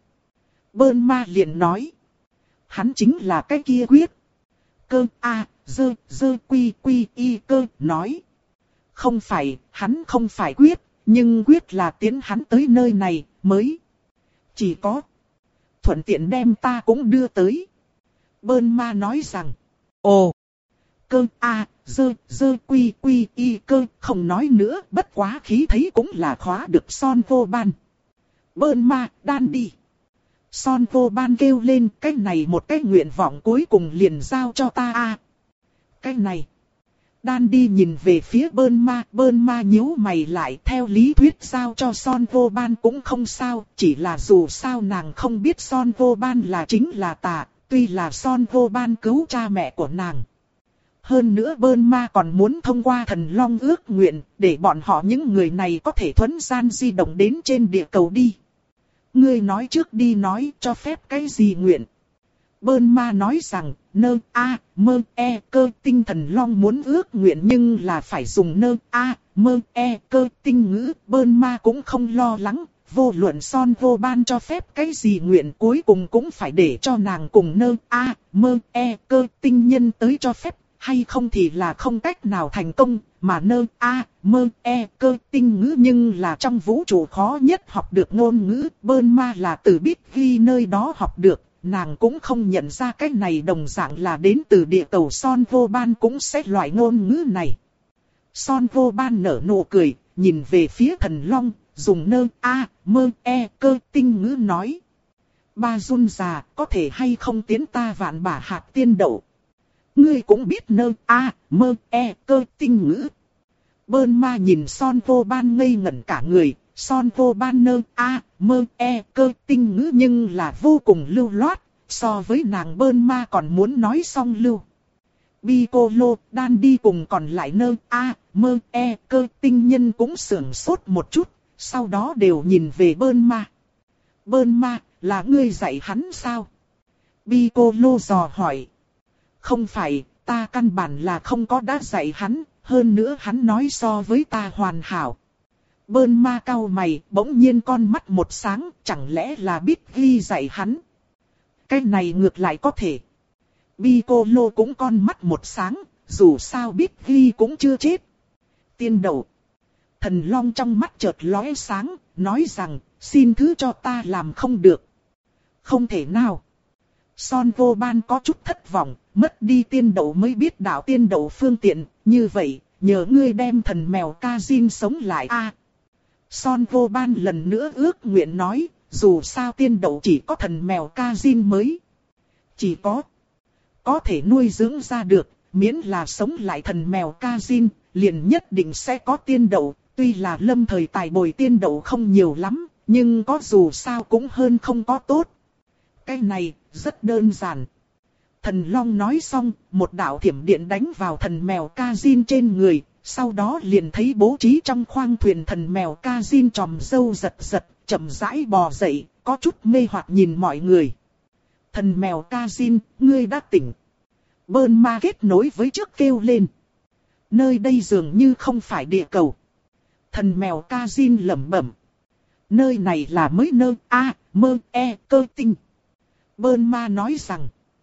A: Bơn ma liền nói. Hắn chính là cái kia quyết. Cơ a dơ dơ quy quy y cơ nói. Không phải, hắn không phải quyết, nhưng quyết là tiến hắn tới nơi này, mới. Chỉ có. Thuận tiện đem ta cũng đưa tới. Bơn ma nói rằng. Ồ. Cơ a dơ dơ quy quy y cơ không nói nữa, bất quá khí thấy cũng là khóa được son vô ban. Bơn ma, đan đi. Son vô ban kêu lên, cái này một cái nguyện vọng cuối cùng liền giao cho ta a. Cái này. Đan đi nhìn về phía bơn ma, bơn ma nhíu mày lại, theo lý thuyết giao cho son vô ban cũng không sao, chỉ là dù sao nàng không biết son vô ban là chính là tà, tuy là son vô ban cứu cha mẹ của nàng. Hơn nữa bơn ma còn muốn thông qua thần long ước nguyện, để bọn họ những người này có thể thuấn gian di động đến trên địa cầu đi. Ngươi nói trước đi, nói cho phép cái gì nguyện. Bơn ma nói rằng, nơ a mơ e cơ tinh thần long muốn ước nguyện nhưng là phải dùng nơ a mơ e cơ tinh ngữ. Bơn ma cũng không lo lắng, vô luận son vô ban cho phép cái gì nguyện cuối cùng cũng phải để cho nàng cùng nơ a mơ e cơ tinh nhân tới cho phép, hay không thì là không cách nào thành công. Mà nơ a mơ e cơ tinh ngữ nhưng là trong vũ trụ khó nhất học được ngôn ngữ. Bơn ma là từ biết ghi nơi đó học được. Nàng cũng không nhận ra cái này đồng dạng là đến từ địa cầu. Son vô ban cũng sẽ loại ngôn ngữ này. Son vô ban nở nụ cười, nhìn về phía thần long, dùng nơ a mơ e cơ tinh ngữ nói. Ba run già, có thể hay không tiến ta vạn bả hạt tiên đậu. ngươi cũng biết nơ a mơ e cơ tinh ngữ. Bơn ma nhìn Son Vô Ban ngây ngẩn cả người, Son Vô Ban nơ a mơ e cơ tinh ngữ nhưng là vô cùng lưu loát, so với nàng Bơn ma còn muốn nói song lưu. Piccolo, đan đi cùng còn lại nơ a mơ e cơ tinh nhân cũng sưởng sốt một chút, sau đó đều nhìn về Bơn ma. Bơn ma, là ngươi dạy hắn sao? Piccolo dò hỏi. Không phải, ta căn bản là không có đã dạy hắn, hơn nữa hắn nói so với ta hoàn hảo. Bơn ma cau mày, bỗng nhiên con mắt một sáng, chẳng lẽ là biết ghi dạy hắn? Cái này ngược lại có thể. Piccolo cũng con mắt một sáng, dù sao biết ghi cũng chưa chết. Tiên đậu. Thần Long trong mắt chợt lóe sáng, nói rằng, xin thứ cho ta làm không được. Không thể nào. Son Vô Ban có chút thất vọng, mất đi tiên đậu mới biết đạo tiên đậu phương tiện, như vậy, nhờ ngươi đem thần mèo Kazin sống lại a. À, Son Vô Ban lần nữa ước nguyện nói, dù sao tiên đậu chỉ có thần mèo Kazin mới. Chỉ có, có thể nuôi dưỡng ra được, miễn là sống lại thần mèo Kazin, liền nhất định sẽ có tiên đậu, tuy là lâm thời tài bồi tiên đậu không nhiều lắm, nhưng có dù sao cũng hơn không có tốt. Cái này, rất đơn giản. Thần Long nói xong, một đạo thiểm điện đánh vào thần mèo Kazin trên người, sau đó liền thấy bố trí trong khoang thuyền thần mèo Kazin tròm râu giật giật, chậm rãi bò dậy, có chút mê hoặc nhìn mọi người. Thần mèo Kazin, ngươi đã tỉnh. Bơn ma kết nối với trước kêu lên. Nơi đây dường như không phải địa cầu. Thần mèo Kazin lẩm bẩm. Nơi này là mới nơ a mơ e cơ tinh. Bơn ma nói rằng.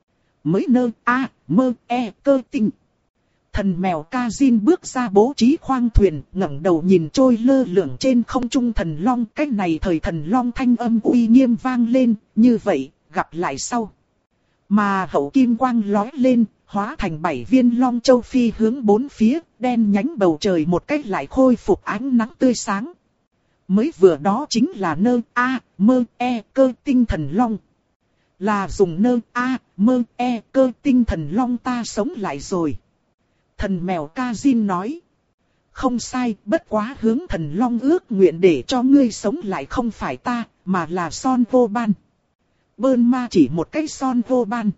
A: Mới nơ a mơ e cơ tinh. Thần mèo Kazin bước ra bố trí khoang thuyền, ngẩng đầu nhìn trôi lơ lửng trên không trung thần long. Cách này thời thần long thanh âm uy nghiêm vang lên, như vậy, gặp lại sau. Mà hậu kim quang lói lên, hóa thành bảy viên long châu phi hướng bốn phía, đen nhánh bầu trời một cách lại khôi phục ánh nắng tươi sáng. Mới vừa đó chính là nơ a mơ e cơ tinh thần long. Là dùng nơ a mơ e cơ tinh thần long ta sống lại rồi. Thần mèo Kazin nói. Không sai, bất quá hướng thần long ước nguyện để cho ngươi sống lại không phải ta, mà là Son Vô Ban. Bơn ma chỉ một cái Son Vô Ban.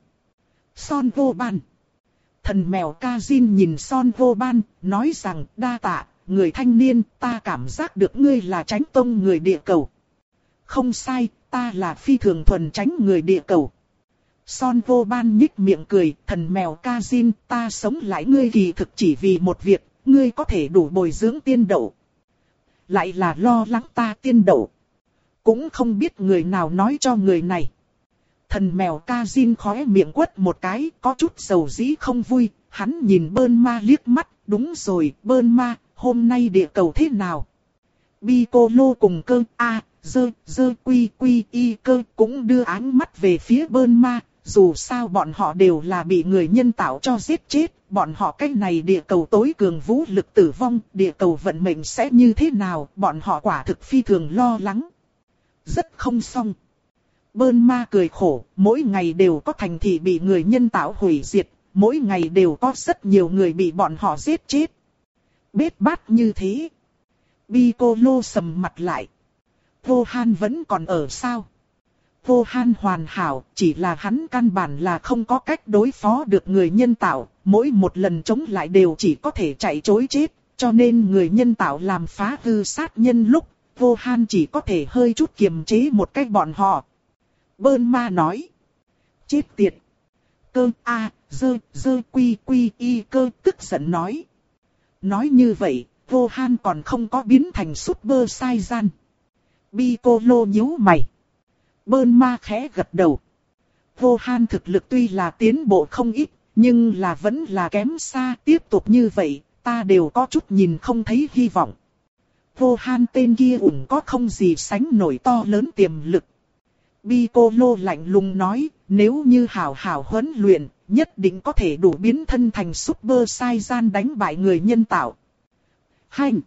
A: Son Vô Ban. Thần mèo Kazin nhìn Son Vô Ban, nói rằng đa tạ, người thanh niên, ta cảm giác được ngươi là Chánh Tông người địa cầu. Không sai, ta là phi thường thuần chánh người địa cầu. Son Vô Ban nhích miệng cười, thần mèo Kazin, ta sống lại ngươi kỳ thực chỉ vì một việc, ngươi có thể đủ bồi dưỡng tiên đậu. Lại là lo lắng ta tiên đậu. Cũng không biết người nào nói cho người này. Thần mèo Kazin khóe miệng quất một cái, có chút dầu dĩ không vui, hắn nhìn Bơn ma liếc mắt, đúng rồi, Bơn ma, hôm nay địa cầu thế nào? Piccolo cùng cơ a, dơ, dơ quy quy y cơ cũng đưa ánh mắt về phía Bơn ma, dù sao bọn họ đều là bị người nhân tạo cho giết chết, bọn họ cách này địa cầu tối cường vũ lực tử vong, địa cầu vận mệnh sẽ như thế nào, bọn họ quả thực phi thường lo lắng. Rất không xong. Bơn ma cười khổ, mỗi ngày đều có thành thị bị người nhân tạo hủy diệt, mỗi ngày đều có rất nhiều người bị bọn họ giết chết. Bết bát như thế. Piccolo sầm mặt lại. Vô Han vẫn còn ở sao? Vô Han hoàn hảo, chỉ là hắn căn bản là không có cách đối phó được người nhân tạo, mỗi một lần chống lại đều chỉ có thể chạy trối chết, cho nên người nhân tạo làm phá hư sát nhân lúc, Vô Han chỉ có thể hơi chút kiềm chế một cách bọn họ. Bơn ma nói. Chết tiệt. Cơ a, dơ, dơ quy quy y cơ tức giận nói. Nói như vậy, Vô Han còn không có biến thành Super Saiyan. Piccolo nhíu mày. Bơn ma khẽ gật đầu. Vô Han thực lực tuy là tiến bộ không ít, nhưng là vẫn là kém xa. Tiếp tục như vậy, ta đều có chút nhìn không thấy hy vọng. Vô Han tên kia ủng có không gì sánh nổi to lớn tiềm lực. Piccolo lạnh lùng nói, nếu như hảo hảo huấn luyện, nhất định có thể đủ biến thân thành Super Saiyan đánh bại người nhân tạo. Hành!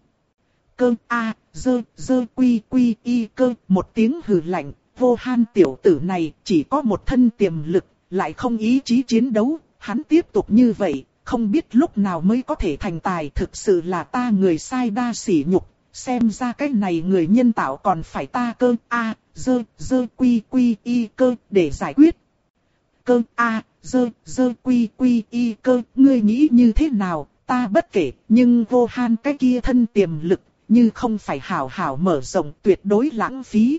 A: Cơ a, dơ, dơ quy quy y cơ, một tiếng hừ lạnh, Vô Han tiểu tử này chỉ có một thân tiềm lực, lại không ý chí chiến đấu, hắn tiếp tục như vậy, không biết lúc nào mới có thể thành tài, thực sự là ta người sai đa sỉ nhục, xem ra cái này người nhân tạo còn phải ta cơ a dơ dơ quy quy y cơ để giải quyết. Cơ a dơ dơ quy quy y cơ, ngươi nghĩ như thế nào, ta bất kể, nhưng vô han cái kia thân tiềm lực, như không phải hảo hảo mở rộng tuyệt đối lãng phí.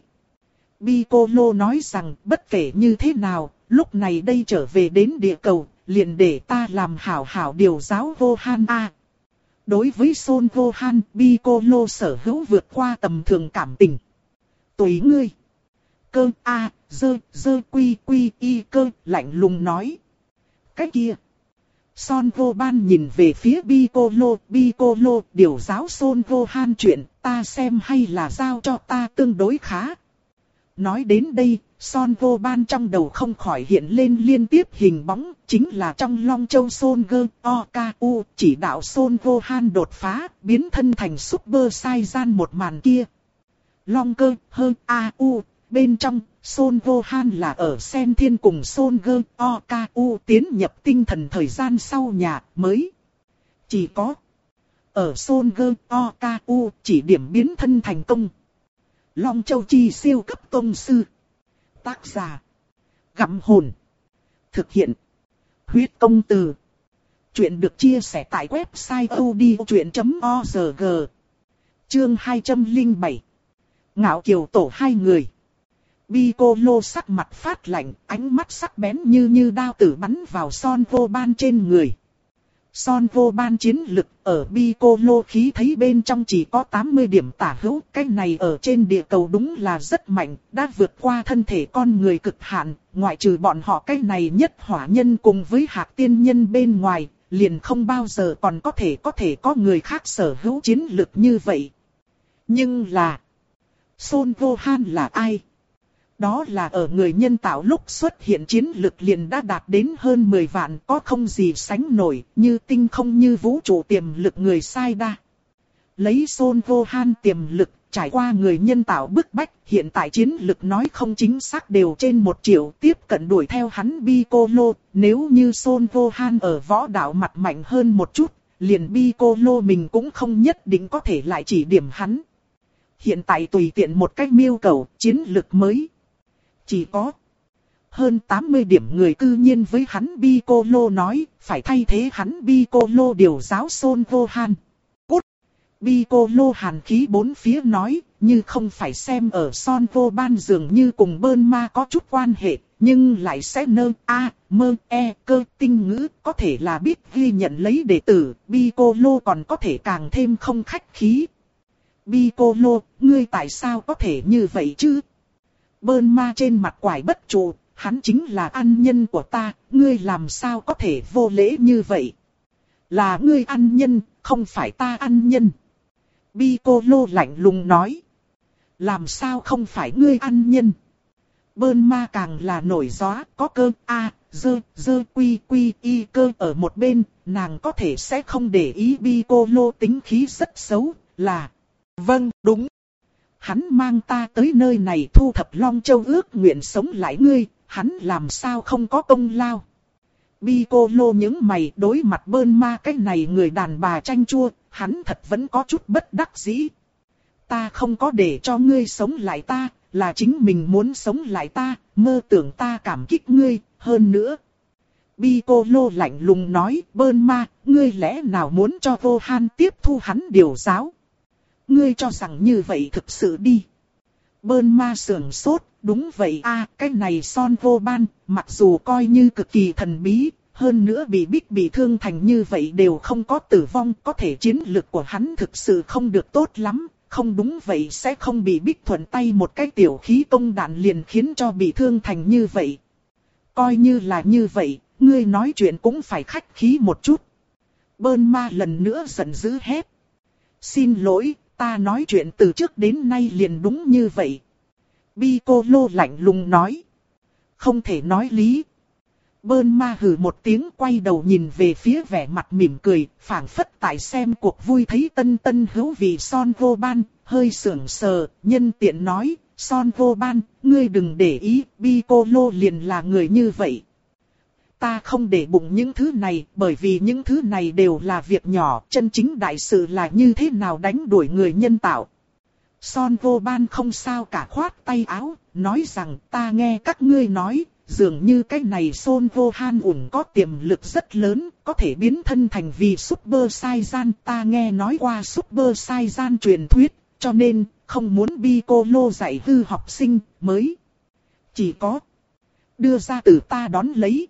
A: Piccolo nói rằng bất kể như thế nào, lúc này đây trở về đến địa cầu, liền để ta làm hảo hảo điều giáo vô han a. Đối với Son vô han, Piccolo sở hữu vượt qua tầm thường cảm tình. Tùy ngươi. Cơ a dơ dơ quy quy y cơ lạnh lùng nói. Cái kia. Son vô ban nhìn về phía Piccolo, Piccolo điều giáo Son vô han chuyện, ta xem hay là giao cho ta tương đối khá. Nói đến đây, Son vô ban trong đầu không khỏi hiện lên liên tiếp hình bóng, chính là trong Long Châu Son Gơ, O K U, chỉ đạo Son vô han đột phá, biến thân thành Super Saiyan một màn kia. Long Cơ, Hơ, A U, bên trong, Son vô han là ở Sen Thiên cùng Son Gơ, O K U tiến nhập tinh thần thời gian sau nhà, mới. Chỉ có, ở Son Gơ, O K U chỉ điểm biến thân thành công. Long Châu Chi siêu cấp tông sư. Tác giả. Gặm hồn. Thực hiện. Huyết công từ. Chuyện được chia sẻ tại website odchuyện chấm org. Chương hai trăm lẻ bảy. Ngạo kiều tổ hai người. Piccolo sắc mặt phát lạnh, ánh mắt sắc bén như như đao tử bắn vào Son vô ban trên người. Son vô ban chiến lực ở Piccolo khí thấy bên trong chỉ có tám mươi điểm tả hữu. Cái này ở trên địa cầu đúng là rất mạnh, đã vượt qua thân thể con người cực hạn. Ngoại trừ bọn họ cái này nhất hỏa nhân cùng với hạc tiên nhân bên ngoài, liền không bao giờ còn có thể có thể có người khác sở hữu chiến lực như vậy. Nhưng là, Son vô han là ai? Đó là ở người nhân tạo lúc xuất hiện chiến lực liền đã đạt đến hơn mười vạn, có không gì sánh nổi, như tinh không như vũ trụ tiềm lực người sai đa. Lấy Son vô han tiềm lực, trải qua người nhân tạo bức bách, hiện tại chiến lực nói không chính xác đều trên một triệu, tiếp cận đuổi theo hắn Piccolo. Nếu như Son vô han ở võ đạo mặt mạnh hơn một chút, liền Piccolo mình cũng không nhất định có thể lại chỉ điểm hắn. Hiện tại tùy tiện một cách miêu cầu, chiến lực mới. Chỉ có hơn tám mươi điểm người cư nhiên với hắn Piccolo nói, phải thay thế hắn Piccolo điều giáo Son vô han. Cút! Piccolo hàn khí bốn phía nói, như không phải xem ở Son vô ban dường như cùng bơn ma có chút quan hệ, nhưng lại sẽ nơ a mơ e cơ tinh ngữ, có thể là biết ghi nhận lấy đệ tử, Piccolo còn có thể càng thêm không khách khí. Piccolo, ngươi tại sao có thể như vậy chứ? Bơn ma trên mặt quải bất trụ, hắn chính là ăn nhân của ta, ngươi làm sao có thể vô lễ như vậy? Là ngươi ăn nhân, không phải ta ăn nhân. Piccolo lạnh lùng nói. Làm sao không phải ngươi ăn nhân? Bơn ma càng là nổi gió, có cơ a dơ dơ quy quy y cơ ở một bên, nàng có thể sẽ không để ý Piccolo tính khí rất xấu, là vâng, đúng. Hắn mang ta tới nơi này thu thập Long Châu ước nguyện sống lại ngươi, hắn làm sao không có công lao. Piccolo những mày đối mặt bơn ma cái này người đàn bà chanh chua, hắn thật vẫn có chút bất đắc dĩ. Ta không có để cho ngươi sống lại ta, là chính mình muốn sống lại ta, mơ tưởng ta cảm kích ngươi, hơn nữa. Piccolo lạnh lùng nói, bơn ma, ngươi lẽ nào muốn cho vô han tiếp thu hắn điều giáo? Ngươi cho rằng như vậy thực sự đi. Bơn ma sườn sốt, đúng vậy a, cái này Son vô ban, mặc dù coi như cực kỳ thần bí, hơn nữa bị bích bị thương thành như vậy đều không có tử vong, có thể chiến lực của hắn thực sự không được tốt lắm, không đúng vậy sẽ không bị bích thuận tay một cái tiểu khí công đạn liền khiến cho bị thương thành như vậy. Coi như là như vậy, ngươi nói chuyện cũng phải khách khí một chút. Bơn ma lần nữa giận dữ hét. Xin lỗi. Ta nói chuyện từ trước đến nay liền đúng như vậy. Piccolo lạnh lùng nói. Không thể nói lý. Bơn ma hừ một tiếng quay đầu nhìn về phía vẻ mặt mỉm cười, phảng phất tại xem cuộc vui thấy tân tân hữu vị Son vô ban, hơi sưởng sờ, nhân tiện nói, Son vô ban, ngươi đừng để ý, Piccolo liền là người như vậy. ta không để bụng những thứ này, bởi vì những thứ này đều là việc nhỏ, chân chính đại sự là như thế nào đánh đuổi người nhân tạo. Son vô ban không sao cả khoát tay áo, nói rằng ta nghe các ngươi nói, dường như cái này Son vô han ủng có tiềm lực rất lớn, có thể biến thân thành vì Super Saiyan. Ta nghe nói qua Super Saiyan truyền thuyết, cho nên không muốn Piccolo dạy hư học sinh mới. Chỉ có đưa ra từ ta đón lấy.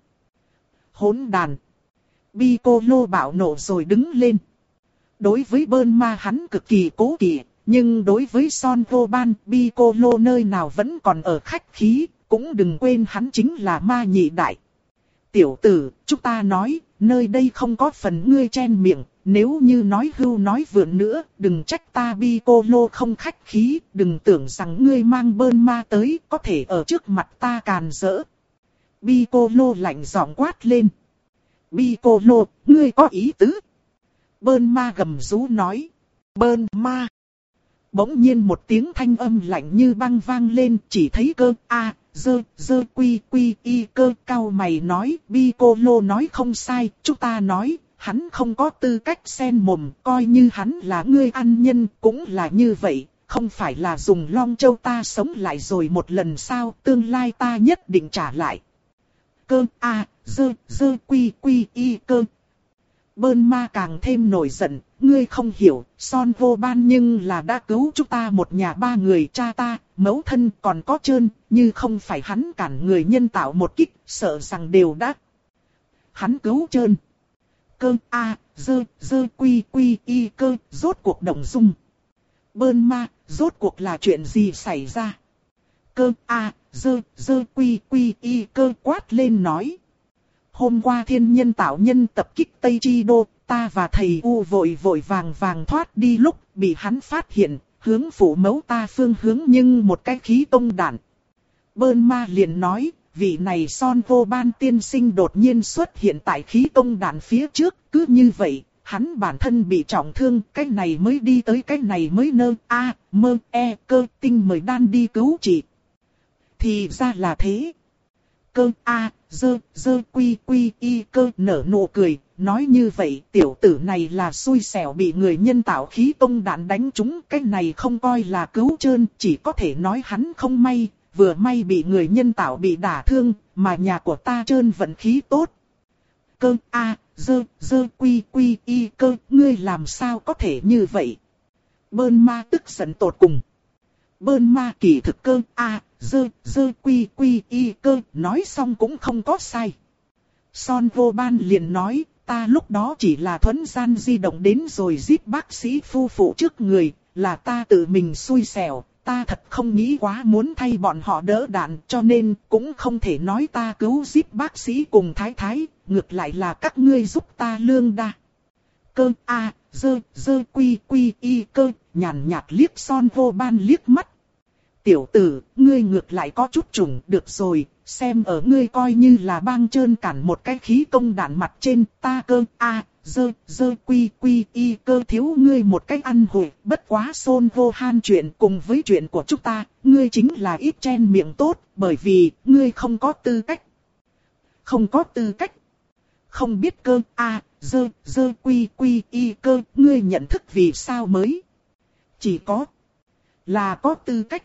A: Hỗn đàn. Piccolo bạo nộ rồi đứng lên. Đối với Bulma hắn cực kỳ cố kỵ, nhưng đối với Son vô ban, Piccolo nơi nào vẫn còn ở khách khí, cũng đừng quên hắn chính là ma nhị đại. Tiểu tử, chúng ta nói, nơi đây không có phần ngươi chen miệng, nếu như nói hưu nói vượn nữa, đừng trách ta Piccolo không khách khí, đừng tưởng rằng ngươi mang Bulma tới, có thể ở trước mặt ta càn rỡ. Piccolo lạnh giọng quát lên. Piccolo, ngươi có ý tứ? Bulma gầm rú nói. Bulma. Bỗng nhiên một tiếng thanh âm lạnh như băng vang lên, chỉ thấy cơ a dơ dơ quy quy y cơ cao mày nói. Piccolo nói không sai, chúng ta nói, hắn không có tư cách xen mồm, coi như hắn là ngươi ăn nhân, cũng là như vậy, không phải là dùng Long Châu ta sống lại rồi một lần sao, tương lai ta nhất định trả lại. Cơ a dơ dơ quy quy y cơ. Bulma càng thêm nổi giận, ngươi không hiểu, Son vô ban nhưng là đã cứu chúng ta một nhà ba người, cha ta, mẫu thân còn có Trơn, như không phải hắn cản người nhân tạo một kích, sợ rằng đều đã. Hắn cứu Trơn. Cơ a dơ dơ quy quy y cơ, rốt cuộc động dung. Bulma, rốt cuộc là chuyện gì xảy ra? Cơ a dơ dơ quy quy y cơ quát lên nói. Hôm qua thiên nhân tạo nhân tập kích Tây Chi Đô, ta và thầy U vội vội vàng vàng thoát đi lúc bị hắn phát hiện, hướng phủ mẫu ta phương hướng nhưng một cái khí tông đạn. Bulma liền nói, vị này Son vô ban tiên sinh đột nhiên xuất hiện tại khí tông đạn phía trước, cứ như vậy, hắn bản thân bị trọng thương, cái này mới đi tới cái này mới nơ, a, mơ, e, cơ, tinh mời đan đi cứu trị. Thì ra là thế. Cơ a dơ dơ quy quy y cơ nở nụ cười, nói như vậy tiểu tử này là xui xẻo bị người nhân tạo khí tông đạn đánh trúng, cái này không coi là cứu Trơn, chỉ có thể nói hắn không may, vừa may bị người nhân tạo bị đả thương, mà nhà của ta Trơn vận khí tốt. Cơ a dơ dơ quy quy y cơ, ngươi làm sao có thể như vậy? Bulma tức giận tột cùng. Bulma kỳ thực cơ a dơ dơ quy quy y cơ, nói xong cũng không có sai. Son vô ban liền nói, ta lúc đó chỉ là thuấn gian di động đến rồi giết bác sĩ phu phụ trước người, là ta tự mình xui xẻo, ta thật không nghĩ quá muốn thay bọn họ đỡ đạn, cho nên cũng không thể nói ta cứu giết bác sĩ cùng thái thái, ngược lại là các ngươi giúp ta lương đa. Cơ a dơ dơ quy quy y cơ, nhàn nhạt liếc Son vô ban liếc mắt. Tiểu tử, ngươi ngược lại có chút trùng, được rồi, xem ở ngươi coi như là bang Trơn cản một cái khí công đạn mặt trên, ta cơ a dơ dơ quy quy y cơ thiếu ngươi một cái ăn hủi, bất quá Son vô han chuyện cùng với chuyện của chúng ta, ngươi chính là ít chen miệng tốt, bởi vì ngươi không có tư cách. Không có tư cách. Không biết cơ a dơ dơ quy quy y cơ, ngươi nhận thức vì sao mới? Chỉ có là có tư cách.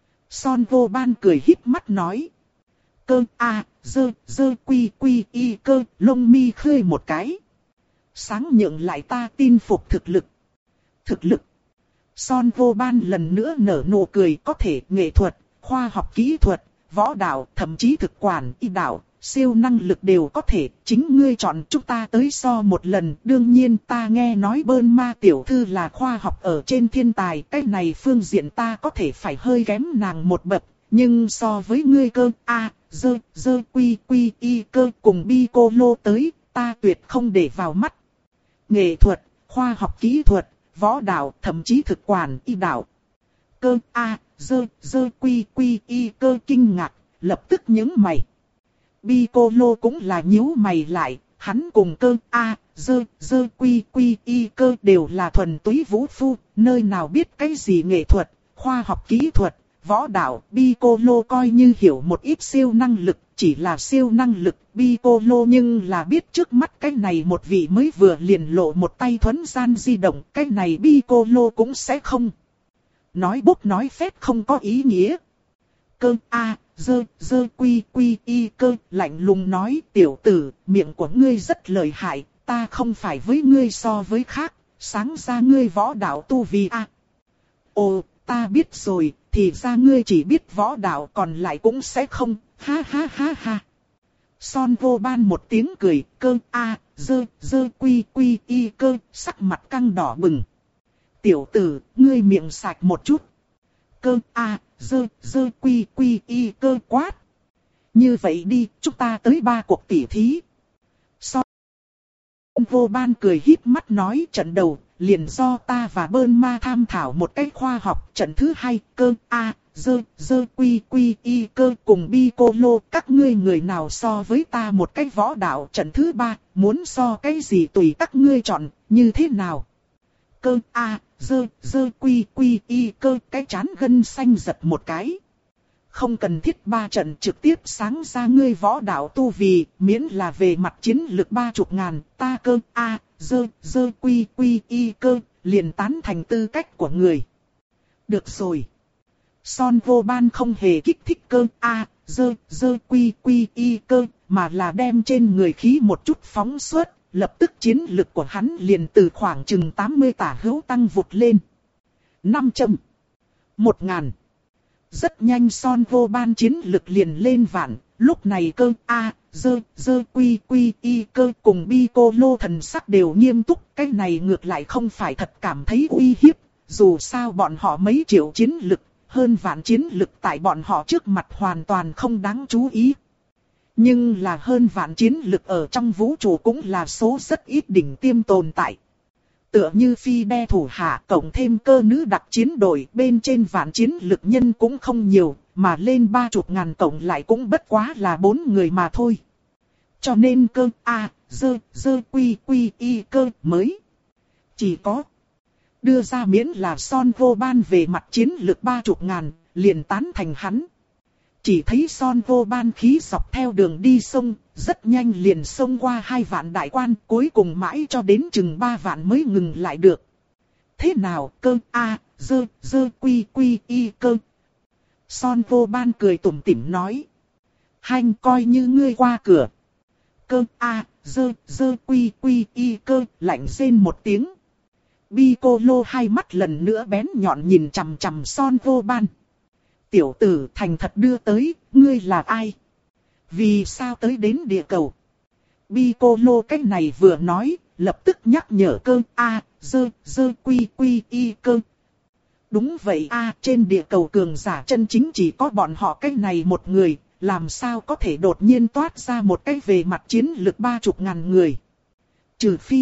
A: Son vô ban cười híp mắt nói. Cơ a dơ dơ quy quy y cơ, lông mi khơi một cái. Sáng nhượng lại ta tin phục thực lực. Thực lực. Son vô ban lần nữa nở nụ cười, có thể nghệ thuật, khoa học kỹ thuật, võ đạo, thậm chí thực quản, y đạo, siêu năng lực đều có thể. Chính ngươi chọn chúng ta tới so một lần. Đương nhiên ta nghe nói Bulma tiểu thư là khoa học ở trên thiên tài. Cái này phương diện ta có thể phải hơi kém nàng một bậc. Nhưng so với ngươi cơ a dơ dơ quy quy y cơ cùng Piccolo tới, ta tuyệt không để vào mắt. Nghệ thuật, khoa học kỹ thuật, võ đạo, thậm chí thực quản, y đạo. Cơ a dơ dơ quy quy y cơ kinh ngạc, lập tức nhướng mày. Piccolo cũng là nhíu mày lại, hắn cùng cơ a dơ dơ quy quy y cơ đều là thuần túy vũ phu, nơi nào biết cái gì nghệ thuật, khoa học kỹ thuật, võ đạo, Piccolo coi như hiểu một ít siêu năng lực, chỉ là siêu năng lực Piccolo nhưng là biết trước mắt cái này một vị mới vừa liền lộ một tay thuấn gian di động, cái này Piccolo cũng sẽ không. Nói bốc nói phét không có ý nghĩa. Cơ a dơ dơ quy quy y cơ lạnh lùng nói tiểu tử, miệng của ngươi rất lợi hại, ta không phải với ngươi so với khác, sáng ra ngươi võ đạo tu vi a. À. Ồ, ta biết rồi, thì ra ngươi chỉ biết võ đạo còn lại cũng sẽ không, ha ha ha ha. Son vô ban một tiếng cười, cơ a dơ dơ quy quy y cơ, sắc mặt căng đỏ bừng. Tiểu tử, ngươi miệng sạch một chút. Cơ a dơ dơ quy quy y cơ quát. Như vậy đi, chúng ta tới ba cuộc tỉ thí. Son vô ban cười híp mắt nói trận đầu, liền do ta và Bơn Ma tham thảo một cách khoa học. Trận thứ hai, cơ a dơ dơ quy quy y cơ cùng Piccolo, các ngươi người nào so với ta một cách võ đạo. Trận thứ ba, muốn so cái gì tùy các ngươi chọn, như thế nào. Cơ a dơ dơ quy quy y cơ, cái chán gân xanh giật một cái. Không cần thiết ba trận, trực tiếp sáng ra ngươi võ đạo tu vì, miễn là về mặt chiến lược ba chục ngàn, ta cơ a dơ dơ quy quy y cơ, liền tán thành tư cách của người. Được rồi. Son vô ban không hề kích thích cơ a dơ dơ quy quy y cơ, mà là đem trên người khí một chút phóng xuất. Lập tức chiến lực của hắn liền từ khoảng chừng tám mươi tả hữu tăng vụt lên. năm trăm. một ngàn. Rất nhanh Son vô ban chiến lực liền lên vạn. Lúc này cơ a dơ dơ quy quy y cơ cùng Piccolo thần sắc đều nghiêm túc. Cái này ngược lại không phải thật cảm thấy uy hiếp. Dù sao bọn họ mấy triệu chiến lực, hơn vạn chiến lực tại bọn họ trước mặt hoàn toàn không đáng chú ý. Nhưng là hơn vạn chiến lực ở trong vũ trụ cũng là số rất ít đỉnh tiêm tồn tại. Tựa như phi đe thủ hạ cộng thêm cơ nữ đặc chiến đội, bên trên vạn chiến lực nhân cũng không nhiều, mà lên ba chục ngàn cộng lại cũng bất quá là bốn người mà thôi. Cho nên cơ a dơ dơ quy quy y cơ mới chỉ có đưa ra miễn là Son vô ban về mặt chiến lực ba chục ngàn, liền tán thành hắn. Chỉ thấy Son vô ban khí dọc theo đường đi sông, rất nhanh liền xông qua hai vạn đại quan, cuối cùng mãi cho đến chừng ba vạn mới ngừng lại được. Thế nào cơ a dơ dơ quy quy y cơ. Son vô ban cười tủm tỉm nói. Hanh coi như ngươi qua cửa. Cơ a dơ dơ quy quy y cơ lạnh rên một tiếng. Piccolo hai mắt lần nữa bén nhọn nhìn chằm chằm Son vô ban. Tiểu tử thành thật đưa tới, ngươi là ai? Vì sao tới đến địa cầu? Piccolo cách này vừa nói, lập tức nhắc nhở cơ a dơ dơ quy quy y cơ. Đúng vậy a trên địa cầu cường giả chân chính chỉ có bọn họ cách này một người, làm sao có thể đột nhiên toát ra một cái về mặt chiến lực ba chục ngàn người. Trừ phi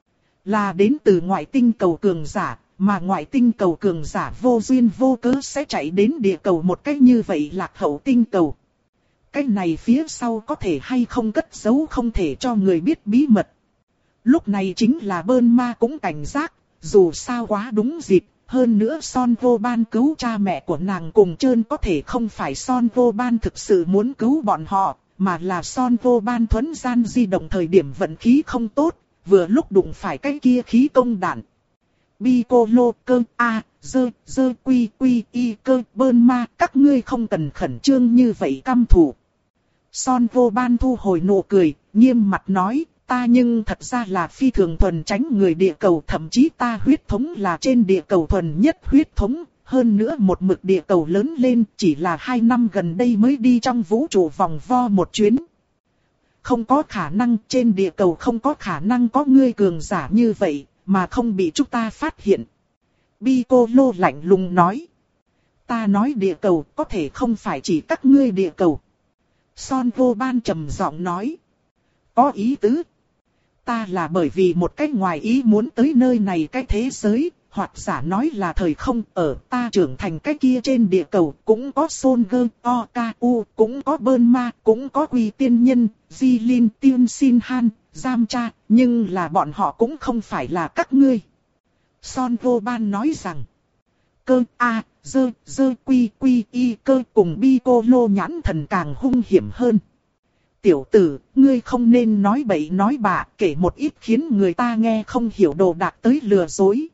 A: là đến từ ngoại tinh cầu cường giả. Mà ngoại tinh cầu cường giả vô duyên vô cớ sẽ chạy đến địa cầu một cách như vậy lạc hậu tinh cầu. Cái này phía sau có thể hay không cất giấu không thể cho người biết bí mật. Lúc này chính là Bơn Ma cũng cảnh giác, dù sao quá đúng dịp, hơn nữa Son vô ban cứu cha mẹ của nàng cùng trơn có thể không phải Son vô ban thực sự muốn cứu bọn họ, mà là Son vô ban thuấn gian di động thời điểm vận khí không tốt, vừa lúc đụng phải cái kia khí công đạn. Piccolo cơ a dơ dơ quy quy y cơ Bơn Ma, các ngươi không cần khẩn trương như vậy căm thù. Son vô ban thu hồi nụ cười, nghiêm mặt nói, ta nhưng thật ra là phi thường thuần tránh người địa cầu, thậm chí ta huyết thống là trên địa cầu thuần nhất huyết thống, hơn nữa một mực địa cầu lớn lên, chỉ là hai năm gần đây mới đi trong vũ trụ vòng vo một chuyến. Không có khả năng, trên địa cầu không có khả năng có ngươi cường giả như vậy, mà không bị chúng ta phát hiện. Piccolo lạnh lùng nói. Ta nói địa cầu có thể không phải chỉ các ngươi địa cầu. Son vô ban trầm giọng nói. Có ý tứ. Ta là bởi vì một cách ngoài ý muốn tới nơi này cái thế giới, hoặc giả nói là thời không, ở ta trưởng thành cái kia trên địa cầu, cũng có Soldier, Okaku, cũng có Bơn Ma, cũng có Quy Tiên Nhân, Jilin, Tiên Sin Han, Giam Cha, nhưng là bọn họ cũng không phải là các ngươi. Son vô ban nói rằng, Cơ A, dơ, dơ quy quy y cơ cùng Piccolo nhãn thần càng hung hiểm hơn. Tiểu tử, ngươi không nên nói bậy nói bạ, kể một ít khiến người ta nghe không hiểu đồ đạc tới lừa dối.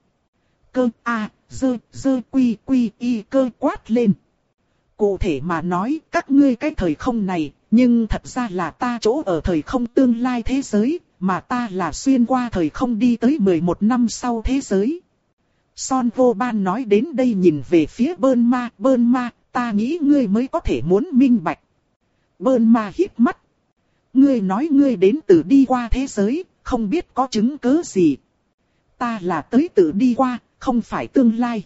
A: Cơ A, dơ, dơ quy quy y cơ quát lên. Cụ thể mà nói, các ngươi cái thời không này, nhưng thật ra là ta chỗ ở thời không tương lai thế giới, mà ta là xuyên qua thời không đi tới mười một năm sau thế giới. Son Vô Ban nói đến đây nhìn về phía Bơn Ma, Bơn Ma, ta nghĩ ngươi mới có thể muốn minh bạch. Bơn Ma híp mắt. Ngươi nói ngươi đến từ đi qua thế giới, không biết có chứng cứ gì. Ta là tới từ đi qua, không phải tương lai.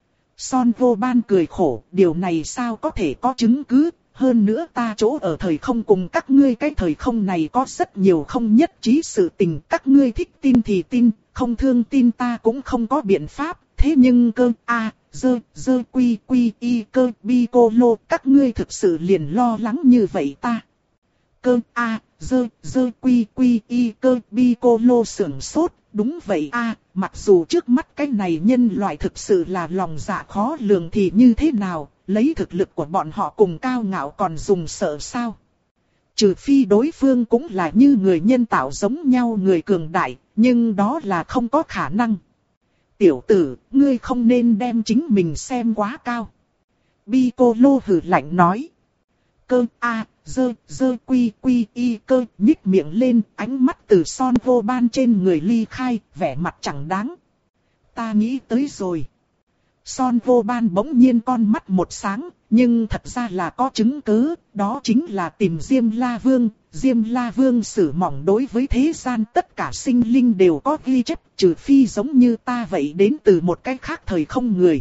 A: Son Vô Ban cười khổ, điều này sao có thể có chứng cứ, hơn nữa ta chỗ ở thời không cùng các ngươi cái thời không này có rất nhiều không nhất trí sự tình, các ngươi thích tin thì tin, không thương tin ta cũng không có biện pháp, thế nhưng cơ A, dơ, dơ quy quy y cơ Piccolo, các ngươi thực sự liền lo lắng như vậy ta. Cơ A, dơ, dơ quy quy y cơ Piccolo sưởng sốt. Đúng vậy a, mặc dù trước mắt cái này nhân loại thực sự là lòng dạ khó lường thì như thế nào, lấy thực lực của bọn họ cùng cao ngạo còn dùng sợ sao. Trừ phi đối phương cũng là như người nhân tạo giống nhau người cường đại, nhưng đó là không có khả năng. Tiểu tử, ngươi không nên đem chính mình xem quá cao. Piccolo hừ lạnh nói. Cơ A, dơ, dơ quy quy y cơ nhích miệng lên, ánh mắt từ Son Vô Ban trên người ly khai, vẻ mặt chẳng đáng. Ta nghĩ tới rồi. Son Vô Ban bỗng nhiên con mắt một sáng, nhưng thật ra là có chứng cứ, đó chính là tìm Diêm La Vương. Diêm La Vương sử mỏng đối với thế gian tất cả sinh linh đều có ghi chép, trừ phi giống như ta vậy đến từ một cái khác thời không người.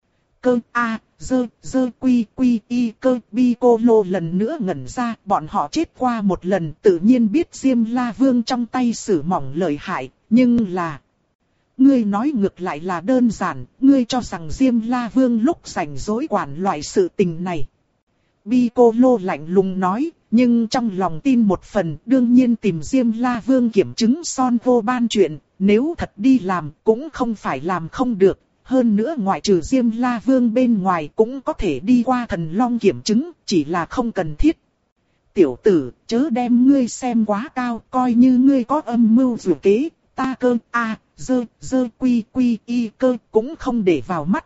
A: Cơ A, dơ, dơ quy quy y cơ Piccolo lần nữa ngẩn ra, bọn họ chết qua một lần tự nhiên biết Diêm La Vương trong tay sử mỏng lợi hại, nhưng là... Ngươi nói ngược lại là đơn giản, ngươi cho rằng Diêm La Vương lúc rảnh rỗi quản loại sự tình này. Piccolo lạnh lùng nói, nhưng trong lòng tin một phần đương nhiên tìm Diêm La Vương kiểm chứng Son Vô Ban chuyện, nếu thật đi làm cũng không phải làm không được. Hơn nữa ngoại trừ Diêm La Vương bên ngoài cũng có thể đi qua thần long kiểm chứng, chỉ là không cần thiết. Tiểu tử, chớ đem ngươi xem quá cao, coi như ngươi có âm mưu dù kế, ta cơ A, dơ, dơ quy quy y cơ cũng không để vào mắt.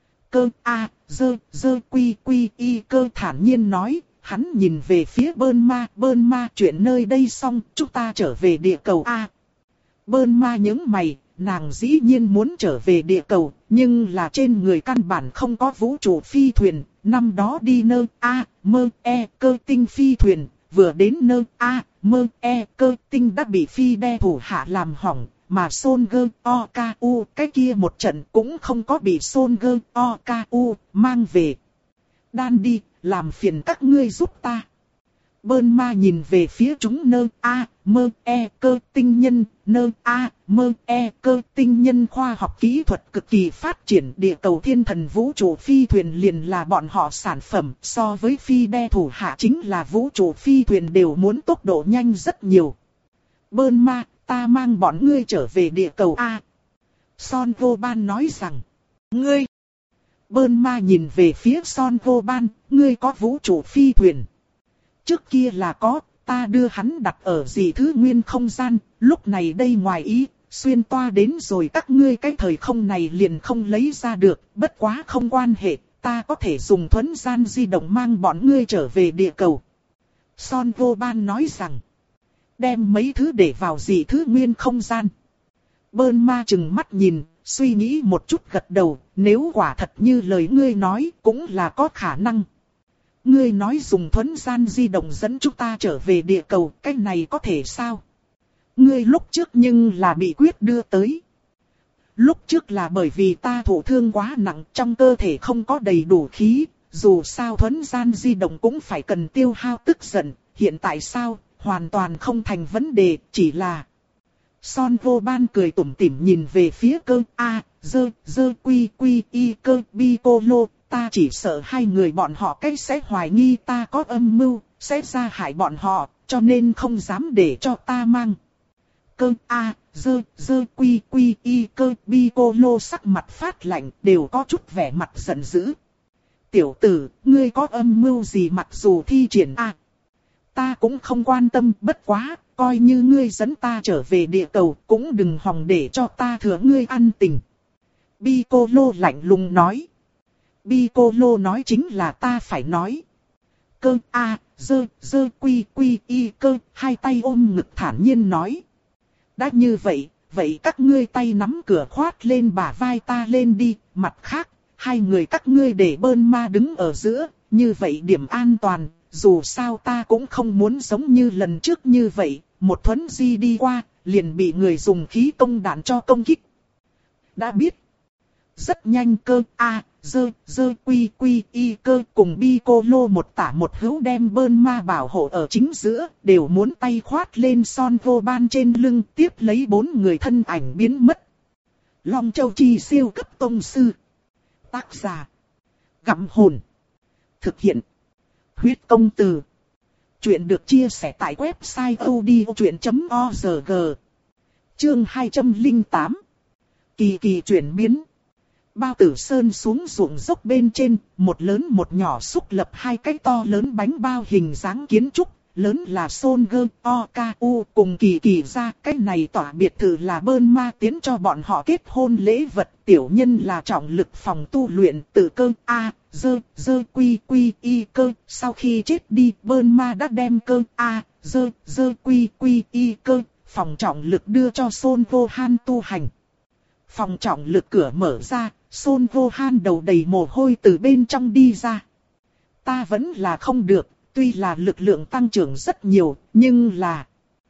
A: Cơ A, dơ, dơ quy quy y cơ thản nhiên nói, hắn nhìn về phía Bơn Ma, Bơn Ma chuyện nơi đây xong, chúng ta trở về địa cầu A. Bơn Ma nhướng mày. Nàng dĩ nhiên muốn trở về địa cầu, nhưng là trên người căn bản không có vũ trụ phi thuyền, năm đó đi nơi A, mơ, E, cơ tinh phi thuyền, vừa đến nơi A, mơ, E, cơ tinh đã bị phi đe thủ hạ làm hỏng, mà Son Gơ, O, K, U, cái kia một trận cũng không có bị Son Gơ, O, K, U, mang về. Đan đi, làm phiền các ngươi giúp ta. Bơn Ma nhìn về phía chúng nơ A, mơ, E, cơ tinh nhân, nơ A, mơ, E, cơ tinh nhân khoa học kỹ thuật cực kỳ phát triển, địa cầu thiên thần vũ trụ phi thuyền liền là bọn họ sản phẩm, so với phi đe thủ hạ chính là vũ trụ phi thuyền đều muốn tốc độ nhanh rất nhiều. Bơn Ma, ta mang bọn ngươi trở về địa cầu A. Son Vô Ban nói rằng, ngươi. Bơn Ma nhìn về phía Son Vô Ban, ngươi có vũ trụ phi thuyền. Trước kia là có, ta đưa hắn đặt ở dị thứ nguyên không gian, lúc này đây ngoài ý, xuyên toa đến rồi các ngươi cái thời không này liền không lấy ra được, bất quá không quan hệ, ta có thể dùng thuấn gian di động mang bọn ngươi trở về địa cầu. Son Vô Ban nói rằng, đem mấy thứ để vào dị thứ nguyên không gian. Bơn Ma chừng mắt nhìn, suy nghĩ một chút gật đầu, nếu quả thật như lời ngươi nói, cũng là có khả năng. Ngươi nói dùng thuấn gian di động dẫn chúng ta trở về địa cầu, cái này có thể sao? Ngươi lúc trước nhưng là bị quyết đưa tới. Lúc trước là bởi vì ta thụ thương quá nặng, trong cơ thể không có đầy đủ khí, dù sao thuấn gian di động cũng phải cần tiêu hao tức giận, hiện tại sao, hoàn toàn không thành vấn đề, chỉ là... Son Vô Ban cười tủm tỉm nhìn về phía cơ A, dơ, dơ quy quy y cơ Piccolo. Ta chỉ sợ hai người bọn họ cách sẽ hoài nghi ta có âm mưu, sẽ ra hại bọn họ, cho nên không dám để cho ta mang. cơ a, dơ, dơ quy quy y cơ Piccolo sắc mặt phát lạnh đều có chút vẻ mặt giận dữ. Tiểu tử, ngươi có âm mưu gì mặc dù thi triển a? Ta cũng không quan tâm, bất quá, coi như ngươi dẫn ta trở về địa cầu cũng đừng hòng để cho ta thừa ngươi ăn tình. Piccolo lạnh lùng nói. Piccolo nói chính là ta phải nói. Cơ a, dơ, dơ quy quy y cơ, hai tay ôm ngực thản nhiên nói. Đã như vậy, vậy các ngươi tay nắm cửa khoát lên bả vai ta lên đi, mặt khác, hai người các ngươi để bơn ma đứng ở giữa, như vậy điểm an toàn, dù sao ta cũng không muốn giống như lần trước như vậy, một thuấn di đi qua, liền bị người dùng khí công đạn cho công kích. Đã biết. Rất nhanh cơ a, dơ, dơ quy quy y cơ cùng Piccolo một tả một hữu đem bơn ma bảo hộ ở chính giữa, đều muốn tay khoát lên son vô ban trên lưng tiếp lấy bốn người thân ảnh biến mất. Long Châu Chi siêu cấp tông sư. Tác giả. Gặm hồn. Thực hiện. Huyết công từ. Chuyện được chia sẻ tại website odchuyện chấm org. Chương hai trăm lẻ tám. Kỳ kỳ chuyển biến. Bao Tử Sơn xuống ruộng dốc bên trên, một lớn một nhỏ xúc lập hai cái to lớn bánh bao hình dáng kiến trúc, lớn là Son Gơ, O K U cùng Kỳ Kỳ ra, cái này tỏa biệt thự là bơn ma tiến cho bọn họ kết hôn lễ vật, tiểu nhân là trọng lực phòng tu luyện, tự cơ A, dơ, dơ quy quy y cơ, sau khi chết đi, bơn ma đã đem cơ A, dơ, dơ quy quy y cơ, phòng trọng lực đưa cho Son Vô Han tu hành. Phòng trọng lực cửa mở ra, Son Vô Han đầu đầy mồ hôi từ bên trong đi ra. Ta vẫn là không được, tuy là lực lượng tăng trưởng rất nhiều, nhưng là...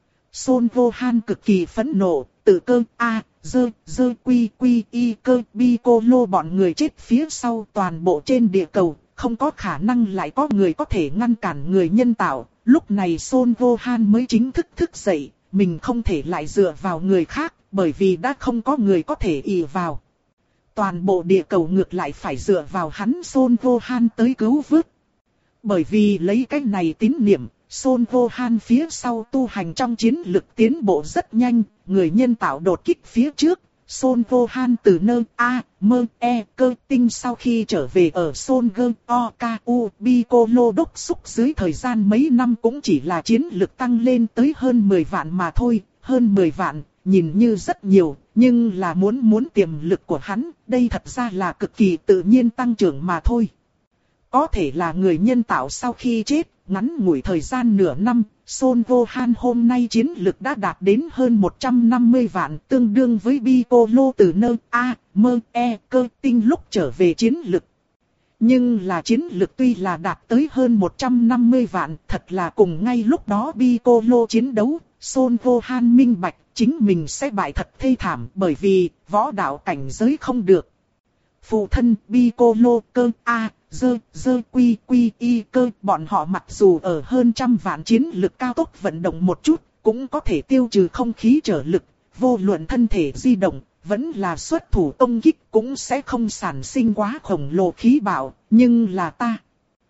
A: Son Vô Han cực kỳ phẫn nộ, tự cơ A, dơ, dơ quy quy y cơ Piccolo bọn người chết phía sau toàn bộ trên địa cầu, không có khả năng lại có người có thể ngăn cản người nhân tạo. Lúc này Son Vô Han mới chính thức thức dậy, mình không thể lại dựa vào người khác, bởi vì đã không có người có thể ỷ vào. Toàn bộ địa cầu ngược lại phải dựa vào hắn Son Vô Han tới cứu vớt. Bởi vì lấy cái này tín niệm, Son Vô Han phía sau tu hành trong chiến lực tiến bộ rất nhanh, người nhân tạo đột kích phía trước. Son Vô Han từ nơi A, mơ, E, cơ tinh sau khi trở về ở Son Gơ, O, K, U, Piccolo đốc xúc dưới thời gian mấy năm cũng chỉ là chiến lực tăng lên tới hơn mười vạn mà thôi, hơn mười vạn. Nhìn như rất nhiều, nhưng là muốn muốn tiềm lực của hắn, đây thật ra là cực kỳ tự nhiên tăng trưởng mà thôi. Có thể là người nhân tạo sau khi chết, ngắn ngủi thời gian nửa năm, Son Vô Han hôm nay chiến lực đã đạt đến hơn một trăm năm mươi vạn, tương đương với Piccolo từ nơi A, mơ, E, cơ tinh lúc trở về chiến lực. Nhưng là chiến lực tuy là đạt tới hơn một trăm năm mươi vạn, thật là cùng ngay lúc đó Piccolo chiến đấu, Son Vô Han minh bạch, chính mình sẽ bại thật thê thảm bởi vì võ đạo cảnh giới không được. Phụ thân Piccolo cơ A, dơ, dơ quy quy y cơ, bọn họ mặc dù ở hơn trăm vạn chiến lực cao tốc vận động một chút, cũng có thể tiêu trừ không khí trở lực, vô luận thân thể di động, vẫn là xuất thủ công kích cũng sẽ không sản sinh quá khổng lồ khí bạo, nhưng là ta.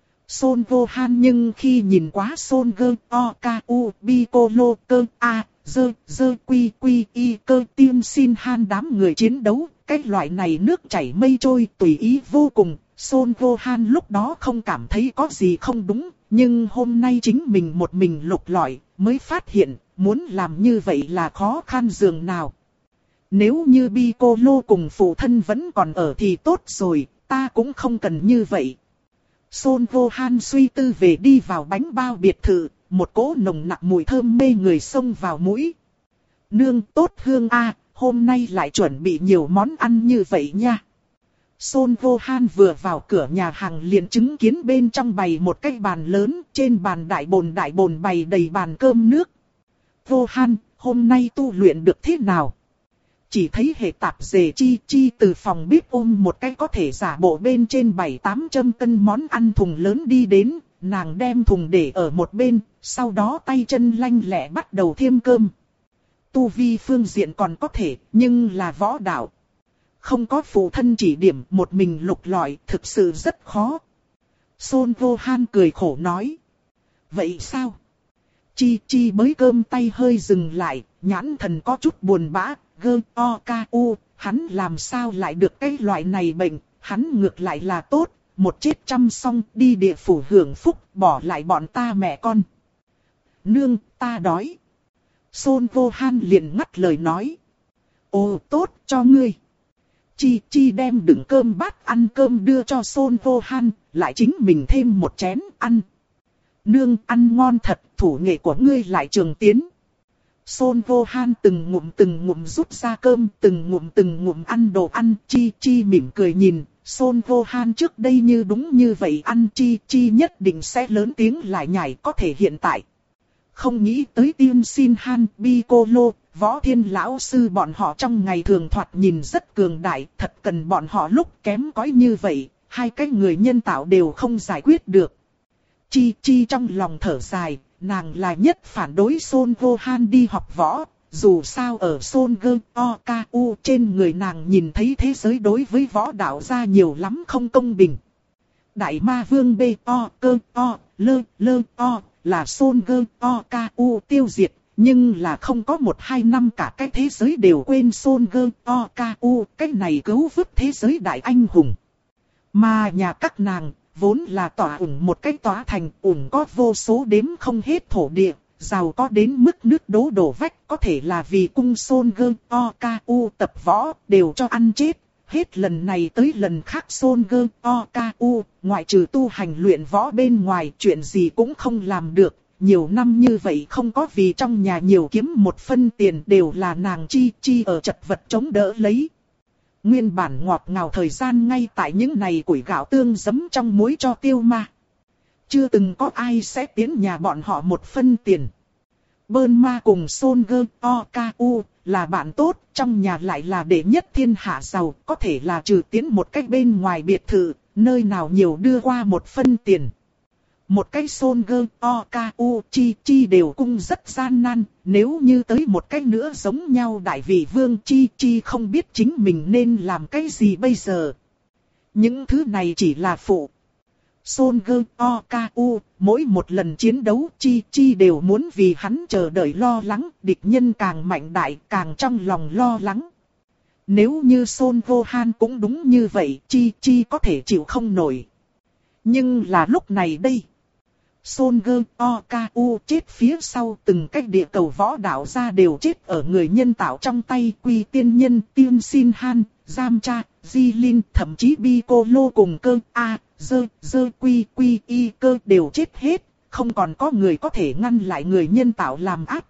A: Son Vô Han nhưng khi nhìn quá Son Gơ, O, K, U, Piccolo cơ A, dơ, dơ quy quy y cơ tiên xin Han đám người chiến đấu, cái loại này nước chảy mây trôi tùy ý vô cùng. Son Vô Han lúc đó không cảm thấy có gì không đúng, nhưng hôm nay chính mình một mình lục lọi, mới phát hiện, muốn làm như vậy là khó khăn dường nào. Nếu như Piccolo cùng phụ thân vẫn còn ở thì tốt rồi, ta cũng không cần như vậy. Son Vô Han suy tư về đi vào bánh bao biệt thự, một cỗ nồng nặc mùi thơm mê người xông vào mũi. Nương tốt hương a, hôm nay lại chuẩn bị nhiều món ăn như vậy nha. Son Vô Han vừa vào cửa nhà hàng liền chứng kiến bên trong bày một cái bàn lớn, trên bàn đại bồn đại bồn bày đầy bàn cơm nước. Vô Han, hôm nay tu luyện được thế nào? Chỉ thấy hệ tạp dề chi chi từ phòng bếp ôm một cái có thể giả bộ bên trên bảy tám trăm cân món ăn thùng lớn đi đến, nàng đem thùng để ở một bên, sau đó tay chân lanh lẹ bắt đầu thiêm cơm. Tu vi phương diện còn có thể, nhưng là võ đạo. Không có phụ thân chỉ điểm một mình lục lọi thực sự rất khó. Son Vô Han cười khổ nói. Vậy sao? Chi chi bới cơm tay hơi dừng lại, nhãn thần có chút buồn bã, gơ o ca u, hắn làm sao lại được cái loại này bệnh, hắn ngược lại là tốt, một chết trăm xong đi địa phủ hưởng phúc, bỏ lại bọn ta mẹ con. Nương, ta đói. Son Vô Han liền ngắt lời nói. Ồ tốt, cho ngươi. Chi Chi đem đựng cơm bát ăn cơm đưa cho Son Vô Han, lại chính mình thêm một chén ăn. Nương ăn ngon thật, thủ nghệ của ngươi lại trường tiến. Son Vô Han từng ngụm từng ngụm rút ra cơm, từng ngụm từng ngụm ăn đồ ăn. Chi Chi mỉm cười nhìn, Son Vô Han trước đây như đúng như vậy ăn, Chi Chi nhất định sẽ lớn tiếng lại nhảy, có thể hiện tại. Không nghĩ tới Tiên Sin Han, Piccolo, Võ Thiên lão sư bọn họ trong ngày thường thoạt nhìn rất cường đại, thật cần bọn họ lúc kém cỏi như vậy, hai cái người nhân tạo đều không giải quyết được. Chi Chi trong lòng thở dài, nàng là nhất phản đối Son Vô Han đi học võ, dù sao ở Son Gơ O Ca U trên người nàng nhìn thấy thế giới đối với võ đạo gia nhiều lắm không công bình. Đại ma vương B O Cơ O Lơ Lơ O là Son Gơ O Ca U tiêu diệt, nhưng là không có một hai năm cả cái thế giới đều quên Son Gơ O Ca U, cái này cứu vớt thế giới đại anh hùng. Mà nhà các nàng vốn là tỏa ủng một cái tòa thành, ủng có vô số đếm không hết thổ địa, giàu có đến mức nước đố đổ vách, có thể là vì cung Son Gơ O Ca U tập võ đều cho ăn chết. Hết lần này tới lần khác Son Gơ O Ca U, ngoại trừ tu hành luyện võ bên ngoài chuyện gì cũng không làm được. Nhiều năm như vậy không có vì trong nhà nhiều kiếm một phân tiền, đều là nàng Chi Chi ở chật vật chống đỡ lấy. Nguyên bản ngọt ngào thời gian ngay tại những này củi gạo tương giấm trong muối cho tiêu ma. Chưa từng có ai sẽ tiến nhà bọn họ một phân tiền. Bơn ma cùng Son Gơ O Ca U là bạn tốt, trong nhà lại là đệ nhất thiên hạ giàu, có thể là trừ tiến một cách bên ngoài biệt thự, nơi nào nhiều đưa qua một phân tiền. Một cái Son Gơ O Ca U Chi Chi đều cung rất gian nan, nếu như tới một cái nữa giống nhau đại vị vương Chi Chi không biết chính mình nên làm cái gì bây giờ. Những thứ này chỉ là phụ. Son Gơ O Ca U, mỗi một lần chiến đấu Chi Chi đều muốn vì hắn chờ đợi lo lắng, địch nhân càng mạnh đại càng trong lòng lo lắng. Nếu như Son Vô Han cũng đúng như vậy, Chi Chi có thể chịu không nổi. Nhưng là lúc này đây, Son Gơ O Ca U chết phía sau, từng cách địa cầu võ đạo gia đều chết ở người nhân tạo trong tay. Quy tiên nhân, Tiên Sin Han, Giam Cha, Di Linh, thậm chí Piccolo cùng Cơ A, Dơ, Dơ Quy Quy Y Cơ đều chết hết, không còn có người có thể ngăn lại người nhân tạo làm áp.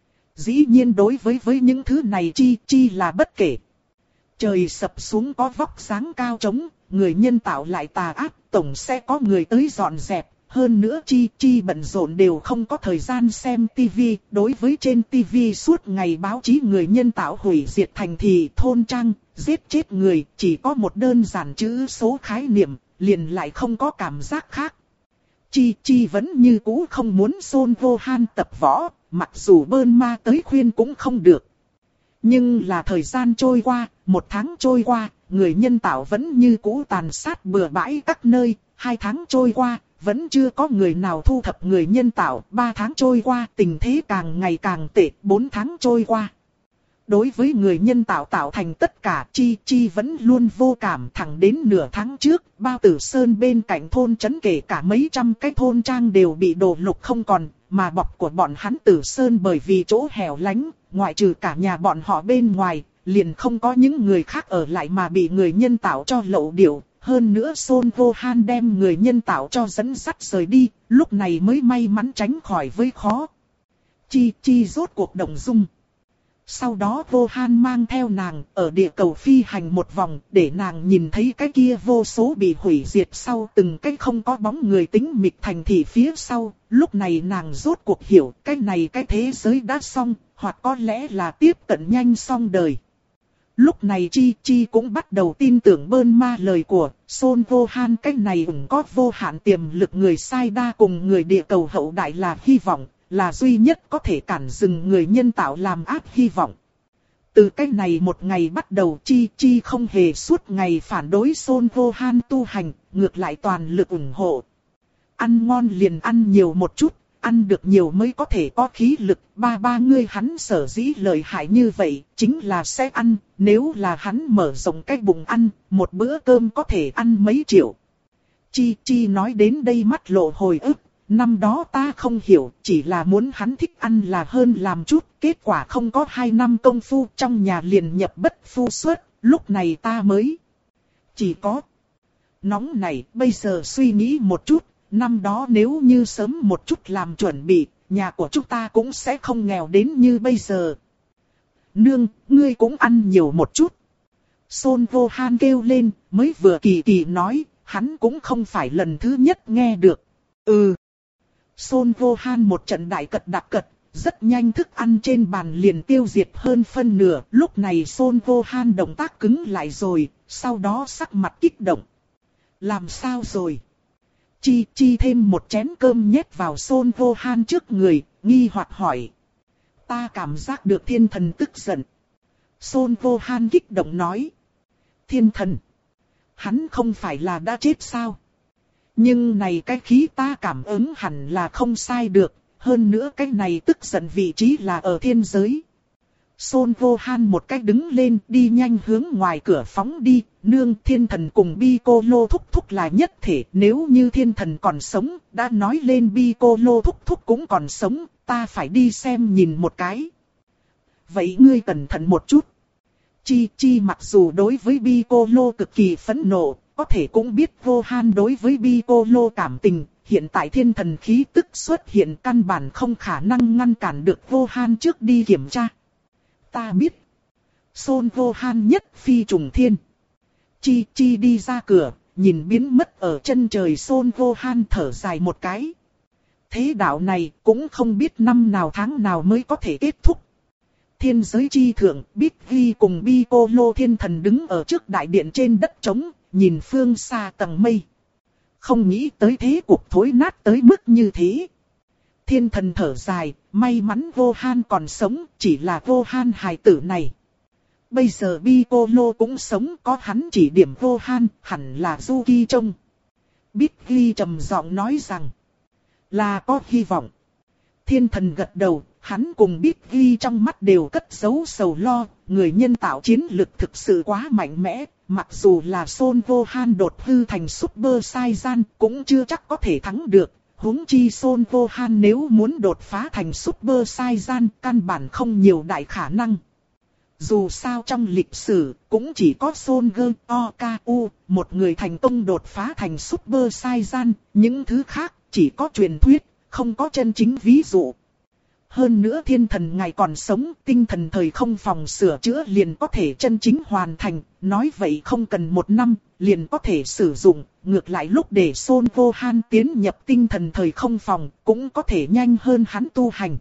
A: Dĩ nhiên đối với với những thứ này Chi Chi là bất kể. Trời sập xuống có vóc dáng cao trống, người nhân tạo lại tà ác, tổng sẽ có người tới dọn dẹp. Hơn nữa Chi Chi bận rộn đều không có thời gian xem tivi, đối với trên tivi suốt ngày báo chí người nhân tạo hủy diệt thành thị thôn trang, giết chết người, chỉ có một đơn giản chữ số khái niệm, liền lại không có cảm giác khác. Chi Chi vẫn như cũ không muốn Son Vô Han tập võ, mặc dù Bơn ma tới khuyên cũng không được. Nhưng là thời gian trôi qua, một tháng trôi qua, người nhân tạo vẫn như cũ tàn sát bừa bãi các nơi, hai tháng trôi qua, vẫn chưa có người nào thu thập người nhân tạo, ba tháng trôi qua, tình thế càng ngày càng tệ, bốn tháng trôi qua. Đối với người nhân tạo tạo thành tất cả, Chi Chi vẫn luôn vô cảm, thẳng đến nửa tháng trước, Bao Tử Sơn bên cạnh thôn trấn kể cả mấy trăm cái thôn trang đều bị đổ lục không còn, mà bọc của bọn hắn Tử Sơn bởi vì chỗ hẻo lánh, ngoại trừ cả nhà bọn họ bên ngoài, liền không có những người khác ở lại mà bị người nhân tạo cho lậu điệu. Hơn nữa Son Vô Han đem người nhân tạo cho dẫn dắt rời đi, lúc này mới may mắn tránh khỏi với khó. Chi Chi rốt cuộc động dung. Sau đó Vô Han mang theo nàng ở địa cầu phi hành một vòng, để nàng nhìn thấy cái kia vô số bị hủy diệt sau từng cái không có bóng người tĩnh mịch thành thị phía sau. Lúc này nàng rốt cuộc hiểu cái này cái thế giới đã xong, hoặc có lẽ là tiếp cận nhanh xong đời. Lúc này Chi Chi cũng bắt đầu tin tưởng Bơn ma lời của Son Vô Han, cái này cũng có vô hạn tiềm lực người sai đa cùng người địa cầu hậu đại là hy vọng, là duy nhất có thể cản dừng người nhân tạo làm ác hy vọng. Từ cái này một ngày bắt đầu Chi Chi không hề suốt ngày phản đối Son Vô Han tu hành, ngược lại toàn lực ủng hộ. Ăn ngon liền ăn nhiều một chút, ăn được nhiều mới có thể có khí lực. Ba ba ngươi hắn sở dĩ lợi hại như vậy, chính là sẽ ăn. Nếu là hắn mở rộng cái bụng ăn, một bữa cơm có thể ăn mấy triệu. Chi Chi nói đến đây mắt lộ hồi ức. Năm đó ta không hiểu, chỉ là muốn hắn thích ăn là hơn làm chút. Kết quả không có hai năm công phu trong nhà liền nhập bất phu xuất. Lúc này ta mới chỉ có nóng này. Bây giờ suy nghĩ một chút, năm đó nếu như sớm một chút làm chuẩn bị, nhà của chúng ta cũng sẽ không nghèo đến như bây giờ. Nương, ngươi cũng ăn nhiều một chút. Son Vô Han kêu lên, mới vừa kỳ kỳ nói, hắn cũng không phải lần thứ nhất nghe được. Ừ. Son Vô Han một trận đại cật đặc cật, rất nhanh thức ăn trên bàn liền tiêu diệt hơn phân nửa. Lúc này Son Vô Han động tác cứng lại rồi, sau đó sắc mặt kích động. Làm sao rồi? Chi Chi thêm một chén cơm nhét vào Son Vô Han trước người, nghi hoặc hỏi. Ta cảm giác được thiên thần tức giận. Son Vô Han kích động nói. Thiên thần? Hắn không phải là đã chết sao? Nhưng này cái khí ta cảm ứng hẳn là không sai được. Hơn nữa cái này tức giận vị trí là ở thiên giới. Son Vô Han một cách đứng lên đi nhanh hướng ngoài cửa phóng đi. Nương, thiên thần cùng Piccolo thúc thúc là nhất thể. Nếu như thiên thần còn sống, đã nói lên Piccolo thúc thúc cũng còn sống. Ta phải đi xem nhìn một cái. Vậy ngươi cẩn thận một chút. Chi Chi mặc dù đối với Piccolo cực kỳ phẫn nộ, có thể cũng biết Vô Han đối với Piccolo cảm tình. Hiện tại thiên thần khí tức xuất hiện căn bản không khả năng ngăn cản được Vô Han trước đi kiểm tra. Ta biết. Son Vô Han nhất phi trùng thiên. Chi Chi đi ra cửa, nhìn biến mất ở chân trời Son Vô Han thở dài một cái. Thế đạo này cũng không biết năm nào tháng nào mới có thể kết thúc. Thiên giới chi thượng, Biggie cùng Piccolo thiên thần đứng ở trước đại điện trên đất trống, nhìn phương xa tầng mây. Không nghĩ tới thế cuộc thối nát tới mức như thế. Thiên thần thở dài, may mắn Vô Han còn sống, chỉ là Vô Han hài tử này. Bây giờ Piccolo cũng sống, có hắn chỉ điểm Vô Han, hẳn là Yuki trông. Biggie trầm giọng nói rằng, là có hy vọng. Thiên thần gật đầu, hắn cùng Biggie trong mắt đều cất giấu sầu lo, người nhân tạo chiến lực thực sự quá mạnh mẽ. Mặc dù là Son Vô Han đột hư thành Super Saiyan cũng chưa chắc có thể thắng được. Huống chi Son Vô Han nếu muốn đột phá thành Super Saiyan căn bản không nhiều đại khả năng. Dù sao trong lịch sử cũng chỉ có Son Goku một người thành công đột phá thành Super Saiyan. Những thứ khác chỉ có truyền thuyết, không có chân chính ví dụ. Hơn nữa thiên thần ngài còn sống, tinh thần thời không phòng sửa chữa liền có thể chân chính hoàn thành. Nói vậy không cần một năm, liền có thể sử dụng. Ngược lại lúc để Son Vô Han tiến nhập tinh thần thời không phòng, cũng có thể nhanh hơn hắn tu hành.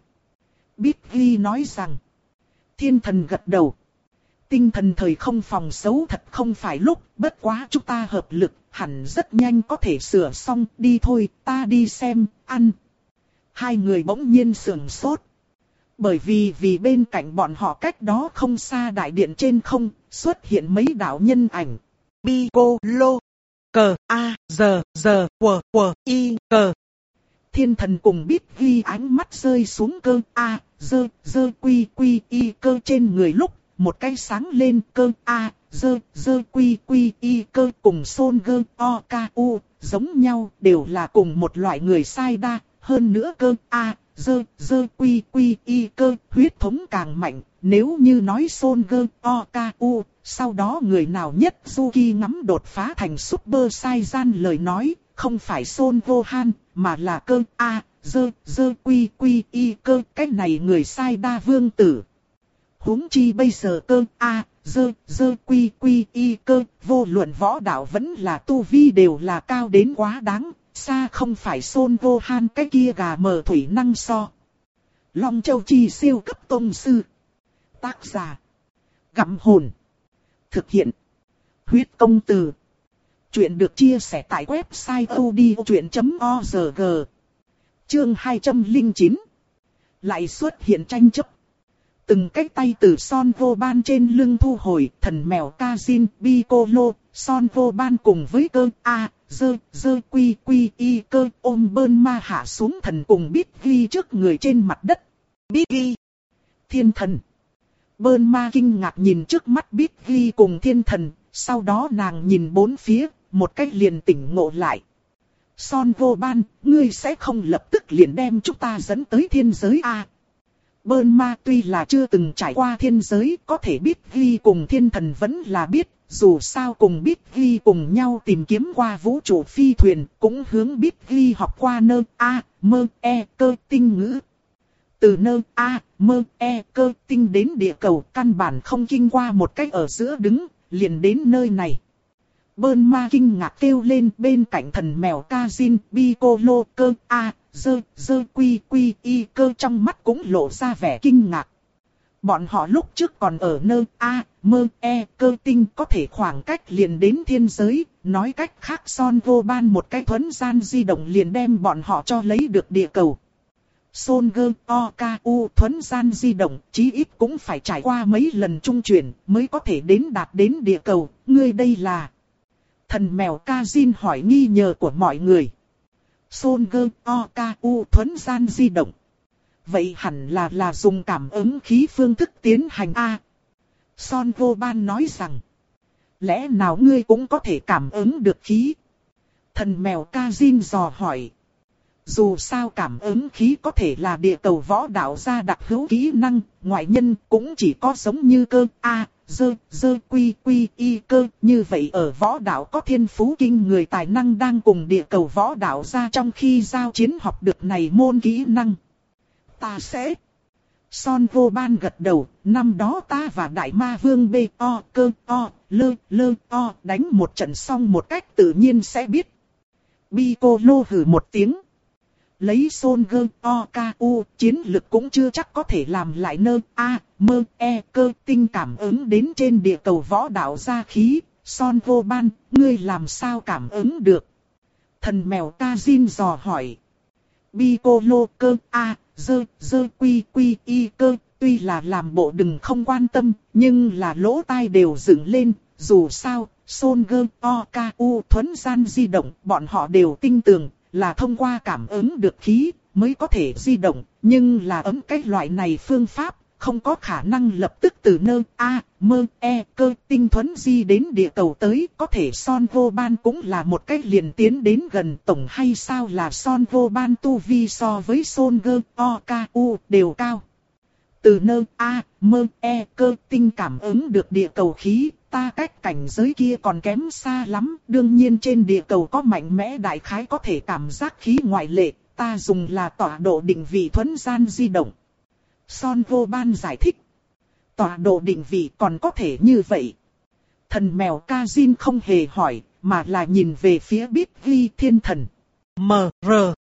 A: Biggie nói rằng, thiên thần gật đầu. Tinh thần thời không phòng xấu thật không phải lúc, bất quá chúng ta hợp lực, hẳn rất nhanh có thể sửa xong. Đi thôi, ta đi xem, ăn. Hai người bỗng nhiên sửng sốt. Bởi vì vì bên cạnh bọn họ cách đó không xa đại điện trên không, xuất hiện mấy đạo nhân ảnh. Piccolo, cờ, a, giờ, giờ, quờ, quờ, y, cờ. Thiên thần cùng biết ghi ánh mắt rơi xuống cơ, a, dơ, dơ, quy, quy, y, cơ trên người lúc, một cái sáng lên cơ, a, dơ, dơ, quy, quy, y, cơ cùng Son Goku, giống nhau, đều là cùng một loại người sai đa. Hơn nữa cơ a, dơ, dơ quy quy y cơ, huyết thống càng mạnh. Nếu như nói Son Goku, sau đó người nào nhất Yuki ngắm đột phá thành Super Saiyan lời nói, không phải Son Vô Han, mà là cơ a, dơ, dơ quy quy y cơ, cái này người sai đa vương tử. Huống chi bây giờ cơ a, dơ, dơ quy quy y cơ, vô luận võ đạo vẫn là tu vi đều là cao đến quá đáng. Xa không phải Son Vô Han cái kia gà mờ thủy năng so. Long Châu Chi siêu cấp tông sư. Tác giả, Gặm Hồn. Thực hiện, Huyết Công Từ. Chuyện được chia sẻ tại website odchuyện chấm org. Chương hai trăm lẻ chín. Lại xuất hiện tranh chấp. Từng cái tay từ Son Vô Ban trên lưng thu hồi, thần mèo Kazin, Piccolo, Son Vô Ban cùng với cơ a, dơ, dơ quy quy y cơ ôm bơn ma hạ xuống thần cùng Bít Ghi trước người trên mặt đất. Bít Ghi! Thiên thần! Bơn ma kinh ngạc nhìn trước mắt Bít Ghi cùng thiên thần, sau đó nàng nhìn bốn phía, một cách liền tỉnh ngộ lại. Son vô ban, ngươi sẽ không lập tức liền đem chúng ta dẫn tới thiên giới à? Bơn ma tuy là chưa từng trải qua thiên giới, có thể Bít Ghi cùng thiên thần vẫn là biết. Dù sao cùng Bít Ghi cùng nhau tìm kiếm qua vũ trụ phi thuyền, cũng hướng Bít Ghi học qua nơ a mơ e cơ tinh ngữ. Từ nơ a mơ e cơ tinh đến địa cầu căn bản không kinh qua một cách ở giữa đứng, liền đến nơi này. Bơn ma kinh ngạc kêu lên bên cạnh thần mèo Kazin, Piccolo cơ a dơ dơ quy quy y cơ trong mắt cũng lộ ra vẻ kinh ngạc. Bọn họ lúc trước còn ở nơ a mơ e cơ tinh có thể khoảng cách liền đến thiên giới, nói cách khác Son vô ban một cái thuấn gian di động liền đem bọn họ cho lấy được địa cầu. Son gơ o ca u thuấn gian di động chí ít cũng phải trải qua mấy lần trung chuyển mới có thể đến đạt đến địa cầu, ngươi đây là... Thần mèo Kazin hỏi nghi ngờ của mọi người. Son gơ o ca u thuấn gian di động. Vậy hẳn là là dùng cảm ứng khí phương thức tiến hành A. Son vô ban nói rằng. Lẽ nào ngươi cũng có thể cảm ứng được khí? Thần mèo Kazin dò hỏi. Dù sao cảm ứng khí có thể là địa cầu võ đạo gia đặc hữu kỹ năng, ngoại nhân cũng chỉ có giống như cơ A, dơ, dơ quy quy y cơ. Như vậy ở võ đạo có thiên phú kinh người tài năng đang cùng địa cầu võ đạo gia trong khi giao chiến học được này môn kỹ năng. Ta sẽ... Son vô ban gật đầu, năm đó ta và đại ma vương B O cơ O lơ lơ O đánh một trận xong một cách tự nhiên sẽ biết. Piccolo hừ một tiếng. Lấy Son gơ O K U chiến lực cũng chưa chắc có thể làm lại nơ A mơ e cơ tinh cảm ứng đến trên địa cầu võ đạo gia khí. Son vô ban, ngươi làm sao cảm ứng được? Thần mèo Kazin dò hỏi. Piccolo cơ A dơ dơ quy quy y cơ, tuy là làm bộ đừng không quan tâm, nhưng là lỗ tai đều dựng lên, dù sao, Son gơ o ca u thuấn gian di động, bọn họ đều tin tưởng, là thông qua cảm ứng được khí, mới có thể di động, nhưng là ấm cái loại này phương pháp, không có khả năng lập tức từ nơ a mơ e cơ tinh thuấn di đến địa cầu tới, có thể Son vô ban cũng là một cách liền tiến đến gần tổng hay sao là Son vô ban tu vi so với Son gơ o ca u đều cao. Từ nơ a mơ e cơ tinh cảm ứng được địa cầu khí, ta cách cảnh giới kia còn kém xa lắm, đương nhiên trên địa cầu có mạnh mẽ đại khái có thể cảm giác khí ngoại lệ, ta dùng là tọa độ định vị thuấn gian di động. Son vô ban giải thích. Tọa độ định vị còn có thể như vậy. Thần mèo Kazin không hề hỏi, mà là nhìn về phía Bít Ghi thiên thần. M R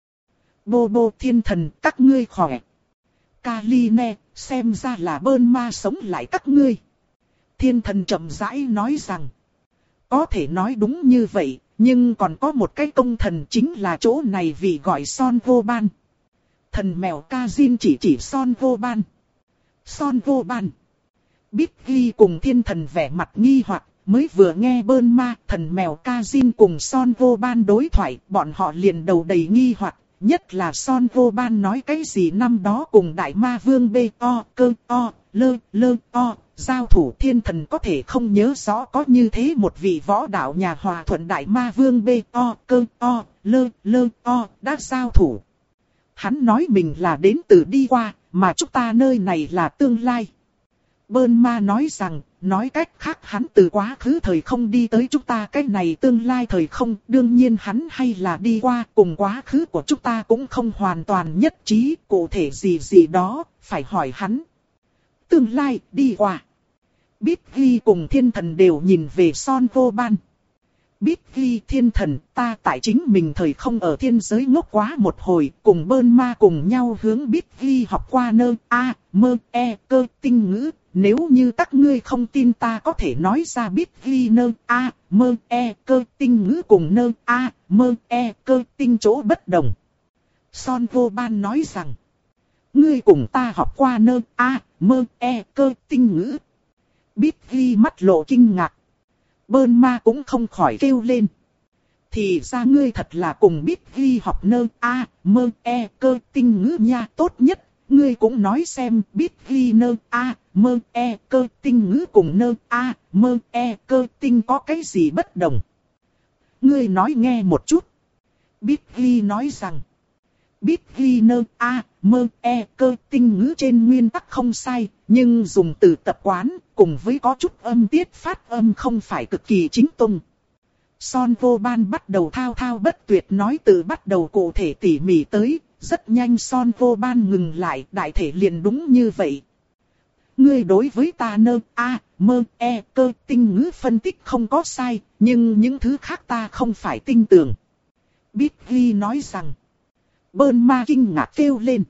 A: Bô bô thiên thần, các ngươi khỏe. Kaline, xem ra là bơn ma sống lại các ngươi. Thiên thần chậm rãi nói rằng. Có thể nói đúng như vậy, nhưng còn có một cái công thần chính là chỗ này vì gọi Son vô ban. Thần mèo Kazin chỉ chỉ Son vô ban. Son vô ban. Bít Ghi cùng thiên thần vẻ mặt nghi hoặc, mới vừa nghe bơn ma, thần mèo Kazin cùng Son vô ban đối thoại, bọn họ liền đầu đầy nghi hoặc, nhất là Son vô ban nói cái gì năm đó cùng đại ma vương B O cơ O lơ lơ O. Giao thủ thiên thần có thể không nhớ rõ có như thế một vị võ đạo nhà hòa thuận đại ma vương B O cơ O lơ lơ O đã giao thủ. Hắn nói mình là đến từ đi qua, mà chúng ta nơi này là tương lai. Bơn ma nói rằng, nói cách khác hắn từ quá khứ thời không đi tới chúng ta cái này tương lai thời không, đương nhiên hắn hay là đi qua, cùng quá khứ của chúng ta cũng không hoàn toàn nhất trí, cụ thể gì gì đó, phải hỏi hắn. Tương lai, đi qua. Bít Ghi cùng thiên thần đều nhìn về Son vô ban. Bít Ghi thiên thần, ta tại chính mình thời không ở thiên giới ngốc quá một hồi, cùng bơn ma cùng nhau hướng Bít Ghi học qua nơ a mơ e cơ tinh ngữ. Nếu như các ngươi không tin ta có thể nói ra Bít Ghi nơ a mơ e cơ tinh ngữ cùng nơ a mơ e cơ tinh chỗ bất đồng. Son vô ban nói rằng, ngươi cùng ta học qua nơ a mơ e cơ tinh ngữ. Bít Ghi mắt lộ kinh ngạc. Bơn ma cũng không khỏi kêu lên. Thì ra ngươi thật là cùng biết ghi học nơ a, mơ e cơ tinh ngữ nha, tốt nhất. Ngươi cũng nói xem biết ghi nơ a, mơ e cơ tinh ngữ cùng nơ a, mơ e cơ tinh có cái gì bất đồng. Ngươi nói nghe một chút. Biết ghi nói rằng. Biết ghi nơ a, mơ e cơ tinh ngữ trên nguyên tắc không sai. Nhưng dùng từ tập quán cùng với có chút âm tiết phát âm không phải cực kỳ chính tông. Son vô ban bắt đầu thao thao bất tuyệt nói từ bắt đầu cụ thể tỉ mỉ tới. Rất nhanh Son vô ban ngừng lại, đại thể liền đúng như vậy. Ngươi đối với ta nơ, a, mơ, e, cơ, tinh ngữ phân tích không có sai, nhưng những thứ khác ta không phải tin tưởng. Biết ghi nói rằng. Bơn ma kinh ngạc kêu lên.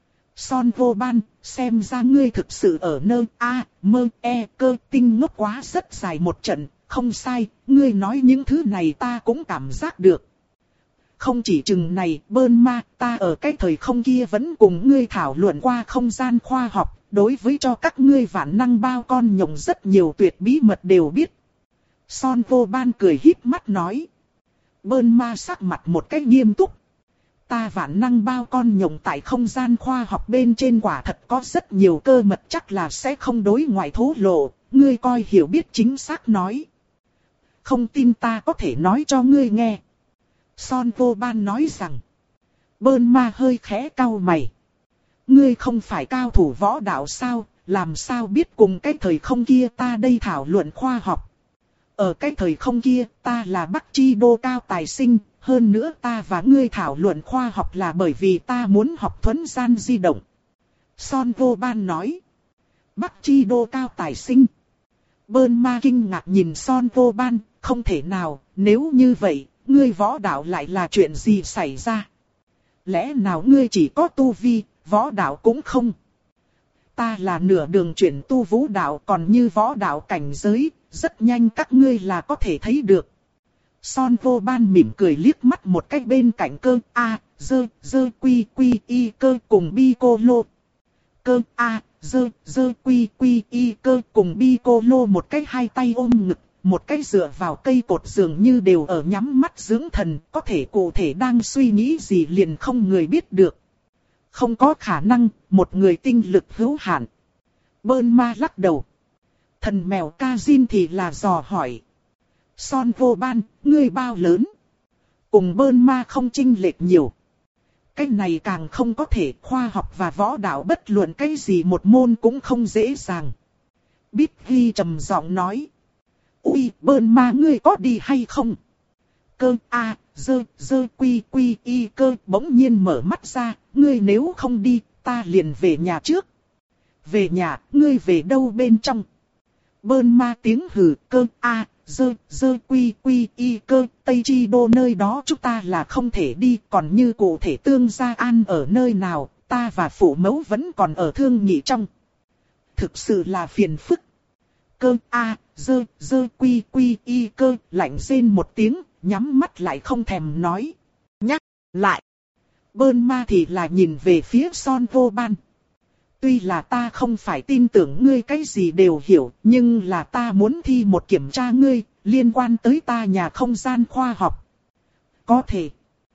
A: Son vô ban, xem ra ngươi thực sự ở nơ, a, mơ, e, cơ, tinh ngốc quá rất dài một trận, không sai, ngươi nói những thứ này ta cũng cảm giác được. Không chỉ chừng này, bơn ma, ta ở cái thời không kia vẫn cùng ngươi thảo luận qua không gian khoa học, đối với cho các ngươi vạn năng bao con nhộng rất nhiều tuyệt bí mật đều biết. Son vô ban cười híp mắt nói. Bơn ma sắc mặt một cách nghiêm túc. Ta vạn năng bao con nhộng tại không gian khoa học bên trên quả thật có rất nhiều cơ mật, chắc là sẽ không đối ngoại thổ lộ, ngươi coi hiểu biết chính xác nói. Không tin ta có thể nói cho ngươi nghe. Son vô ban nói rằng. Bơn ma hơi khẽ cau mày. Ngươi không phải cao thủ võ đạo sao, làm sao biết cùng cái thời không kia ta đây thảo luận khoa học. Ở cái thời không kia ta là Bắc Chi Đô cao tài sinh, hơn nữa ta và ngươi thảo luận khoa học là bởi vì ta muốn học thuấn gian di động. Son vô ban nói. Bắc Chi Đô cao tài sinh. Bơn ma kinh ngạc nhìn Son vô ban, không thể nào, nếu như vậy. Ngươi võ đạo lại là chuyện gì xảy ra? Lẽ nào ngươi chỉ có tu vi, võ đạo cũng không? Ta là nửa đường chuyển tu vũ đạo, còn như võ đạo cảnh giới, rất nhanh các ngươi là có thể thấy được. Son vô ban mỉm cười liếc mắt một cách bên cạnh cơ A, dơ, dơ quy quy y cơ cùng bi cô lô. Cơ A, dơ, dơ quy quy y cơ cùng bi cô lô một cách hai tay ôm ngực. Một cái dựa vào cây cột dường như đều ở nhắm mắt dưỡng thần, có thể cụ thể đang suy nghĩ gì liền không người biết được. Không có khả năng, một người tinh lực hữu hạn. Bơn ma lắc đầu. Thần mèo Kazin thì là dò hỏi. Son vô ban, ngươi bao lớn? Cùng bơn ma không chênh lệch nhiều. Cái này càng không có thể, khoa học và võ đạo bất luận cái gì một môn cũng không dễ dàng. Biết ghi trầm giọng nói. Ui, bơn ma ngươi có đi hay không? Cơ A, dơ, dơ quy quy y cơ bỗng nhiên mở mắt ra, ngươi nếu không đi, ta liền về nhà trước. Về nhà, ngươi về đâu bên trong? Bơn ma tiếng hừ, cơ A, dơ, dơ quy quy y cơ, Tây Chi Đô nơi đó chúng ta là không thể đi, còn như cụ thể Tương Gia An ở nơi nào, ta và phụ mẫu vẫn còn ở thương nghị trong. Thực sự là phiền phức. Cơ A, dơ, dơ quy quy y cơ, lạnh rên một tiếng, nhắm mắt lại không thèm nói. Nhắc lại. Bơn ma thì là nhìn về phía Son vô ban. Tuy là ta không phải tin tưởng ngươi cái gì đều hiểu, nhưng là ta muốn thi một kiểm tra ngươi, liên quan tới ta nhà không gian khoa học. Có thể.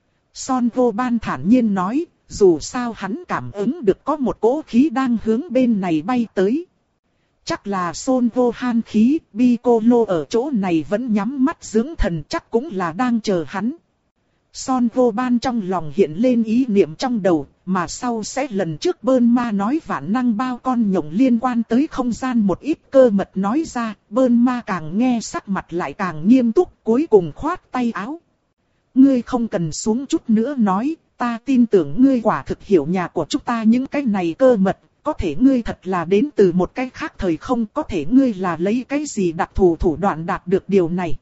A: Son vô ban thản nhiên nói, dù sao hắn cảm ứng được có một cỗ khí đang hướng bên này bay tới. Chắc là Son vô han khí, Piccolo ở chỗ này vẫn nhắm mắt dưỡng thần, chắc cũng là đang chờ hắn. Son vô ban trong lòng hiện lên ý niệm trong đầu, mà sau sẽ lần trước Bơn ma nói vạn năng bao con nhộng liên quan tới không gian một ít cơ mật nói ra, Bơn ma càng nghe sắc mặt lại càng nghiêm túc, cuối cùng khoát tay áo. Ngươi không cần xuống chút nữa nói, ta tin tưởng ngươi quả thực hiểu nhà của chúng ta những cái này cơ mật, có thể ngươi thật là đến từ một cái khác thời không, có thể ngươi là lấy cái gì đặc thù thủ đoạn đạt được điều này.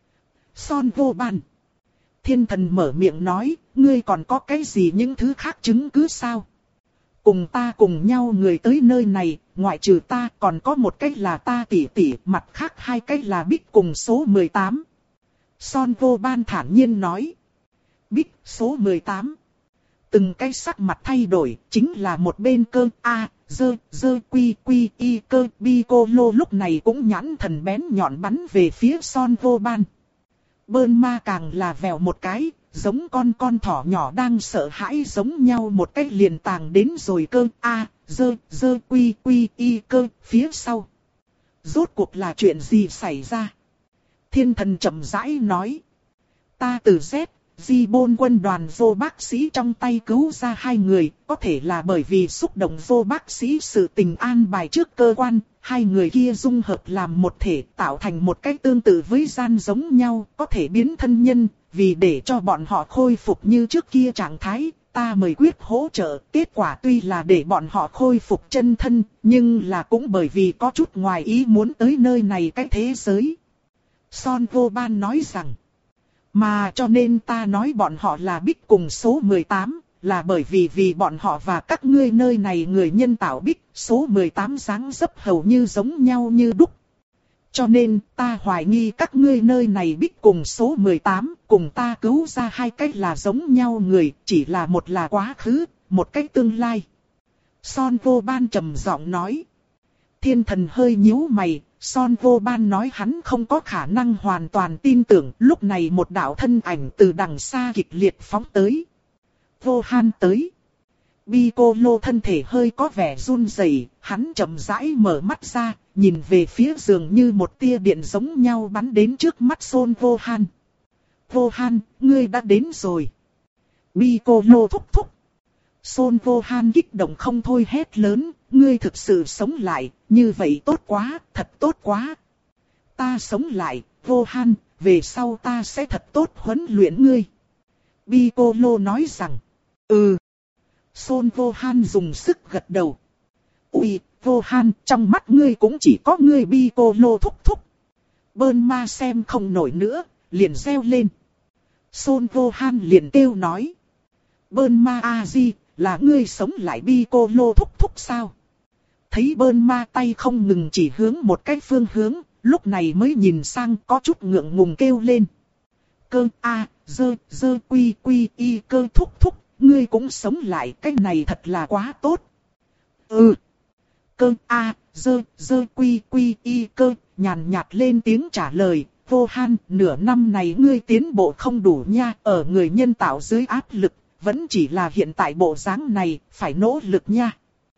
A: Son vô ban. Thiên thần mở miệng nói, ngươi còn có cái gì những thứ khác chứng cứ sao? Cùng ta cùng nhau người tới nơi này, ngoại trừ ta còn có một cái là ta tỷ tỷ, mặt khác hai cái là Bích cùng số mười tám. Son vô ban thản nhiên nói. Bích, số mười tám. Từng cái sắc mặt thay đổi, chính là một bên cơ A, dơ, dơ quy quy y cơ Piccolo lúc này cũng nhãn thần bén nhọn bắn về phía Son vô ban. Bơn ma càng là vèo một cái, giống con con thỏ nhỏ đang sợ hãi giống nhau một cách liền tàng đến rồi cơ a dơ dơ quy quy y cơ phía sau. Rốt cuộc là chuyện gì xảy ra? Thiên thần chậm rãi nói. Ta từ Z, Di Bôn quân đoàn vô bác sĩ trong tay cứu ra hai người, có thể là bởi vì xúc động vô bác sĩ sự tình an bài trước cơ quan, hai người kia dung hợp làm một thể tạo thành một cách tương tự với gian giống nhau, có thể biến thân nhân, vì để cho bọn họ khôi phục như trước kia trạng thái, ta mời quyết hỗ trợ, kết quả tuy là để bọn họ khôi phục chân thân, nhưng là cũng bởi vì có chút ngoài ý muốn tới nơi này cái thế giới. Son Vô Ban nói rằng, mà cho nên ta nói bọn họ là Bích cùng số mười tám, là bởi vì vì bọn họ và các ngươi nơi này người nhân tạo Bích, số mười tám dáng dấp hầu như giống nhau như đúc. Cho nên ta hoài nghi các ngươi nơi này Bích cùng số mười tám, cùng ta cứu ra hai cách là giống nhau người, chỉ là một là quá khứ, một cách tương lai. Son Vô Ban trầm giọng nói. Thiên thần hơi nhíu mày. Son Vô Ban nói hắn không có khả năng hoàn toàn tin tưởng, lúc này một đạo thân ảnh từ đằng xa kịch liệt phóng tới. Vô Han tới. Piccolo thân thể hơi có vẻ run rẩy, hắn chậm rãi mở mắt ra, nhìn về phía giường như một tia điện giống nhau bắn đến trước mắt Son Vô Han. Vô Han, ngươi đã đến rồi. Piccolo thúc thúc. Son Vô Han kích động không thôi hét lớn, ngươi thực sự sống lại, như vậy tốt quá, thật tốt quá. Ta sống lại, Vô Han, về sau ta sẽ thật tốt huấn luyện ngươi. Piccolo nói rằng, ừ. Son Vô Han dùng sức gật đầu. Ui, Vô Han, trong mắt ngươi cũng chỉ có ngươi Piccolo thúc thúc. Bơn ma xem không nổi nữa, liền reo lên. Son Vô Han liền kêu nói. Bơn ma A-di, là ngươi sống lại Piccolo thúc thúc sao? Thấy Bơn ma tay không ngừng chỉ hướng một cái phương hướng, lúc này mới nhìn sang có chút ngượng ngùng kêu lên. Cơ A, dơ, dơ quy quy y cơ thúc thúc, ngươi cũng sống lại, cái này thật là quá tốt. Ừ. Cơ A, dơ, dơ quy quy y cơ, nhàn nhạt lên tiếng trả lời. Vô Han, nửa năm này ngươi tiến bộ không đủ nha, ở người nhân tạo dưới áp lực, vẫn chỉ là hiện tại bộ dáng này, phải nỗ lực nha.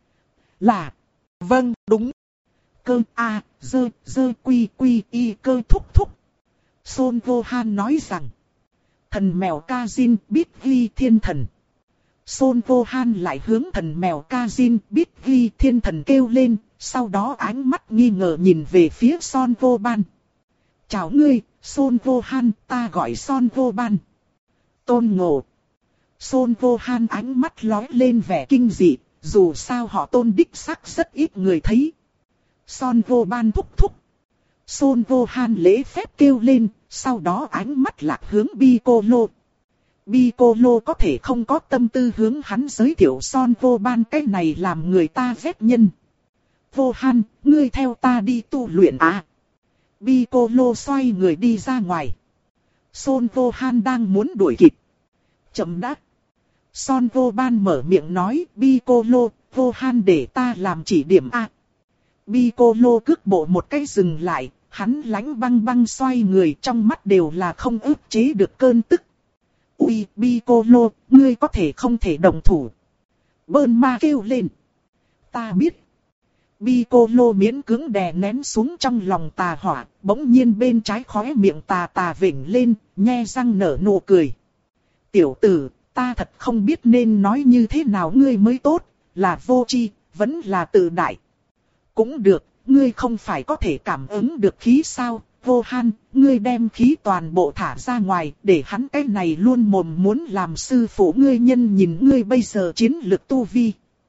A: Là, vâng, đúng. Cơ A, dơ, dơ quy quy y cơ thúc thúc. Son Vô Han nói rằng, thần mèo Kazin biết ghi thiên thần. Son Vô Han lại hướng thần mèo Kazin biết ghi thiên thần kêu lên, sau đó ánh mắt nghi ngờ nhìn về phía Son Vô Ban. Chào ngươi, Son Vô Han, ta gọi Son Vô Ban. Tôn Ngộ. Son Vô Han ánh mắt lóe lên vẻ kinh dị, dù sao họ Tôn đích xác rất ít người thấy. Son Vô Ban thúc thúc. Son Vô Han lễ phép kêu lên, sau đó ánh mắt lạc hướng Piccolo. Piccolo có thể không có tâm tư hướng hắn giới thiệu Son Vô Ban, cái này làm người ta ghét nhân. Vô Han, ngươi theo ta đi tu luyện à? Piccolo xoay người đi ra ngoài. Son Vô Han đang muốn đuổi kịp. Chậm đã. Son Vô Ban mở miệng nói, Piccolo, Vô Han để ta làm chỉ điểm a. Piccolo cước bộ một cái dừng lại, hắn lánh băng băng xoay người, trong mắt đều là không ức chế được cơn tức. Ui, Piccolo, ngươi có thể không thể đồng thủ. Bơn ma kêu lên. Ta biết. Piccolo miễn cưỡng đè nén xuống trong lòng tà hỏa, bỗng nhiên bên trái khóe miệng tà tà vểnh lên, nhe răng nở nụ cười. Tiểu tử, ta thật không biết nên nói như thế nào ngươi mới tốt, là vô tri, vẫn là tự đại. Cũng được, ngươi không phải có thể cảm ứng được khí sao? Vô Han, ngươi đem khí toàn bộ thả ra ngoài, để hắn cái này luôn mồm muốn làm sư phụ ngươi nhân nhìn ngươi bây giờ chiến lực tu vi.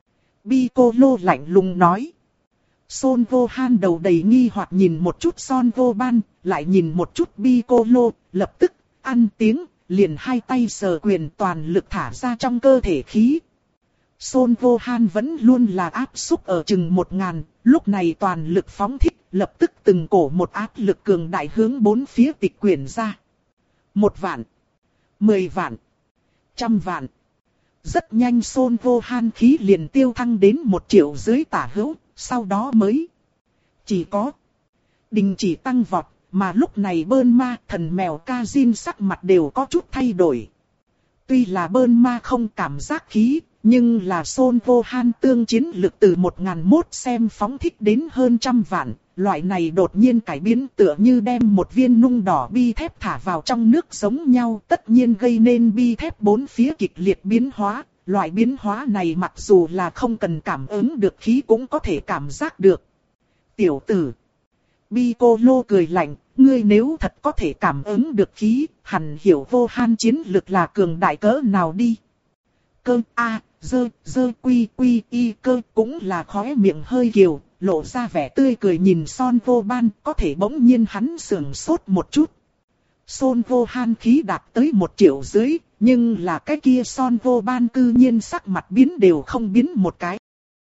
A: Piccolo lạnh lùng nói. Son Vô Han đầu đầy nghi hoặc nhìn một chút Son Vô Ban, lại nhìn một chút Piccolo, lập tức, ăn tiếng, liền hai tay sờ quyền toàn lực thả ra trong cơ thể khí. Son Vô Han vẫn luôn là áp xúc ở chừng một ngàn, lúc này toàn lực phóng thích, lập tức từng cổ một áp lực cường đại hướng bốn phía tịch quyển ra. Một vạn, mười vạn, trăm vạn. Rất nhanh Son Vô Han khí liền tiêu thăng đến một triệu dưới tả hữu, sau đó mới chỉ có đình chỉ tăng vọt, Mà lúc này Bơn Ma, thần mèo Kazin sắc mặt đều có chút thay đổi. Tuy là Bơn Ma không cảm giác khí, nhưng là Son Vô Han tương chiến lực từ một nghìn mốt xem phóng thích đến hơn trăm vạn. Loại này đột nhiên cải biến tựa như đem một viên nung đỏ bi thép thả vào trong nước giống nhau, tất nhiên gây nên bi thép bốn phía kịch liệt biến hóa. Loại biến hóa này mặc dù là không cần cảm ứng được khí cũng có thể cảm giác được. Tiểu tử. Piccolo cười lạnh, ngươi nếu thật có thể cảm ứng được khí, hẳn hiểu Vô Han chiến lực là cường đại cỡ nào đi. Cơ a, dơ, dơ quy quy y cơ cũng là khóe miệng hơi kiều, lộ ra vẻ tươi cười nhìn Son Vô Ban, có thể bỗng nhiên hắn sườn sốt một chút. Son Vô Han khí đạt tới một triệu dưới, nhưng là cái kia Son Vô Ban cư nhiên sắc mặt biến đều không biến một cái.